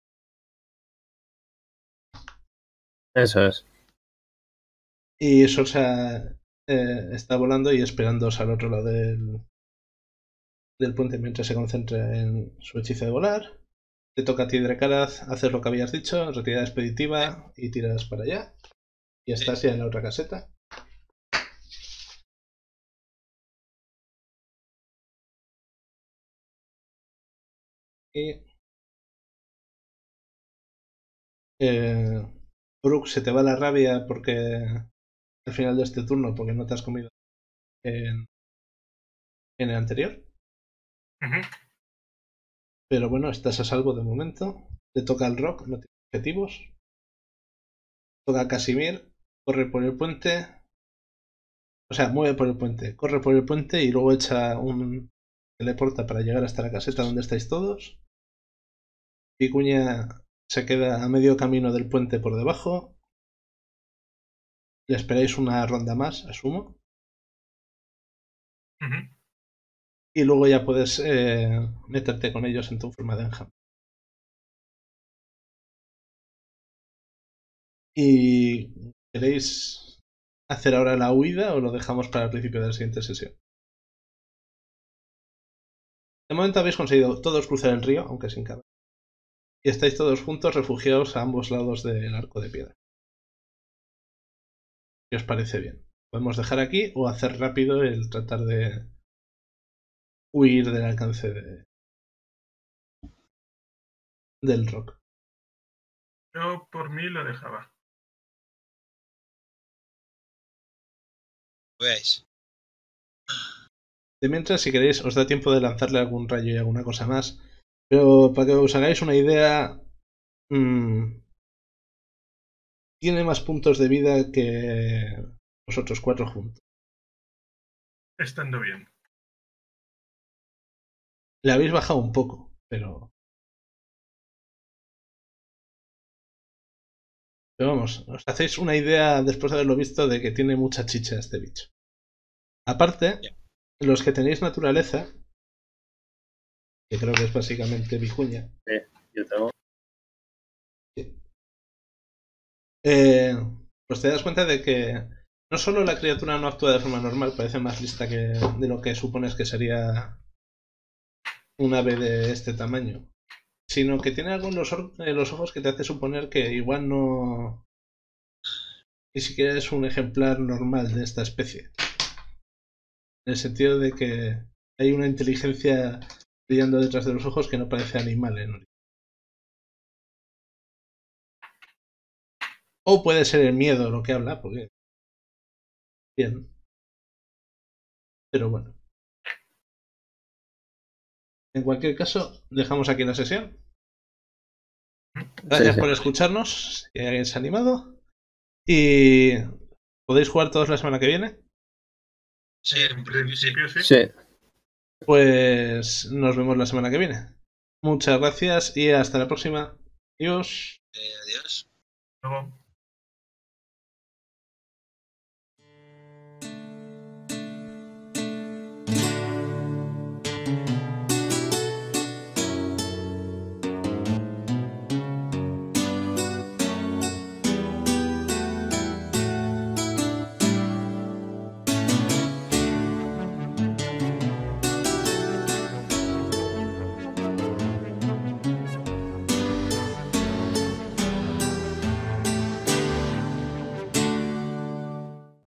Eso es. Y Sorsa eh, está volando y esperándoos al otro lado del, del puente mientras se concentra en su hechizo de volar. Te toca a ti, Dracaraz, hacer lo que habías dicho, retirada expeditiva y tiras para allá. Y estás ya en la otra caseta. Y eh, Brooke, se te va la rabia porque al final de este turno, porque no te has comido en, en el anterior. Ujú. Pero bueno, estás a salvo de momento. Te toca el Rock, no tiene objetivos. Toca a Casimir, corre por el puente. O sea, mueve por el puente, corre por el puente y luego echa un teleporta para llegar hasta la caseta donde estáis todos. Vicuña se queda a medio camino del puente por debajo. Le esperáis una ronda más, asumo. Ujú. Y luego ya puedes eh, meterte con ellos en tu forma de enjambre. ¿Y queréis hacer ahora la huida o lo dejamos para el principio de la siguiente sesión? De momento habéis conseguido todos cruzar el río, aunque sin caber. Y estáis todos juntos refugiados a ambos lados del arco de piedra. ¿Qué os parece bien? Podemos dejar aquí o hacer rápido el tratar de huir del alcance de... del rock. Yo por mí lo dejaba. Veáis. De mientras, si queréis, os da tiempo de lanzarle algún rayo y alguna cosa más. Pero para que os hagáis una idea, mmm, tiene más puntos de vida que vosotros cuatro juntos. Estando bien. Le habéis bajado un poco, pero... Pero vamos, os hacéis una idea después de haberlo visto de que tiene mucha chicha este bicho. Aparte, Yeah. los que tenéis naturaleza, que creo que es básicamente Vicuña, Sí, yo tengo. eh, pues te das cuenta de que no solo la criatura no actúa de forma normal, parece más lista que de lo que supones que sería un ave de este tamaño, sino que tiene algo en los, en los ojos que te hace suponer que igual no ni siquiera es un ejemplar normal de esta especie. En el sentido de que hay una inteligencia brillando detrás de los ojos que no parece animal en origen. O puede ser el miedo lo que habla, porque... Bien. Pero bueno. En cualquier caso, dejamos aquí la sesión. Gracias Sí, sí. por escucharnos, si alguien se ha animado. Y... ¿podéis jugar todos la semana que viene? Sí, En principio sí. Sí. Pues nos vemos la semana que viene. Muchas gracias y hasta la próxima. Adiós. Eh, adiós. Luego.